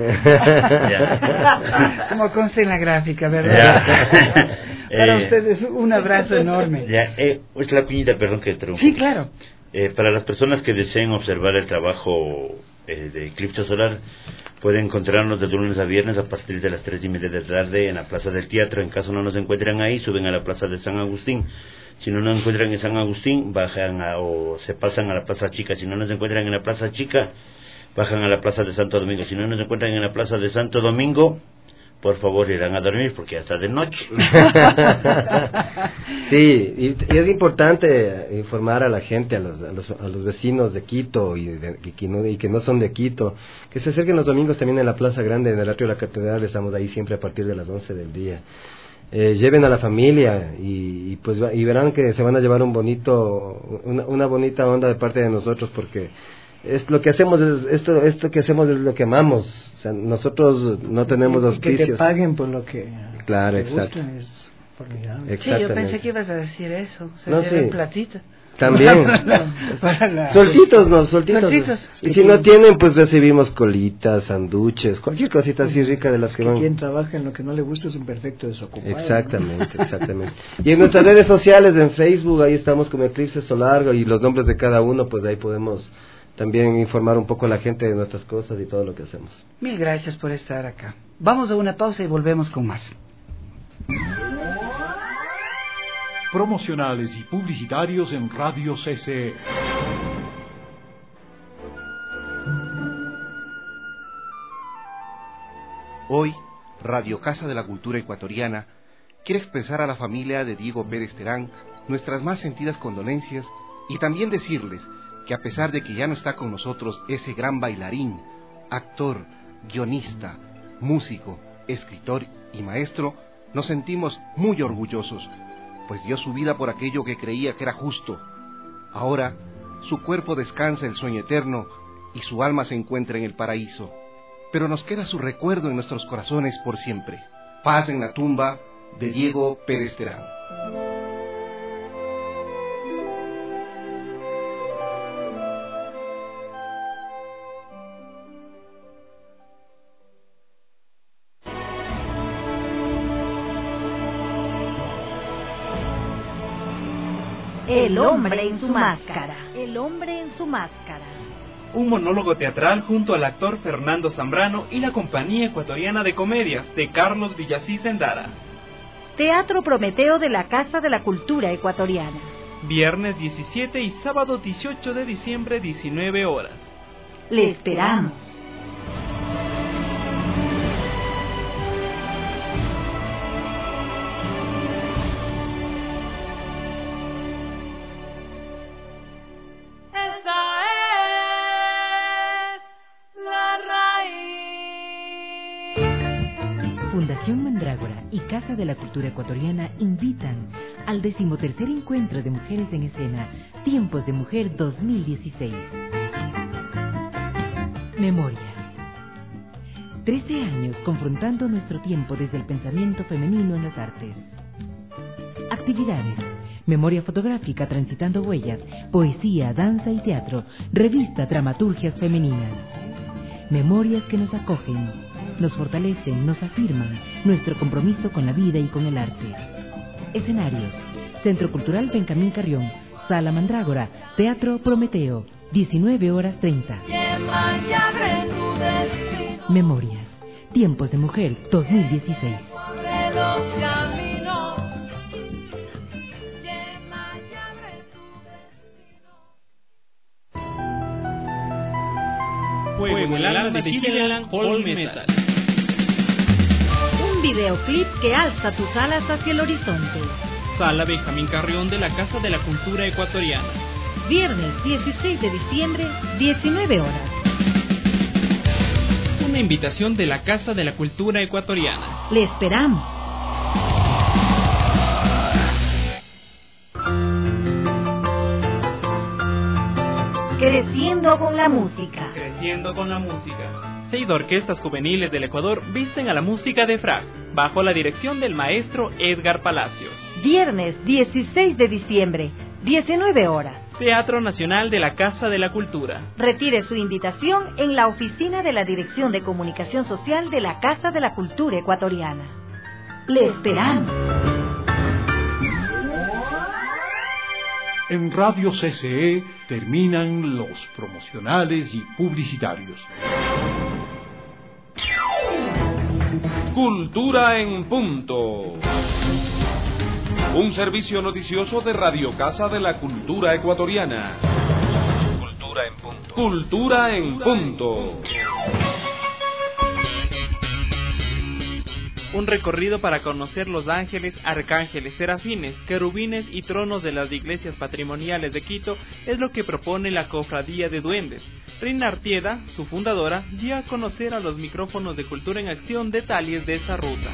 Ya. Como consta en la gráfica, ¿verdad? Para ustedes un abrazo enorme. Ya, es la cuñita, perdón que interrumpa. Sí, claro. Para las personas que deseen observar el trabajo de Eclipse Solar, pueden encontrarnos de lunes a viernes a partir de las 3:30 de la tarde en la Plaza del Teatro. En caso no nos encuentren ahí, suben a la Plaza de San Agustín. Si no nos encuentran en San Agustín, bajan o se pasan a la Plaza Chica. Si no nos encuentran en la Plaza Chica, bajan a la Plaza de Santo Domingo. Si no nos encuentran en la Plaza de Santo Domingo, por favor irán a dormir porque ya está de noche. Sí, y es importante informar a la gente, a los vecinos de Quito y que no son de Quito, que se acerquen los domingos también en la Plaza Grande, en el atrio de la Catedral. Estamos ahí siempre a partir de las 11 del día. Lleven a la familia y verán que se van a llevar una bonita onda de parte de nosotros, porque es lo que hacemos, esto que hacemos es lo que amamos. O sea, nosotros no tenemos auspicios. Que te paguen por lo que claro, te exacto. gusta es formidable. Sí, yo pensé que ibas a decir eso, platita. También. Soltitos. Y si no tienen, pues recibimos colitas, sanduches, cualquier cosita así rica de las que van. Quien trabaja en lo que no le gusta es un perfecto desocupado. Exactamente. Y en nuestras redes sociales, en Facebook, ahí estamos como Eclipse Solar y los nombres de cada uno, pues ahí podemos también informar un poco a la gente de nuestras cosas y todo lo que hacemos. Mil gracias por estar acá. Vamos a una pausa y volvemos con más. Promocionales y publicitarios en Radio CC. Hoy, Radio Casa de la Cultura Ecuatoriana quiere expresar a la familia de Diego Pérez Terán nuestras más sentidas condolencias y también decirles que a pesar de que ya no está con nosotros ese gran bailarín, actor, guionista, músico, escritor y maestro, nos sentimos muy orgullosos, pues dio su vida por aquello que creía que era justo. Ahora, su cuerpo descansa el sueño eterno y su alma se encuentra en el paraíso. Pero nos queda su recuerdo en nuestros corazones por siempre. Paz en la tumba de Diego Pérez Terán. El hombre en su máscara. El hombre en su máscara. Un monólogo teatral junto al actor Fernando Zambrano y la compañía ecuatoriana de comedias de Carlos Villasís Endara. Teatro Prometeo de la Casa de la Cultura Ecuatoriana. Viernes 17 y sábado 18 de diciembre, 19 horas. Le esperamos. Fundación Mandrágora y Casa de la Cultura Ecuatoriana invitan al 13º Encuentro de Mujeres en Escena, Tiempos de Mujer 2016. Memoria. 13 años confrontando nuestro tiempo desde el pensamiento femenino en las artes. Actividades. Memoria fotográfica transitando huellas, poesía, danza y teatro, revista Dramaturgias Femeninas. Memorias que nos acogen, nos fortalecen, nos afirman nuestro compromiso con la vida y con el arte. Escenarios: Centro Cultural Benjamín Carrión, Sala Mandrágora, Teatro Prometeo, 19:30. Memorias, Tiempos de Mujer 2016. Fuego en el alma de Hilleland All Metal. Un videoclip que alza tus alas hacia el horizonte. Sala Benjamín Carrión de la Casa de la Cultura Ecuatoriana. Viernes 16 de diciembre, 19 horas. Una invitación de la Casa de la Cultura Ecuatoriana. Le esperamos. Creciendo con la música. Creciendo con la música. 6 orquestas juveniles del Ecuador visten a la música de FRAG, bajo la dirección del maestro Edgar Palacios. Viernes 16 de diciembre, 19 horas. Teatro Nacional de la Casa de la Cultura. Retire su invitación en la oficina de la Dirección de Comunicación Social de la Casa de la Cultura Ecuatoriana. Le esperamos. En Radio CCE terminan los promocionales y publicitarios. Cultura en punto. Un servicio noticioso de Radio Casa de la Cultura Ecuatoriana. Cultura en punto. Cultura en punto. Un recorrido para conocer los ángeles, arcángeles, serafines, querubines y tronos de las iglesias patrimoniales de Quito es lo que propone la Cofradía de Duendes. Rina Artieda, su fundadora, dio a conocer a los micrófonos de Cultura en Acción detalles de esa ruta.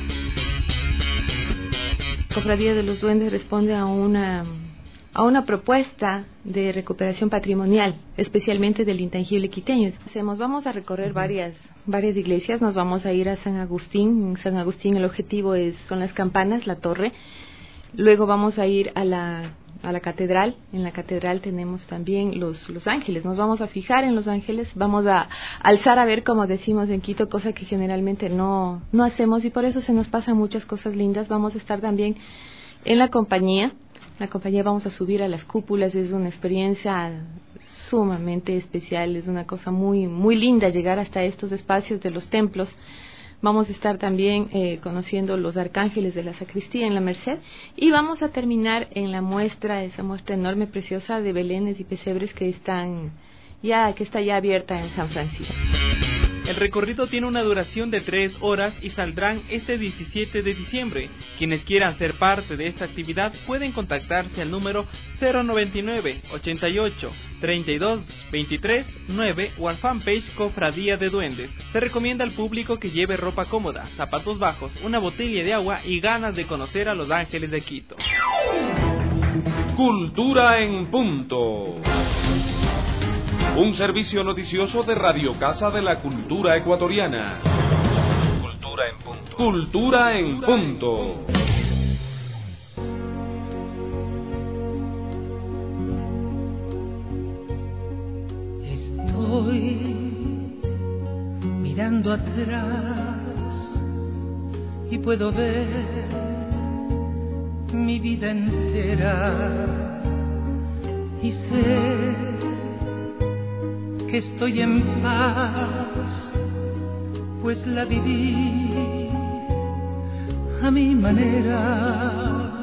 Cofradía de los Duendes responde a una propuesta de recuperación patrimonial, especialmente del intangible quiteño. Vamos a recorrer varias iglesias, nos vamos a ir a San Agustín. En San Agustín el objetivo son las campanas, la torre. Luego vamos a ir a la catedral. En la catedral tenemos también los ángeles. Nos vamos a fijar en los ángeles, vamos a alzar a ver, como decimos en Quito, cosa que generalmente no hacemos, y por eso se nos pasan muchas cosas lindas. Vamos a estar también en la compañía. La compañía vamos a subir a las cúpulas, es una experiencia sumamente especial, es una cosa muy, muy linda llegar hasta estos espacios de los templos. Vamos a estar también conociendo los arcángeles de la sacristía en la Merced, y vamos a terminar en esa muestra enorme, preciosa de belenes y pesebres que está ya abierta en San Francisco. El recorrido tiene una duración de 3 horas y saldrán este 17 de diciembre. Quienes quieran ser parte de esta actividad pueden contactarse al número 099-88-32-23-9 o al fanpage Cofradía de Duendes. Se recomienda al público que lleve ropa cómoda, zapatos bajos, una botella de agua y ganas de conocer a los ángeles de Quito. Cultura en punto. Un servicio noticioso de Radio Casa de la Cultura Ecuatoriana. Cultura en punto. Cultura en punto. Estoy mirando atrás y puedo ver mi vida entera y sé que estoy en paz, pues la viví a mi manera.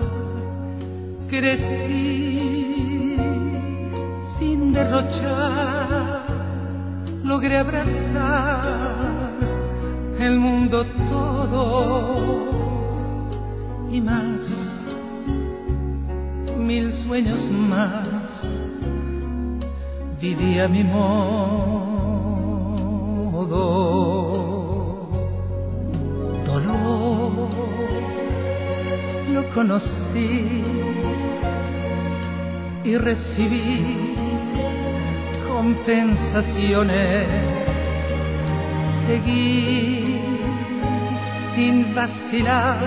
Crecí sin derrochar, logré abrazar el mundo todo y más, 1000 sueños más, viví a mi modo. Dolor lo conocí y recibí compensaciones. Seguí sin vacilar,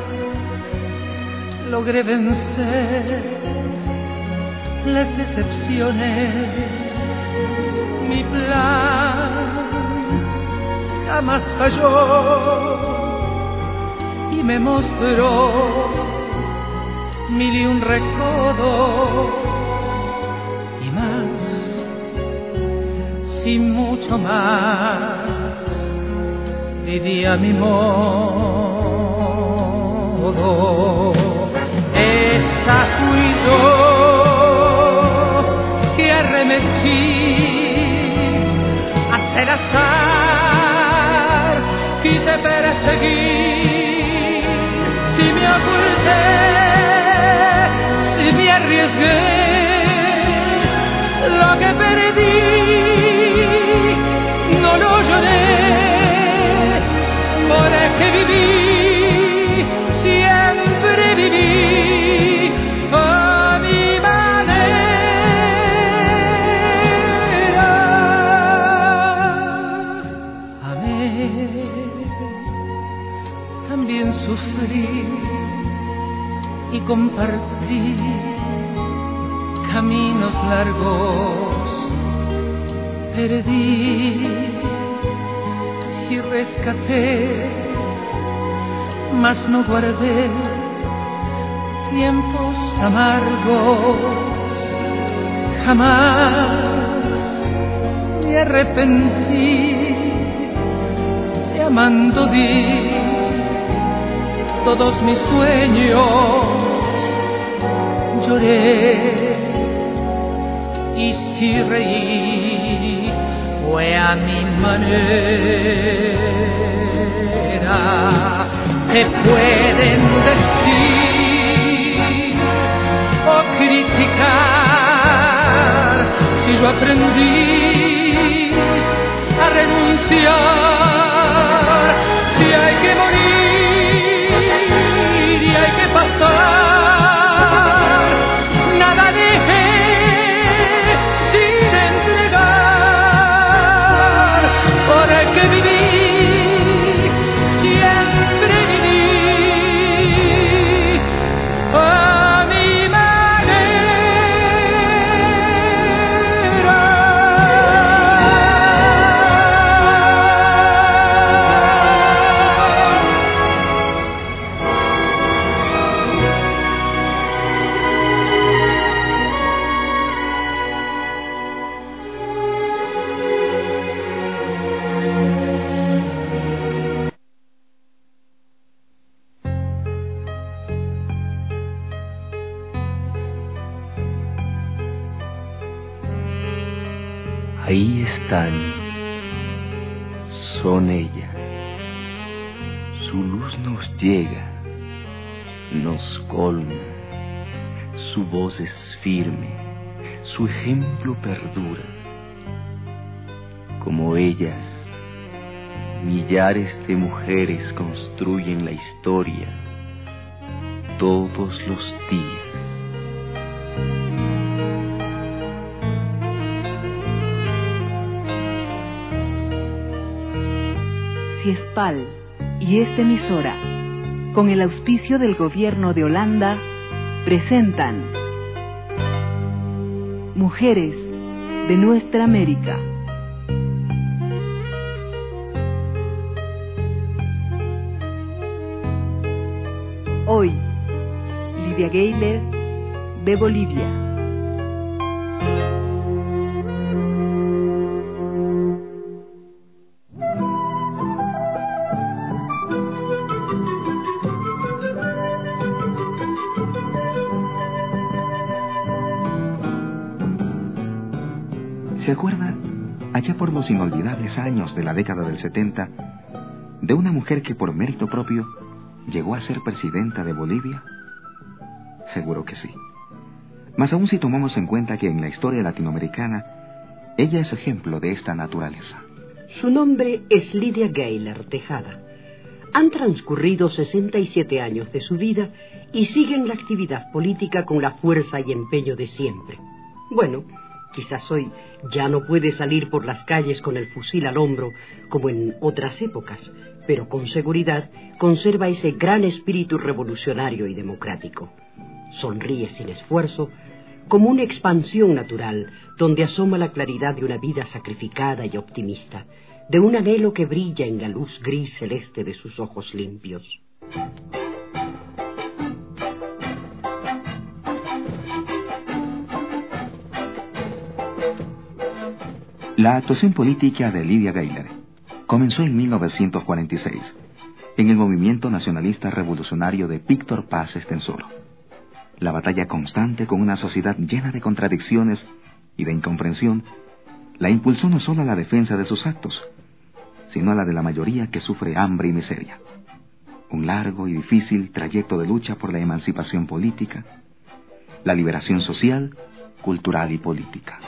logré vencer las decepciones. Mi plan jamás falló y me mostró 1001 recodos y más, sin mucho más, vivía mi modo. Esa fui yo que arremetí hasta el azar, quise perseguir, si me oculté, si me arriesgué, lo que perdí no lo lloré, porque viví, siempre viví a mi manera. Amé, también sufrí y compartí caminos largos, perdí y rescaté, mas no guardé tiempos amargos. Jamás me arrepentí, de amando di todos mis sueños, lloré y si reí fue a mi manera. Te pueden decir o criticar si yo aprendí a renunciar, si hay que morir y hay que pasar, nada dejé sin entregar, porque viví, siempre viví a mi Ahí están, son ellas, su luz nos llega, nos colma, su voz es firme, su ejemplo perdura. Como ellas, millares de mujeres construyen la historia todos los días. Ciespal y esta emisora, con el auspicio del Gobierno de Holanda, presentan Mujeres de Nuestra América. Hoy, Lidia Gayler, de Bolivia. ¿Se acuerda, allá por los inolvidables años de la década del 70, de una mujer que por mérito propio llegó a ser presidenta de Bolivia? Seguro que sí. Más aún si tomamos en cuenta que en la historia latinoamericana, ella es ejemplo de esta naturaleza. Su nombre es Lydia Gayler Tejada. Han transcurrido 67 años de su vida y siguen la actividad política con la fuerza y empeño de siempre. Bueno, quizás hoy ya no puede salir por las calles con el fusil al hombro como en otras épocas, pero con seguridad conserva ese gran espíritu revolucionario y democrático. Sonríe sin esfuerzo, como una expansión natural donde asoma la claridad de una vida sacrificada y optimista, de un anhelo que brilla en la luz gris celeste de sus ojos limpios. La actuación política de Lydia Gayler comenzó en 1946, en el movimiento nacionalista revolucionario de Víctor Paz Estenssoro. La batalla constante con una sociedad llena de contradicciones y de incomprensión la impulsó no solo a la defensa de sus actos, sino a la de la mayoría que sufre hambre y miseria. Un largo y difícil trayecto de lucha por la emancipación política, la liberación social, cultural y política.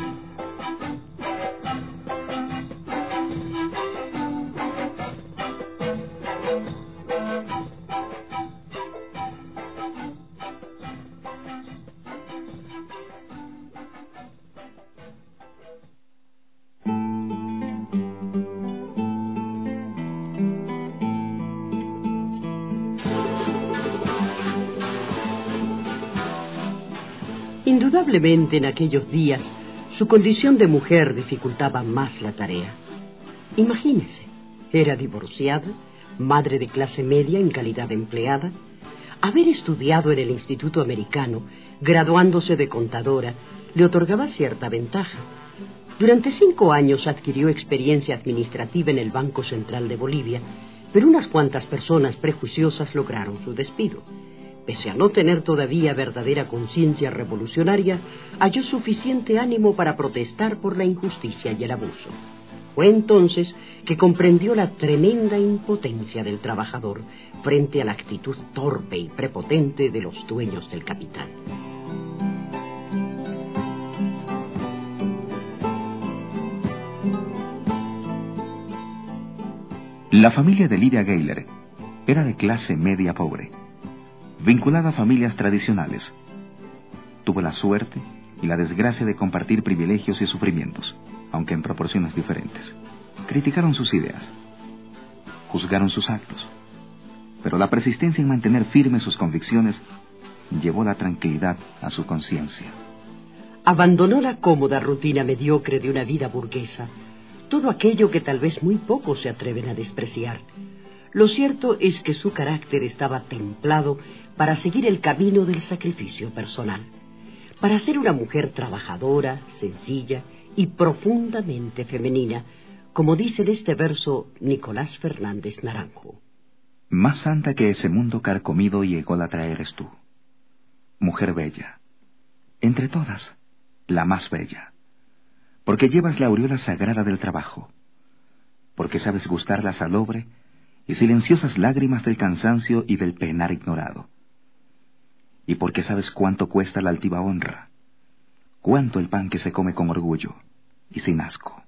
Indudablemente en aquellos días su condición de mujer dificultaba más la tarea. Imagínese, era divorciada, madre de clase media en calidad de empleada, haber estudiado en el Instituto Americano, graduándose de contadora, le otorgaba cierta ventaja. Durante 5 años adquirió experiencia administrativa en el Banco Central de Bolivia, pero unas cuantas personas prejuiciosas lograron su despido. Pese a no tener todavía verdadera conciencia revolucionaria, halló suficiente ánimo para protestar por la injusticia y el abuso. Fue entonces que comprendió la tremenda impotencia del trabajador frente a la actitud torpe y prepotente de los dueños del capital. La familia de Lydia Gayler era de clase media pobre, vinculada a familias tradicionales. Tuvo la suerte y la desgracia de compartir privilegios y sufrimientos, aunque en proporciones diferentes. Criticaron sus ideas, juzgaron sus actos, pero la persistencia en mantener firmes sus convicciones llevó la tranquilidad a su conciencia. Abandonó la cómoda rutina mediocre de una vida burguesa, todo aquello que tal vez muy pocos se atreven a despreciar. Lo cierto es que su carácter estaba templado para seguir el camino del sacrificio personal, para ser una mujer trabajadora, sencilla y profundamente femenina, como dice en este verso Nicolás Fernández Naranjo. Más santa que ese mundo carcomido y ególatra eres tú, mujer bella, entre todas, la más bella, porque llevas la aureola sagrada del trabajo, porque sabes gustar la salobre y silenciosas lágrimas del cansancio y del penar ignorado. Y porque sabes cuánto cuesta la altiva honra, cuánto el pan que se come con orgullo y sin asco.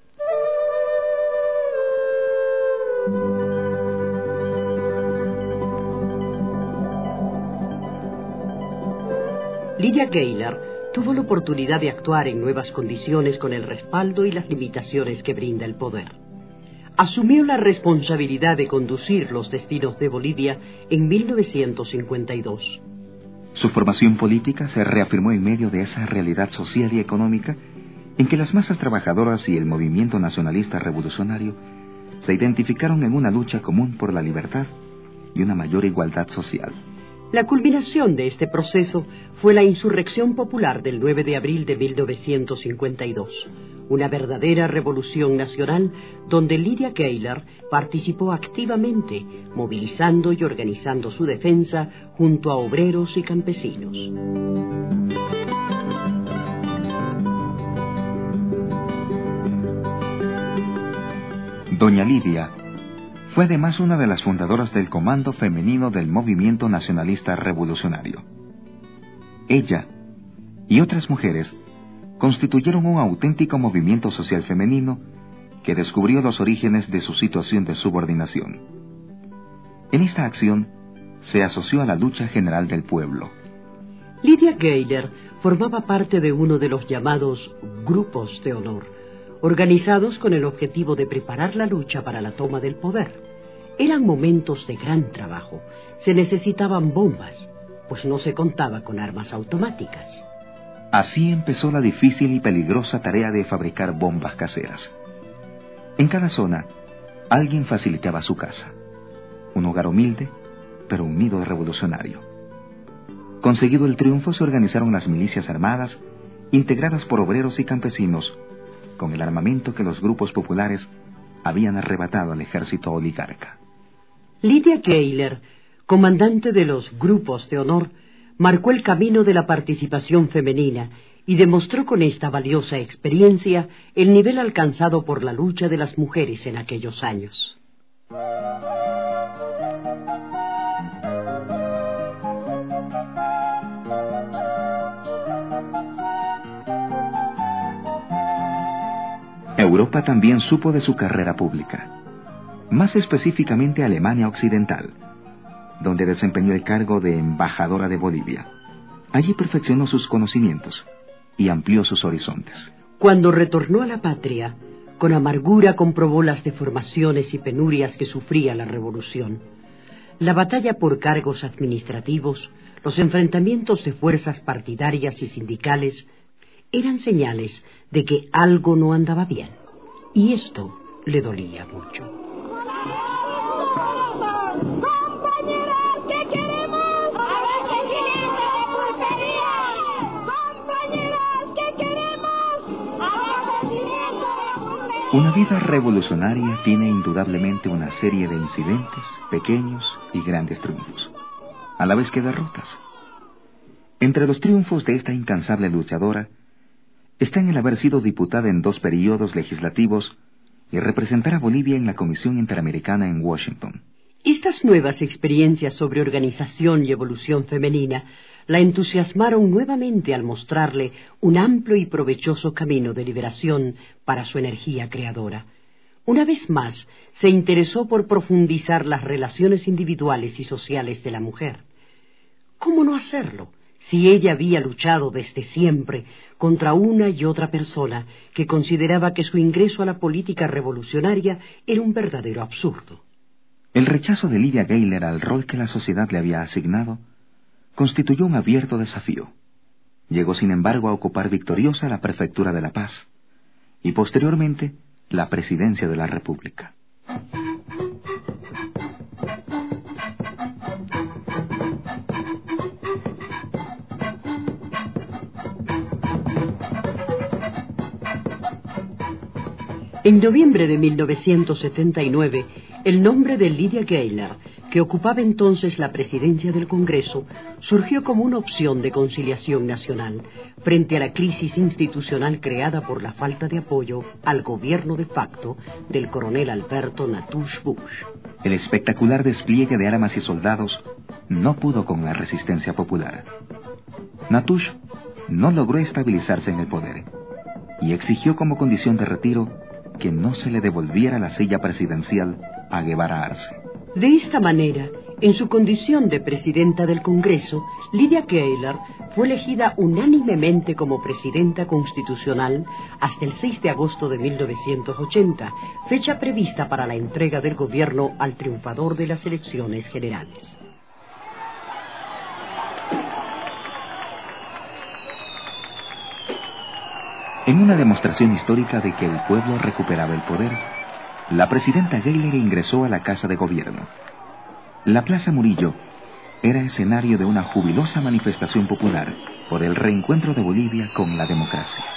Lydia Gayler tuvo la oportunidad de actuar en nuevas condiciones con el respaldo y las limitaciones que brinda el poder. Asumió la responsabilidad de conducir los destinos de Bolivia en 1952. Su formación política se reafirmó en medio de esa realidad social y económica en que las masas trabajadoras y el movimiento nacionalista revolucionario se identificaron en una lucha común por la libertad y una mayor igualdad social. La culminación de este proceso fue la insurrección popular del 9 de abril de 1952, una verdadera revolución nacional donde Lydia Gayler participó activamente, movilizando y organizando su defensa junto a obreros y campesinos. Doña Lidia fue además una de las fundadoras del Comando Femenino del Movimiento Nacionalista Revolucionario. Ella y otras mujeres constituyeron un auténtico movimiento social femenino que descubrió los orígenes de su situación de subordinación. En esta acción se asoció a la lucha general del pueblo. Lydia Gayler formaba parte de uno de los llamados grupos de honor, organizados con el objetivo de preparar la lucha para la toma del poder. Eran momentos de gran trabajo. Se necesitaban bombas, pues no se contaba con armas automáticas. Así empezó la difícil y peligrosa tarea de fabricar bombas caseras. En cada zona, alguien facilitaba su casa. Un hogar humilde, pero un nido revolucionario. Conseguido el triunfo, se organizaron las milicias armadas, integradas por obreros y campesinos, con el armamento que los grupos populares habían arrebatado al ejército oligarca. Lydia Gayler, comandante de los grupos de honor, marcó el camino de la participación femenina y demostró con esta valiosa experiencia el nivel alcanzado por la lucha de las mujeres en aquellos años. Europa también supo de su carrera pública, más específicamente Alemania Occidental, donde desempeñó el cargo de embajadora de Bolivia. Allí perfeccionó sus conocimientos y amplió sus horizontes. Cuando retornó a la patria, con amargura comprobó las deformaciones y penurias que sufría la revolución. La batalla por cargos administrativos, los enfrentamientos de fuerzas partidarias y sindicales eran señales de que algo no andaba bien, y esto le dolía mucho. Una vida revolucionaria tiene indudablemente una serie de incidentes, pequeños y grandes triunfos, a la vez que derrotas. Entre los triunfos de esta incansable luchadora están el haber sido diputada en 2 periodos legislativos y representar a Bolivia en la Comisión Interamericana en Washington. Estas nuevas experiencias sobre organización y evolución femenina la entusiasmaron nuevamente al mostrarle un amplio y provechoso camino de liberación para su energía creadora. Una vez más, se interesó por profundizar las relaciones individuales y sociales de la mujer. ¿Cómo no hacerlo si ella había luchado desde siempre contra una y otra persona que consideraba que su ingreso a la política revolucionaria era un verdadero absurdo? El rechazo de Lydia Gayler al rol que la sociedad le había asignado constituyó un abierto desafío. Llegó, sin embargo, a ocupar victoriosa la Prefectura de La Paz y, posteriormente, la Presidencia de la República. En noviembre de 1979, el nombre de Lydia Gayler, que ocupaba entonces la presidencia del Congreso, surgió como una opción de conciliación nacional frente a la crisis institucional creada por la falta de apoyo al gobierno de facto del coronel Alberto Natusch Busch. El espectacular despliegue de armas y soldados no pudo con la resistencia popular. Natusch no logró estabilizarse en el poder y exigió como condición de retiro que no se le devolviera la silla presidencial a Guevara Arce. De esta manera, en su condición de presidenta del Congreso, Lydia Gayler fue elegida unánimemente como presidenta constitucional hasta el 6 de agosto de 1980, fecha prevista para la entrega del gobierno al triunfador de las elecciones generales. En una demostración histórica de que el pueblo recuperaba el poder, la presidenta Gayler ingresó a la Casa de Gobierno. La Plaza Murillo era escenario de una jubilosa manifestación popular por el reencuentro de Bolivia con la democracia.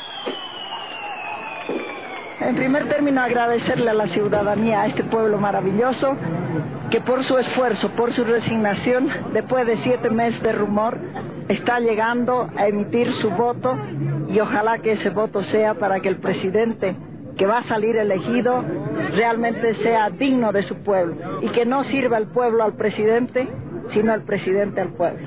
En primer término, agradecerle a la ciudadanía, a este pueblo maravilloso, que por su esfuerzo, por su resignación, después de 7 meses de rumor, está llegando a emitir su voto, y ojalá que ese voto sea para que el presidente que va a salir elegido realmente sea digno de su pueblo y que no sirva el pueblo al presidente, sino el presidente al pueblo.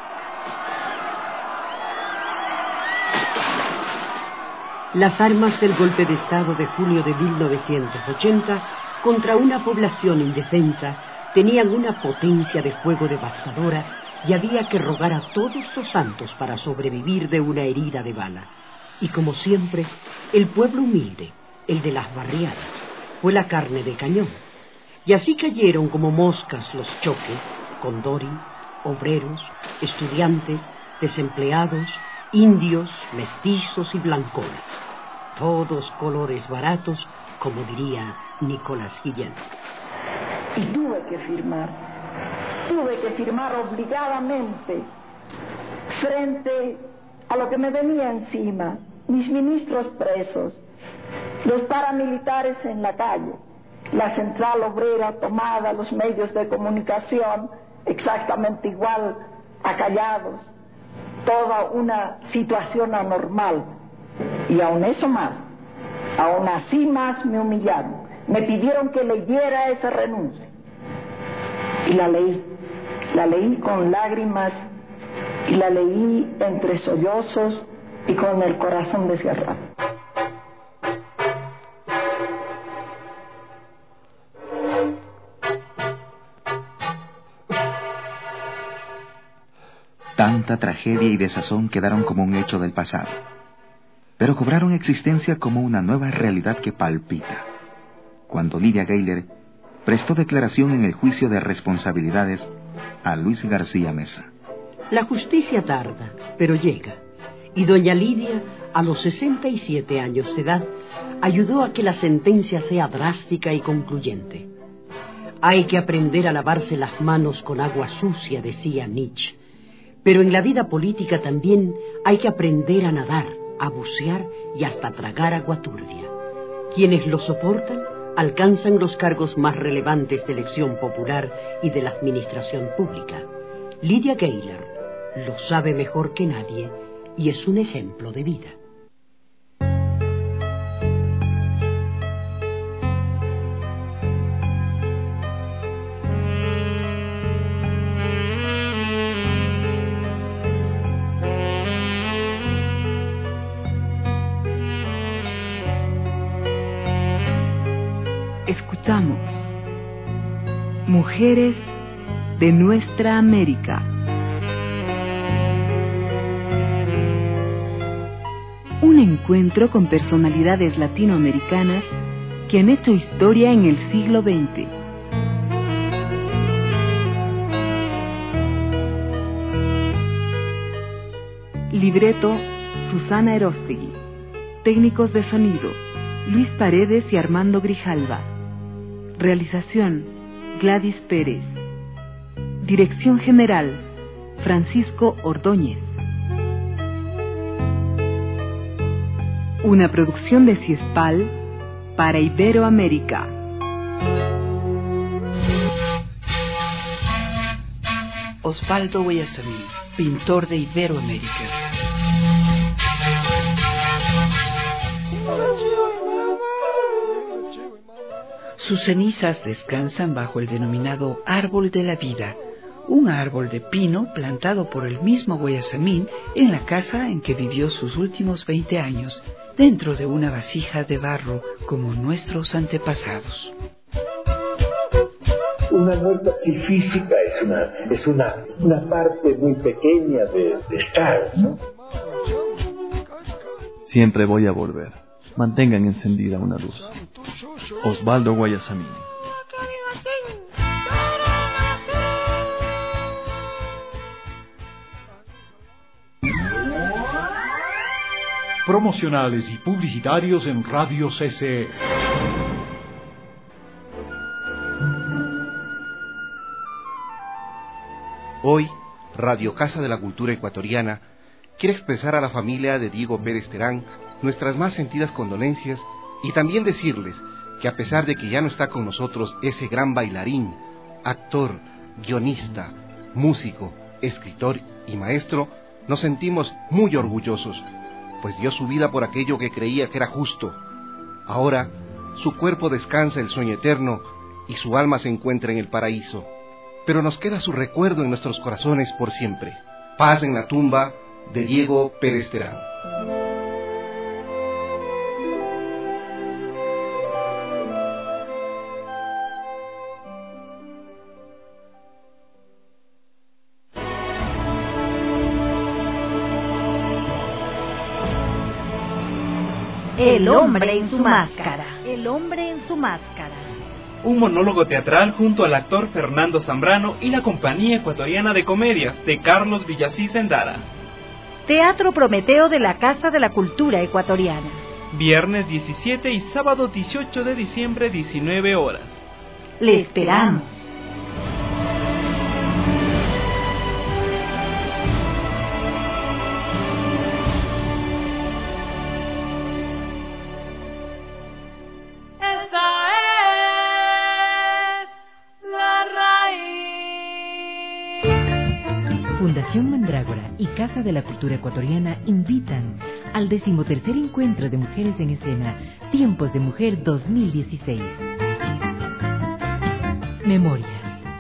Las armas del golpe de Estado de junio de 1980 contra una población indefensa tenían una potencia de fuego devastadora y había que rogar a todos los santos para sobrevivir de una herida de bala. Y como siempre, el pueblo humilde, el de las barriadas, fue la carne de cañón. Y así cayeron como moscas los choques, condori, obreros, estudiantes, desempleados, indios, mestizos y blancones. Todos colores baratos, como diría Nicolás Guillén. Y tuve que firmar obligadamente frente a lo que me venía encima, mis ministros presos, los paramilitares en la calle, la central obrera tomada, los medios de comunicación exactamente igual, acallados, toda una situación anormal. Y aún eso más, aún así más me humillaron, me pidieron que leyera esa renuncia. Y la leí con lágrimas, y la leí entre sollozos y con el corazón desgarrado. Tanta tragedia y desazón quedaron como un hecho del pasado, pero cobraron existencia como una nueva realidad que palpita, cuando Lidia Gayler prestó declaración en el juicio de responsabilidades a Luis García Meza. La justicia tarda, pero llega, y doña Lidia, a los 67 años de edad, ayudó a que la sentencia sea drástica y concluyente. Hay que aprender a lavarse las manos con agua sucia, decía Nietzsche, pero en la vida política también hay que aprender a nadar, a bucear y hasta tragar agua turbia. Quienes lo soportan alcanzan los cargos más relevantes de elección popular y de la administración pública. Lidia Gayler lo sabe mejor que nadie y es un ejemplo de vida. Escuchamos Mujeres de Nuestra América. Un encuentro con personalidades latinoamericanas que han hecho historia en el siglo XX. Libreto, Susana Erostegui. Técnicos de sonido, Luis Paredes y Armando Grijalva. Realización, Gladys Pérez. Dirección General, Francisco Ordóñez. Una producción de Ciespal para Iberoamérica. Osvaldo Guayasamín, pintor de Iberoamérica. Sus cenizas descansan bajo el denominado árbol de la vida, un árbol de pino plantado por el mismo Guayasamín en la casa en que vivió sus últimos 20 años, dentro de una vasija de barro como nuestros antepasados. Una muerte así física es una parte muy pequeña de estar, ¿no? Siempre voy a volver. Mantengan encendida una luz. Osvaldo Guayasamín. Promocionales y publicitarios en Radio CCE. Hoy, Radio Casa de la Cultura Ecuatoriana quiere expresar a la familia de Diego Pérez Terán nuestras más sentidas condolencias y también decirles que a pesar de que ya no está con nosotros ese gran bailarín, actor, guionista, músico, escritor y maestro, nos sentimos muy orgullosos, pues dio su vida por aquello que creía que era justo, Ahora, su cuerpo descansa el sueño eterno y su alma se encuentra en el paraíso. Pero nos queda su recuerdo en nuestros corazones por siempre. Paz en la tumba de Diego Pérez Terán. El hombre en su máscara. El hombre en su máscara. Un monólogo teatral junto al actor Fernando Zambrano y la Compañía Ecuatoriana de Comedias de Carlos Villasís Endara. Teatro Prometeo de la Casa de la Cultura Ecuatoriana. Viernes 17 y sábado 18 de diciembre, 19 horas. Le esperamos. Fundación Mandrágora y Casa de la Cultura Ecuatoriana invitan al 13º Encuentro de Mujeres en Escena, Tiempos de Mujer 2016. Memorias.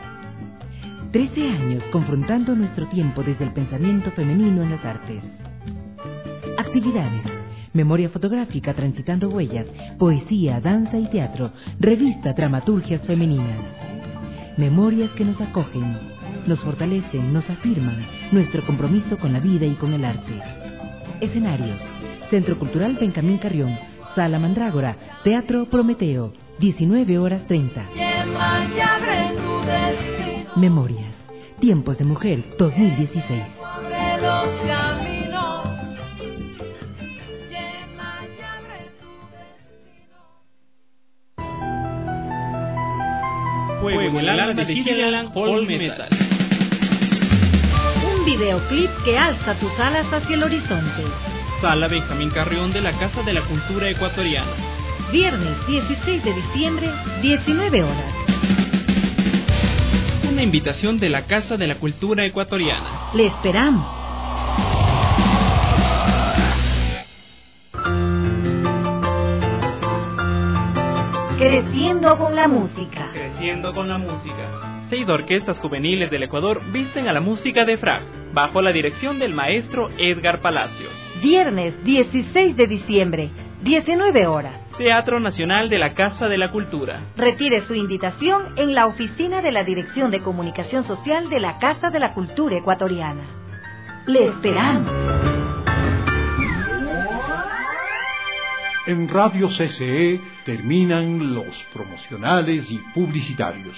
13 años confrontando nuestro tiempo desde el pensamiento femenino en las artes. Actividades. Memoria fotográfica transitando huellas, poesía, danza y teatro, revista Dramaturgias Femeninas. Memorias que nos acogen, nos fortalecen, nos afirman nuestro compromiso con la vida y con el arte. Escenarios: Centro Cultural Benjamín Carrión, Sala Mandrágora, Teatro Prometeo, 19:30. Memorias, Tiempos de Mujer 2016. Fuego en el alma de Gillian Paul Metal. Un videoclip que alza tus alas hacia el horizonte. Sala Benjamín Carrión de la Casa de la Cultura Ecuatoriana. Viernes 16 de diciembre, 19 horas. Una invitación de la Casa de la Cultura Ecuatoriana. Le esperamos. Creciendo con la música. Creciendo con la música. 6 orquestas juveniles del Ecuador visten a la música de FRAG, bajo la dirección del maestro Edgar Palacios. Viernes 16 de diciembre, 19 horas. Teatro Nacional de la Casa de la Cultura. Retire su invitación en la oficina de la Dirección de Comunicación Social de la Casa de la Cultura Ecuatoriana. Le esperamos. En Radio CCE terminan los promocionales y publicitarios.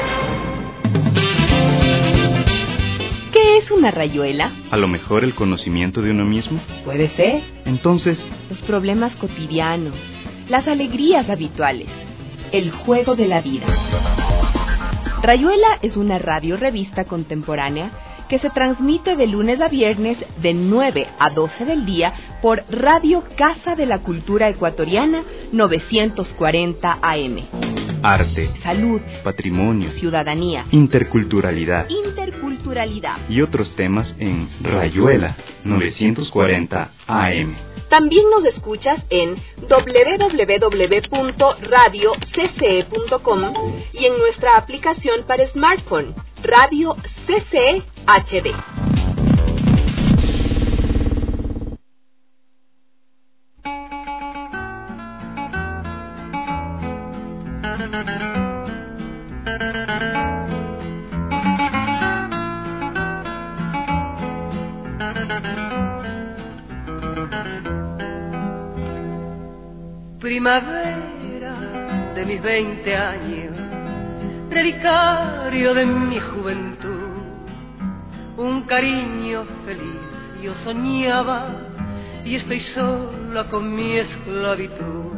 ¿Qué es una rayuela? A lo mejor el conocimiento de uno mismo. Puede ser. Entonces, los problemas cotidianos, las alegrías habituales, el juego de la vida. Rayuela es una radio-revista contemporánea que se transmite de lunes a viernes de 9 a 12 del día por Radio Casa de la Cultura Ecuatoriana 940 AM. Arte, salud, patrimonio, ciudadanía, interculturalidad y otros temas en Rayuela 940 AM. También nos escuchas en www.radiocce.com y en nuestra aplicación para smartphone, Radio CCE HD. Primavera de mis 20 años, relicario de mi juventud, un cariño feliz yo soñaba y estoy sola con mi esclavitud.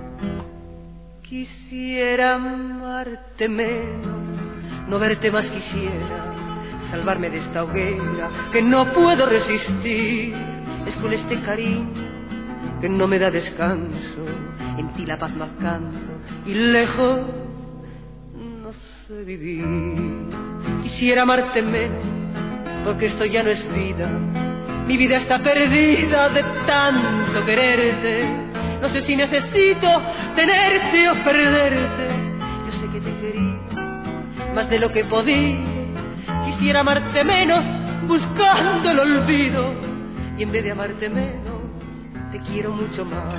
Quisiera amarte menos, no verte más quisiera, salvarme de esta hoguera que no puedo resistir. Es con este cariño que no me da descanso, en ti la paz no alcanzo y lejos no sé vivir. Quisiera amarte menos, porque esto ya no es vida, mi vida está perdida de tanto quererte. No sé si necesito tenerte o perderte. Yo sé que te quería más de lo que podía. Quisiera amarte menos buscando el olvido. Y en vez de amarte menos, te quiero mucho más.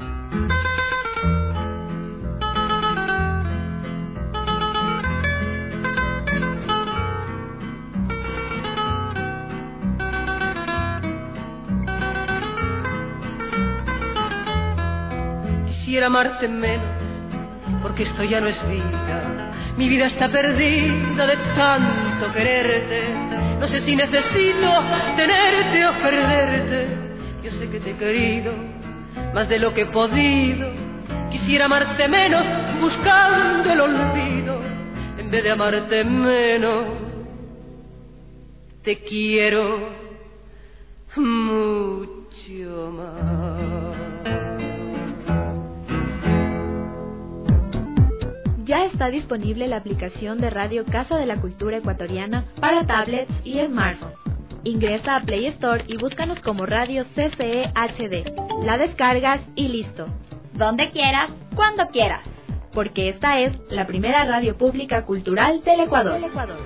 Quisiera amarte menos, porque esto ya no es vida. Mi vida está perdida de tanto quererte. No sé si necesito tenerte o perderte. Yo sé que te he querido más de lo que he podido. Quisiera amarte menos buscando el olvido. En vez de amarte menos, te quiero mucho más. Ya está disponible la aplicación de Radio Casa de la Cultura Ecuatoriana para tablets y smartphones. Ingresa a Play Store y búscanos como Radio CCE HD. La descargas y listo. Donde quieras, cuando quieras. Porque esta es la primera radio pública cultural del Ecuador.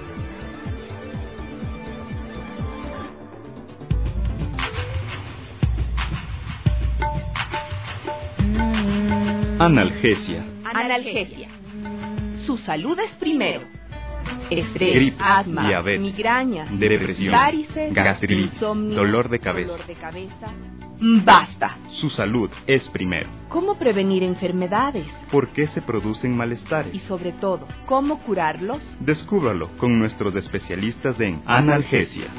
Analgesia. Analgesia. Su salud es primero. Estrés, Gripe, asma, diabetes, migraña, depresión, varices, gastritis, insomnio, dolor de cabeza. Basta. Su salud es primero. ¿Cómo prevenir enfermedades? ¿Por qué se producen malestares? Y sobre todo, ¿cómo curarlos? Descúbralo con nuestros especialistas en analgesia.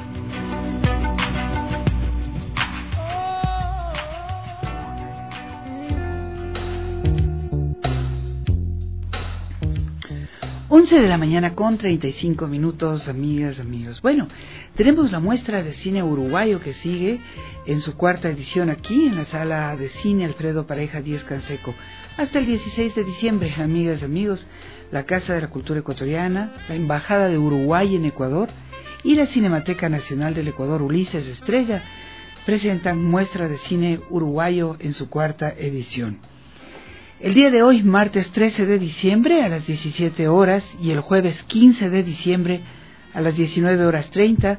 Once de la mañana con 35 minutos, amigas, amigos. Bueno, tenemos la muestra de cine uruguayo que sigue en su cuarta edición aquí en la sala de cine Alfredo Pareja Díez Canseco. Hasta el 16 de diciembre, amigas, amigos, la Casa de la Cultura Ecuatoriana, la Embajada de Uruguay en Ecuador y la Cinemateca Nacional del Ecuador Ulises Estrella presentan muestra de cine uruguayo en su cuarta edición. El día de hoy, martes 13 de diciembre a las 17 horas y el jueves 15 de diciembre a las 19 horas 30,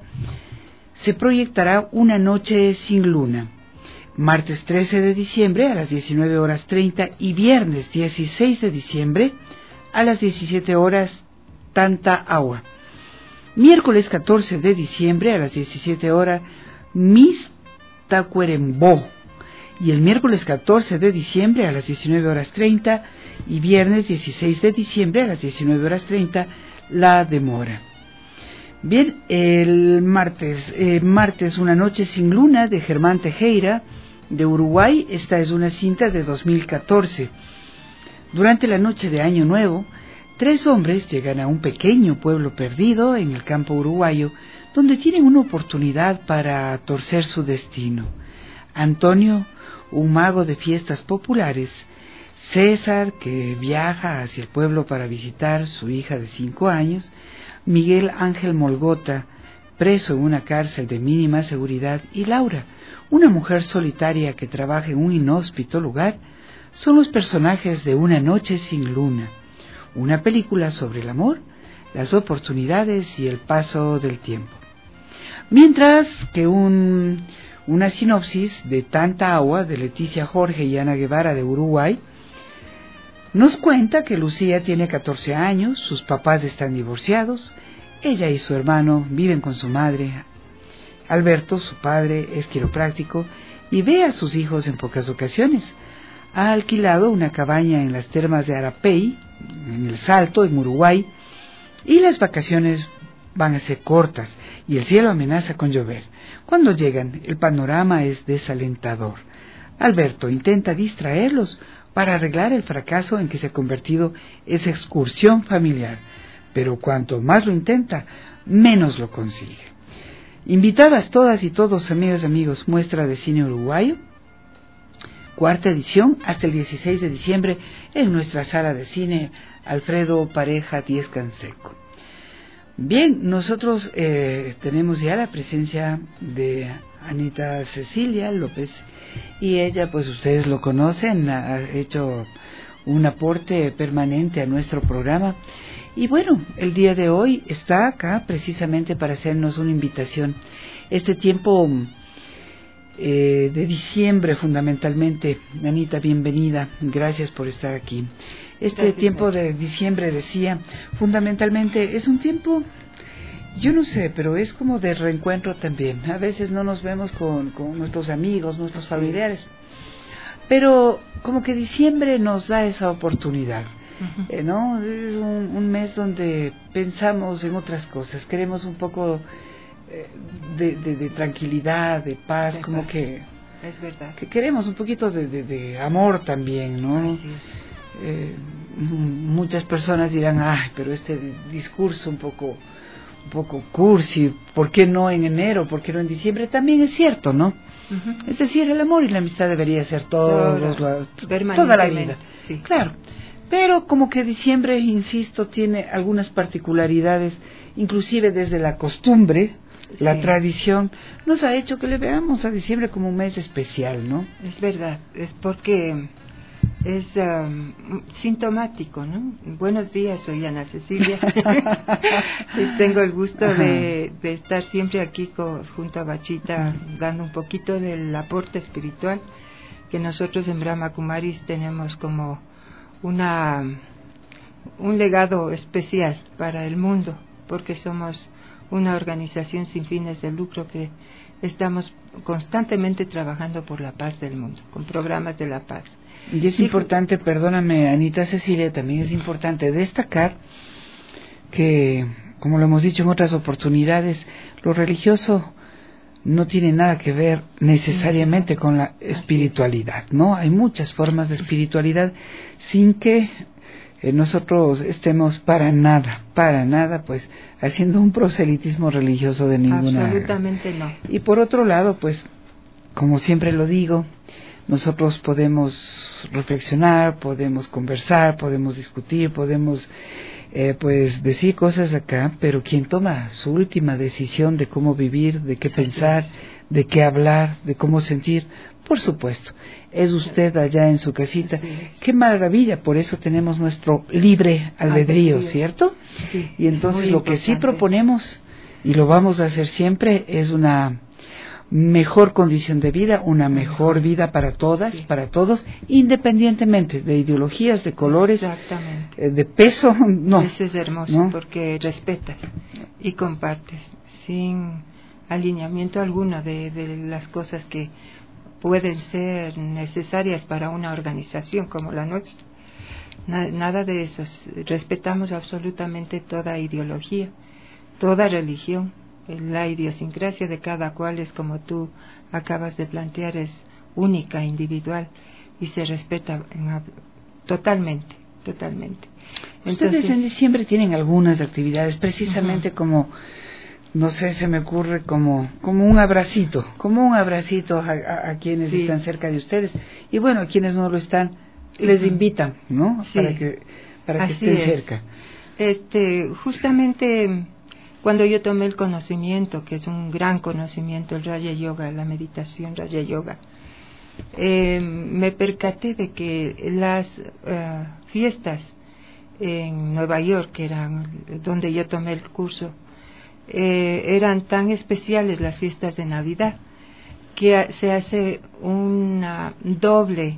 se proyectará Una noche sin luna. Martes 13 de diciembre a las 19 horas 30 y viernes 16 de diciembre a las 17 horas Tanta agua. Miércoles 14 de diciembre a las 17 horas Miss Tacuarembó. Y el miércoles 14 de diciembre a las 19 horas 30 y viernes 16 de diciembre a las 19 horas 30, La Demora. Bien, el martes Una noche sin luna de Germán Tejera de Uruguay. Esta es una cinta de 2014. Durante la noche de Año Nuevo, 3 hombres llegan a un pequeño pueblo perdido en el campo uruguayo, donde tienen una oportunidad para torcer su destino. Antonio, un mago de fiestas populares, César, que viaja hacia el pueblo para visitar su hija de 5 años, Miguel Ángel Molgota, preso en una cárcel de mínima seguridad, y Laura, una mujer solitaria que trabaja en un inhóspito lugar, son los personajes de Una noche sin luna, una película sobre el amor, las oportunidades y el paso del tiempo. Mientras que una sinopsis de Tanta agua de Leticia Jorge y Ana Guevara de Uruguay nos cuenta que Lucía tiene 14 años, sus papás están divorciados, ella y su hermano viven con su madre. Alberto, su padre, es quiropráctico y ve a sus hijos en pocas ocasiones. Ha alquilado una cabaña en las termas de Arapey, en El Salto, en Uruguay, y las vacaciones van a ser cortas y el cielo amenaza con llover. Cuando llegan, el panorama es desalentador. Alberto intenta distraerlos para arreglar el fracaso en que se ha convertido esa excursión familiar, pero cuanto más lo intenta, menos lo consigue. Invitadas todas y todos, amigas, amigos, muestra de cine uruguayo, cuarta edición, hasta el 16 de diciembre en nuestra sala de cine Alfredo Pareja Díez Canseco. Bien, nosotros tenemos ya la presencia de Anita Cecilia López, y ella, pues ustedes lo conocen, ha hecho un aporte permanente a nuestro programa. Y bueno, el día de hoy está acá precisamente para hacernos una invitación. Este tiempo de diciembre, fundamentalmente, Anita, bienvenida, gracias por estar aquí. Este tiempo de diciembre, decía, fundamentalmente es un tiempo, yo no sé, pero es como de reencuentro también. A veces no nos vemos con nuestros amigos, nuestros familiares, pero como que diciembre nos da esa oportunidad. ¿No? Es un mes donde pensamos en otras cosas, queremos un poco de tranquilidad, de paz, como que es verdad, que queremos un poquito de amor también, ¿no? Muchas personas dirán, ay, pero este discurso un poco cursi, ¿por qué no en enero? ¿Por qué no en diciembre? También es cierto, ¿no? Es decir, el amor y la amistad debería ser toda la vida, sí. Claro. Pero como que diciembre, insisto, tiene algunas particularidades, inclusive desde la costumbre, la tradición, nos ha hecho que le veamos a diciembre como un mes especial, ¿no? Es verdad, es porque es sintomático, ¿no? Buenos días, soy Ana Cecilia. Y tengo el gusto de estar siempre aquí junto a Bachita, dando un poquito del aporte espiritual que nosotros en Brahma Kumaris tenemos como un legado especial para el mundo, porque somos una organización sin fines de lucro que estamos constantemente trabajando por la paz del mundo, con programas de la paz. Y es importante, perdóname, Anita Cecilia, también es importante destacar que, como lo hemos dicho en otras oportunidades, lo religioso no tiene nada que ver necesariamente con la espiritualidad, ¿no? Hay muchas formas de espiritualidad sin que nosotros estemos para nada, pues, haciendo un proselitismo religioso de ninguna. Absolutamente no. Y por otro lado, pues, como siempre lo digo, nosotros podemos reflexionar, podemos conversar, podemos discutir, podemos pues decir cosas acá, pero quien toma su última decisión de cómo vivir, de qué pensar, de qué hablar, de cómo sentir, por supuesto, es usted allá en su casita. Qué maravilla, por eso tenemos nuestro libre albedrío, ¿cierto? Sí, y entonces lo que sí proponemos, y lo vamos a hacer siempre, es una mejor condición de vida, una mejor vida para todas, para todos, independientemente de ideologías, de colores, de peso, no. Eso es hermoso, ¿no? Porque respetas y compartes sin alineamiento alguno de las cosas que pueden ser necesarias para una organización como la nuestra. Nada de eso. Respetamos absolutamente toda ideología, toda religión. La idiosincrasia de cada cual es, como tú acabas de plantear, es única, individual, y se respeta totalmente. Entonces, ustedes en diciembre tienen algunas actividades, precisamente como, no sé, se me ocurre como un abracito a quienes están cerca de ustedes, y bueno, a quienes no lo están, les invitan, ¿no? Sí. Para que estén cerca. Justamente cuando yo tomé el conocimiento, que es un gran conocimiento, el Raja Yoga, la meditación Raja Yoga, me percaté de que las fiestas en Nueva York, que eran donde yo tomé el curso, eran tan especiales, las fiestas de Navidad, que se hace una doble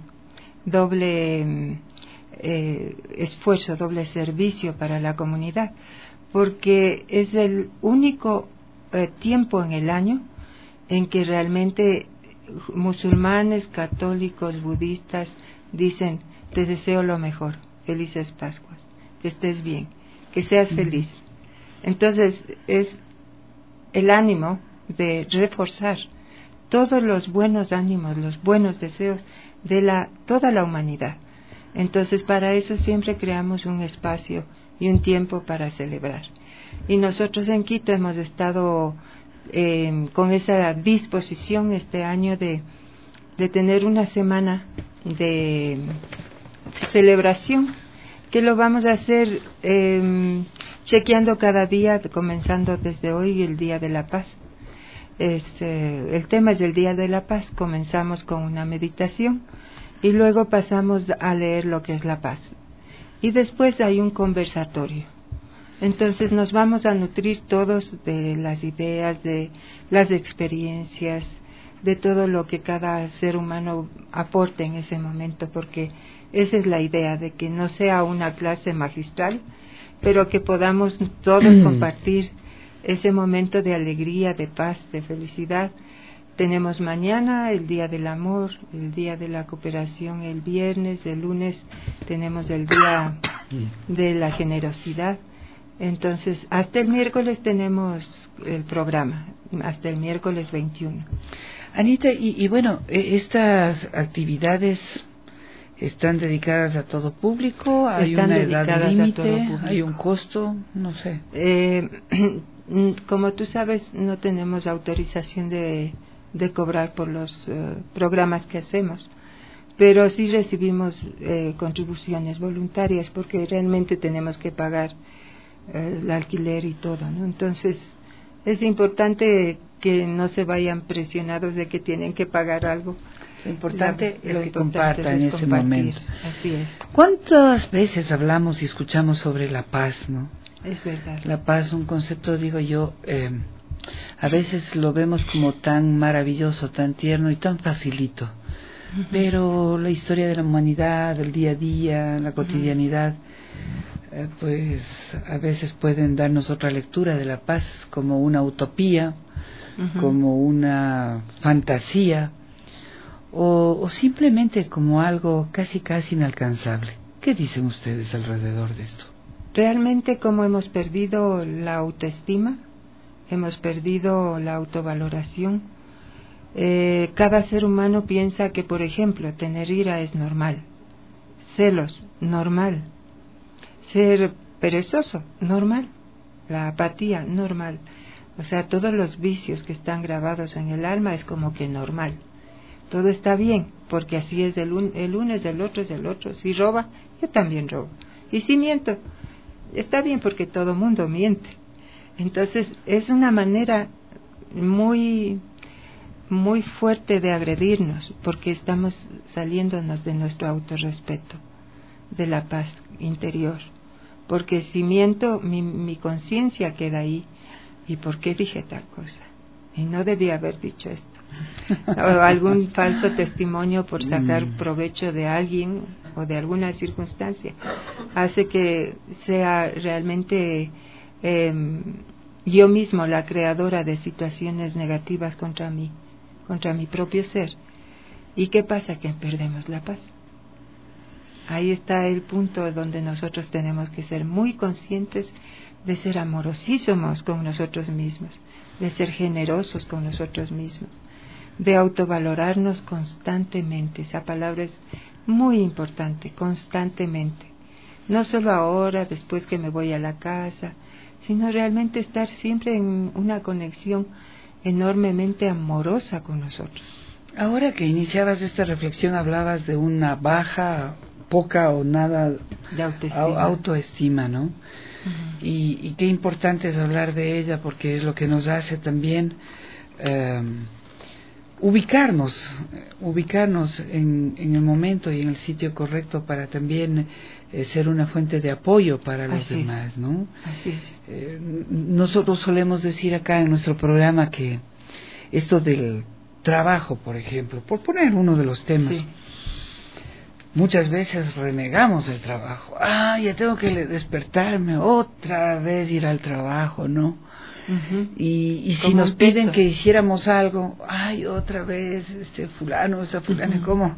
esfuerzo, doble servicio para la comunidad, porque es el único tiempo en el año en que realmente musulmanes, católicos, budistas dicen: te deseo lo mejor, felices Pascuas, que estés bien, que seas feliz. Entonces es el ánimo de reforzar todos los buenos ánimos, los buenos deseos de toda la humanidad. Entonces para eso siempre creamos un espacio y un tiempo para celebrar. Y nosotros en Quito hemos estado con esa disposición este año de tener una semana de celebración, que lo vamos a hacer chequeando cada día, comenzando desde hoy, el Día de la Paz. el tema es el Día de la Paz. Comenzamos con una meditación y luego pasamos a leer lo que es la paz. Y después hay un conversatorio. Entonces nos vamos a nutrir todos de las ideas, de las experiencias, de todo lo que cada ser humano aporte en ese momento, porque esa es la idea, de que no sea una clase magistral, pero que podamos todos compartir ese momento de alegría, de paz, de felicidad. Tenemos mañana el Día del Amor, el Día de la Cooperación el viernes, el lunes tenemos el Día de la Generosidad. Entonces, hasta el miércoles tenemos el programa, hasta el miércoles 21. Anita, y bueno, estas actividades están dedicadas a todo público, hay están una edad límite, hay un costo, no sé. Como tú sabes, no tenemos autorización de cobrar por los programas que hacemos, pero sí recibimos contribuciones voluntarias, porque realmente tenemos que pagar el alquiler y todo, ¿no? Entonces es importante que no se vayan presionados de que tienen que pagar algo. Lo importante es que compartan en ese momento. Así es. ¿Cuántas veces hablamos y escuchamos sobre la paz, no? Es verdad. La paz, un concepto, digo yo, a veces lo vemos como tan maravilloso, tan tierno y tan facilito. Pero la historia de la humanidad, el día a día, la cotidianidad, pues a veces pueden darnos otra lectura de la paz como una utopía, como una fantasía, o simplemente como algo casi inalcanzable. ¿Qué dicen ustedes alrededor de esto? Realmente, como hemos perdido la autoestima, hemos perdido la autovaloración. Cada ser humano piensa que, por ejemplo, tener ira es normal, celos, normal, ser perezoso, normal, la apatía, normal. O sea, todos los vicios que están grabados en el alma es como que normal. Todo está bien, porque así es el uno es el otro. Si roba, yo también robo. Y si miento, está bien, porque todo mundo miente. Entonces, es una manera muy fuerte de agredirnos, porque estamos saliéndonos de nuestro autorrespeto, de la paz interior. Porque si miento, mi conciencia queda ahí. ¿Y por qué dije tal cosa? Y no debía haber dicho esto. O algún falso testimonio por sacar provecho de alguien o de alguna circunstancia hace que sea realmente yo mismo la creadora de situaciones negativas contra mí, contra mi propio ser. ¿Y qué pasa? Que perdemos la paz. Ahí está el punto donde nosotros tenemos que ser muy conscientes de ser amorosísimos con nosotros mismos, de ser generosos con nosotros mismos, de autovalorarnos constantemente. Esa palabra es muy importante, constantemente. No solo ahora, después que me voy a la casa, sino realmente estar siempre en una conexión enormemente amorosa con nosotros. Ahora que iniciabas esta reflexión, hablabas de una baja, poca o nada de autoestima, ¿no? Y qué importante es hablar de ella, porque es lo que nos hace también ubicarnos en el momento y en el sitio correcto, para también ser una fuente de apoyo para los demás, ¿no? Así es. Nosotros solemos decir acá en nuestro programa que esto del trabajo, por ejemplo, por poner uno de los temas, muchas veces renegamos del trabajo. Ya tengo que despertarme, otra vez ir al trabajo, ¿no? Y si nos piden que hiciéramos algo, otra vez fulano, esa fulana,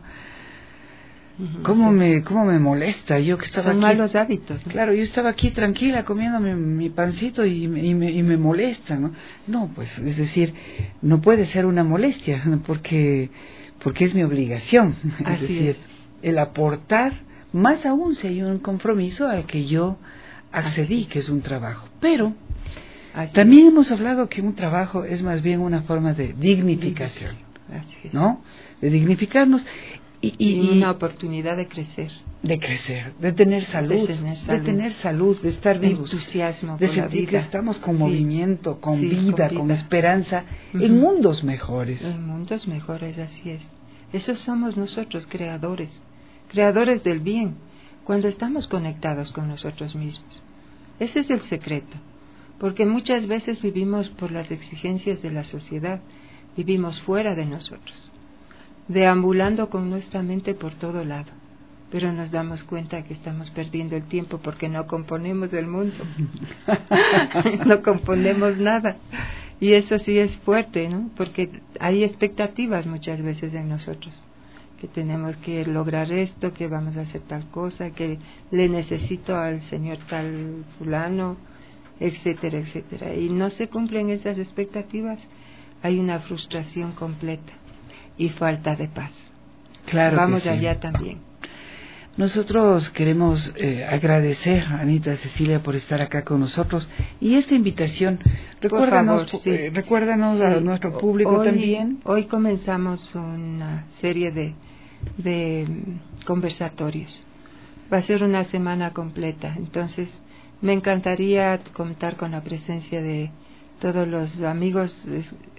¿cómo me molesta? Yo que estaba Son aquí, malos hábitos, ¿no? Claro, yo estaba aquí tranquila comiendo mi pancito y me molesta, ¿no? No, pues, es decir, no puede ser una molestia, porque es mi obligación. Es decir, el aportar, más aún si hay un compromiso al que yo accedí, que es un trabajo. Pero también hemos hablado que un trabajo es más bien una forma de dignificación, ¿no? De dignificarnos. y una oportunidad de crecer. De crecer, de tener salud, de estar vivos, entusiasmo, de sentir que estamos con movimiento, con vida, con esperanza, en mundos mejores. En mundos mejores, así es. Esos somos nosotros, creadores del bien, cuando estamos conectados con nosotros mismos. Ese es el secreto, porque muchas veces vivimos por las exigencias de la sociedad, vivimos fuera de nosotros, deambulando con nuestra mente por todo lado, pero nos damos cuenta que estamos perdiendo el tiempo porque no componemos el mundo, no componemos nada, y eso sí es fuerte, ¿no? Porque hay expectativas muchas veces en nosotros, que tenemos que lograr esto, que vamos a hacer tal cosa, que le necesito al señor tal fulano, etcétera, etcétera, y no se cumplen esas expectativas, hay una frustración completa y falta de paz. Claro, vamos que sí. allá también. Nosotros queremos agradecer a Anita Cecilia por estar acá con nosotros y esta invitación. Recuérdanos, por favor, recuérdanos a nuestro público también. Hoy comenzamos una serie de conversatorios. Va a ser una semana completa, entonces me encantaría contar con la presencia de todos los amigos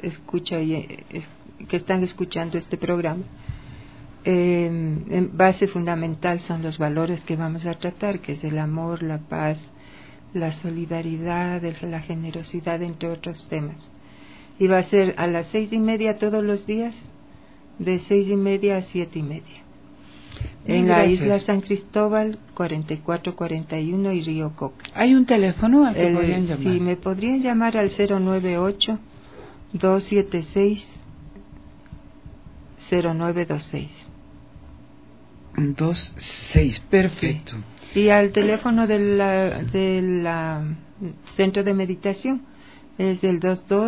que están escuchando este programa. En base fundamental son los valores que vamos a tratar, que es el amor, la paz, la solidaridad, la generosidad, entre otros temas. Y va a ser a las 6:30 todos los días, de 6:30 a 7:30. En la isla San Cristóbal, 4441 y Río Coca. ¿Hay un teléfono al que podrían llamar? Sí, me podrían llamar al 098-276-0926. 26, perfecto. Sí. Y al teléfono del centro de meditación es el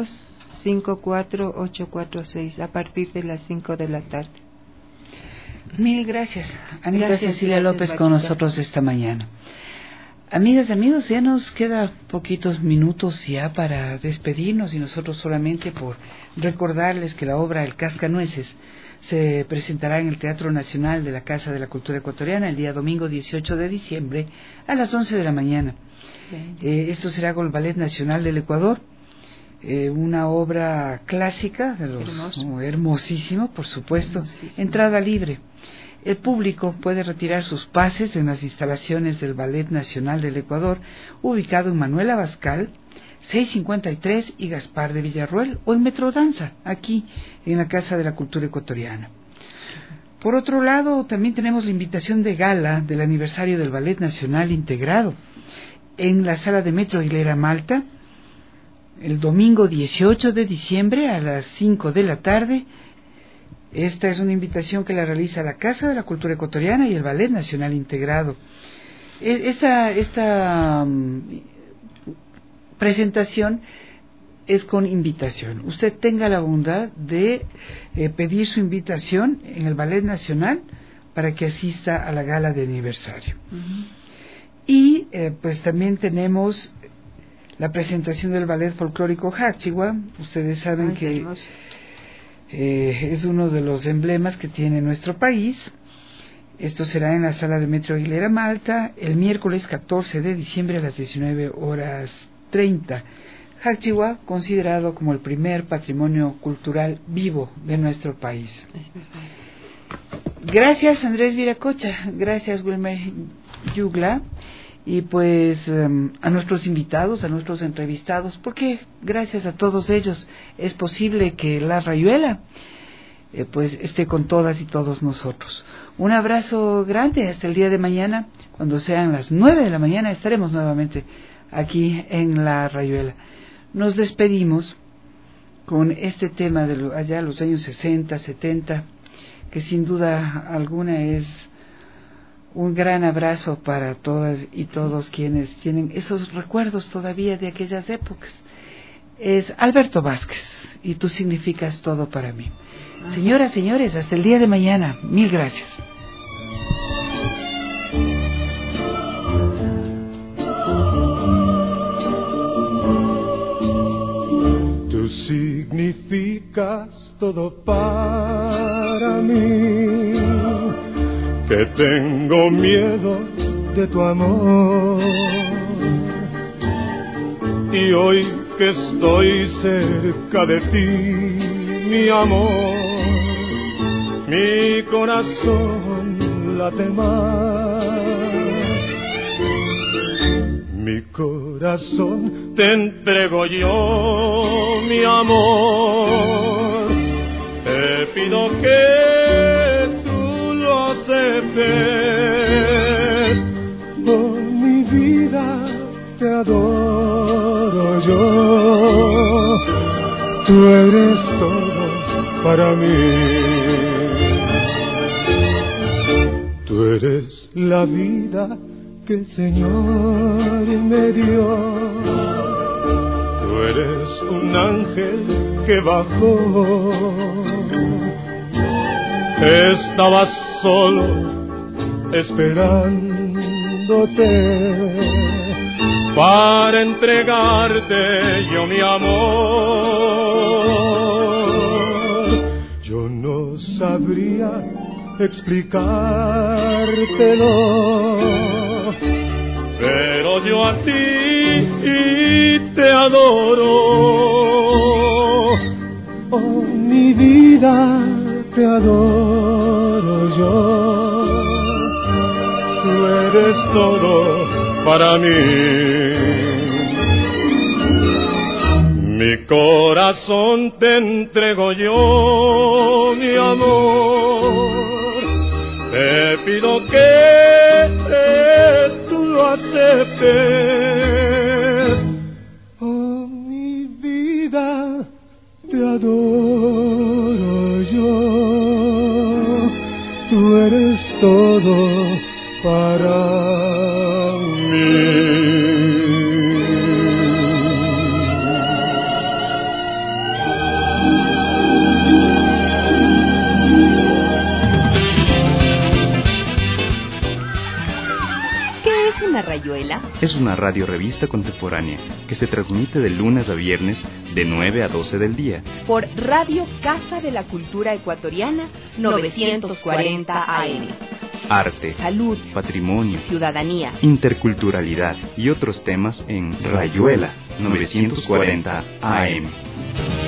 22-54-846 a partir de las 5 de la tarde. Mil gracias, Anita Cecilia López, con nosotros esta mañana. Amigas y amigos, ya nos queda poquitos minutos ya para despedirnos y nosotros solamente por recordarles que la obra El Cascanueces se presentará en el Teatro Nacional de la Casa de la Cultura Ecuatoriana el día domingo 18 de diciembre a las 11 de la mañana. Esto será con el Ballet Nacional del Ecuador, una obra clásica, hermosísimo, por supuesto, entrada libre. El público puede retirar sus pases en las instalaciones del Ballet Nacional del Ecuador, ubicado en Manuel Abascal, 653 y Gaspar de Villarroel, o en Metrodanza, aquí en la Casa de la Cultura Ecuatoriana. Por otro lado, también tenemos la invitación de gala del aniversario del Ballet Nacional integrado en la sala de Metro Aguilera Malta, el domingo 18 de diciembre a las 5 de la tarde. Esta es una invitación que la realiza la Casa de la Cultura Ecuatoriana y el Ballet Nacional integrado. Esta presentación es con invitación. Usted tenga la bondad de pedir su invitación en el Ballet Nacional para que asista a la gala de aniversario. Y pues también tenemos la presentación del Ballet Folclórico Jáchigua. Ustedes saben que es uno de los emblemas que tiene nuestro país. Esto será en la sala de Metro Aguilera Malta el miércoles 14 de diciembre a las 19:30. Jáchigua, considerado como el primer patrimonio cultural vivo de nuestro país. Gracias, Andrés Viracocha. Gracias, Wilmer Yugla. Y pues a nuestros invitados, a nuestros entrevistados, porque gracias a todos ellos es posible que la Rayuela pues esté con todas y todos nosotros. Un abrazo grande hasta el día de mañana, cuando sean las 9 de la mañana estaremos nuevamente aquí en la Rayuela. Nos despedimos con este tema de allá los años 60, 70, que sin duda alguna es un gran abrazo para todas y todos quienes tienen esos recuerdos todavía de aquellas épocas. Es Alberto Vázquez, y tú significas todo para mí. Señoras, señores, hasta el día de mañana. Mil gracias. Tú significas todo para mí. que tengo miedo de tu amor. Y hoy que estoy cerca de ti, mi amor, mi corazón late más. Mi corazón te entrego yo, mi amor. Te pido que tú lo aceptes. Por mi vida te adoro yo. Tú eres todo para mí. Tú eres la vida que el Señor me dio. Tú eres un ángel que bajó. Estaba solo esperándote para entregarte yo mi amor. Yo no sabría explicártelo, pero yo a ti te adoro. Oh, mi vida, te adoro yo. Tú eres todo para mí. Mi corazón te entrego yo, mi amor. Te pido que tú lo aceptes. Oh, mi vida, te adoro yo. Tú eres todo para mí. Una rayuela es una radiorevista contemporánea que se transmite de lunes a viernes de 9 a 12 del día por Radio Casa de la Cultura Ecuatoriana 940 AM. Arte, salud, patrimonio, ciudadanía, interculturalidad y otros temas en Rayuela 940 AM.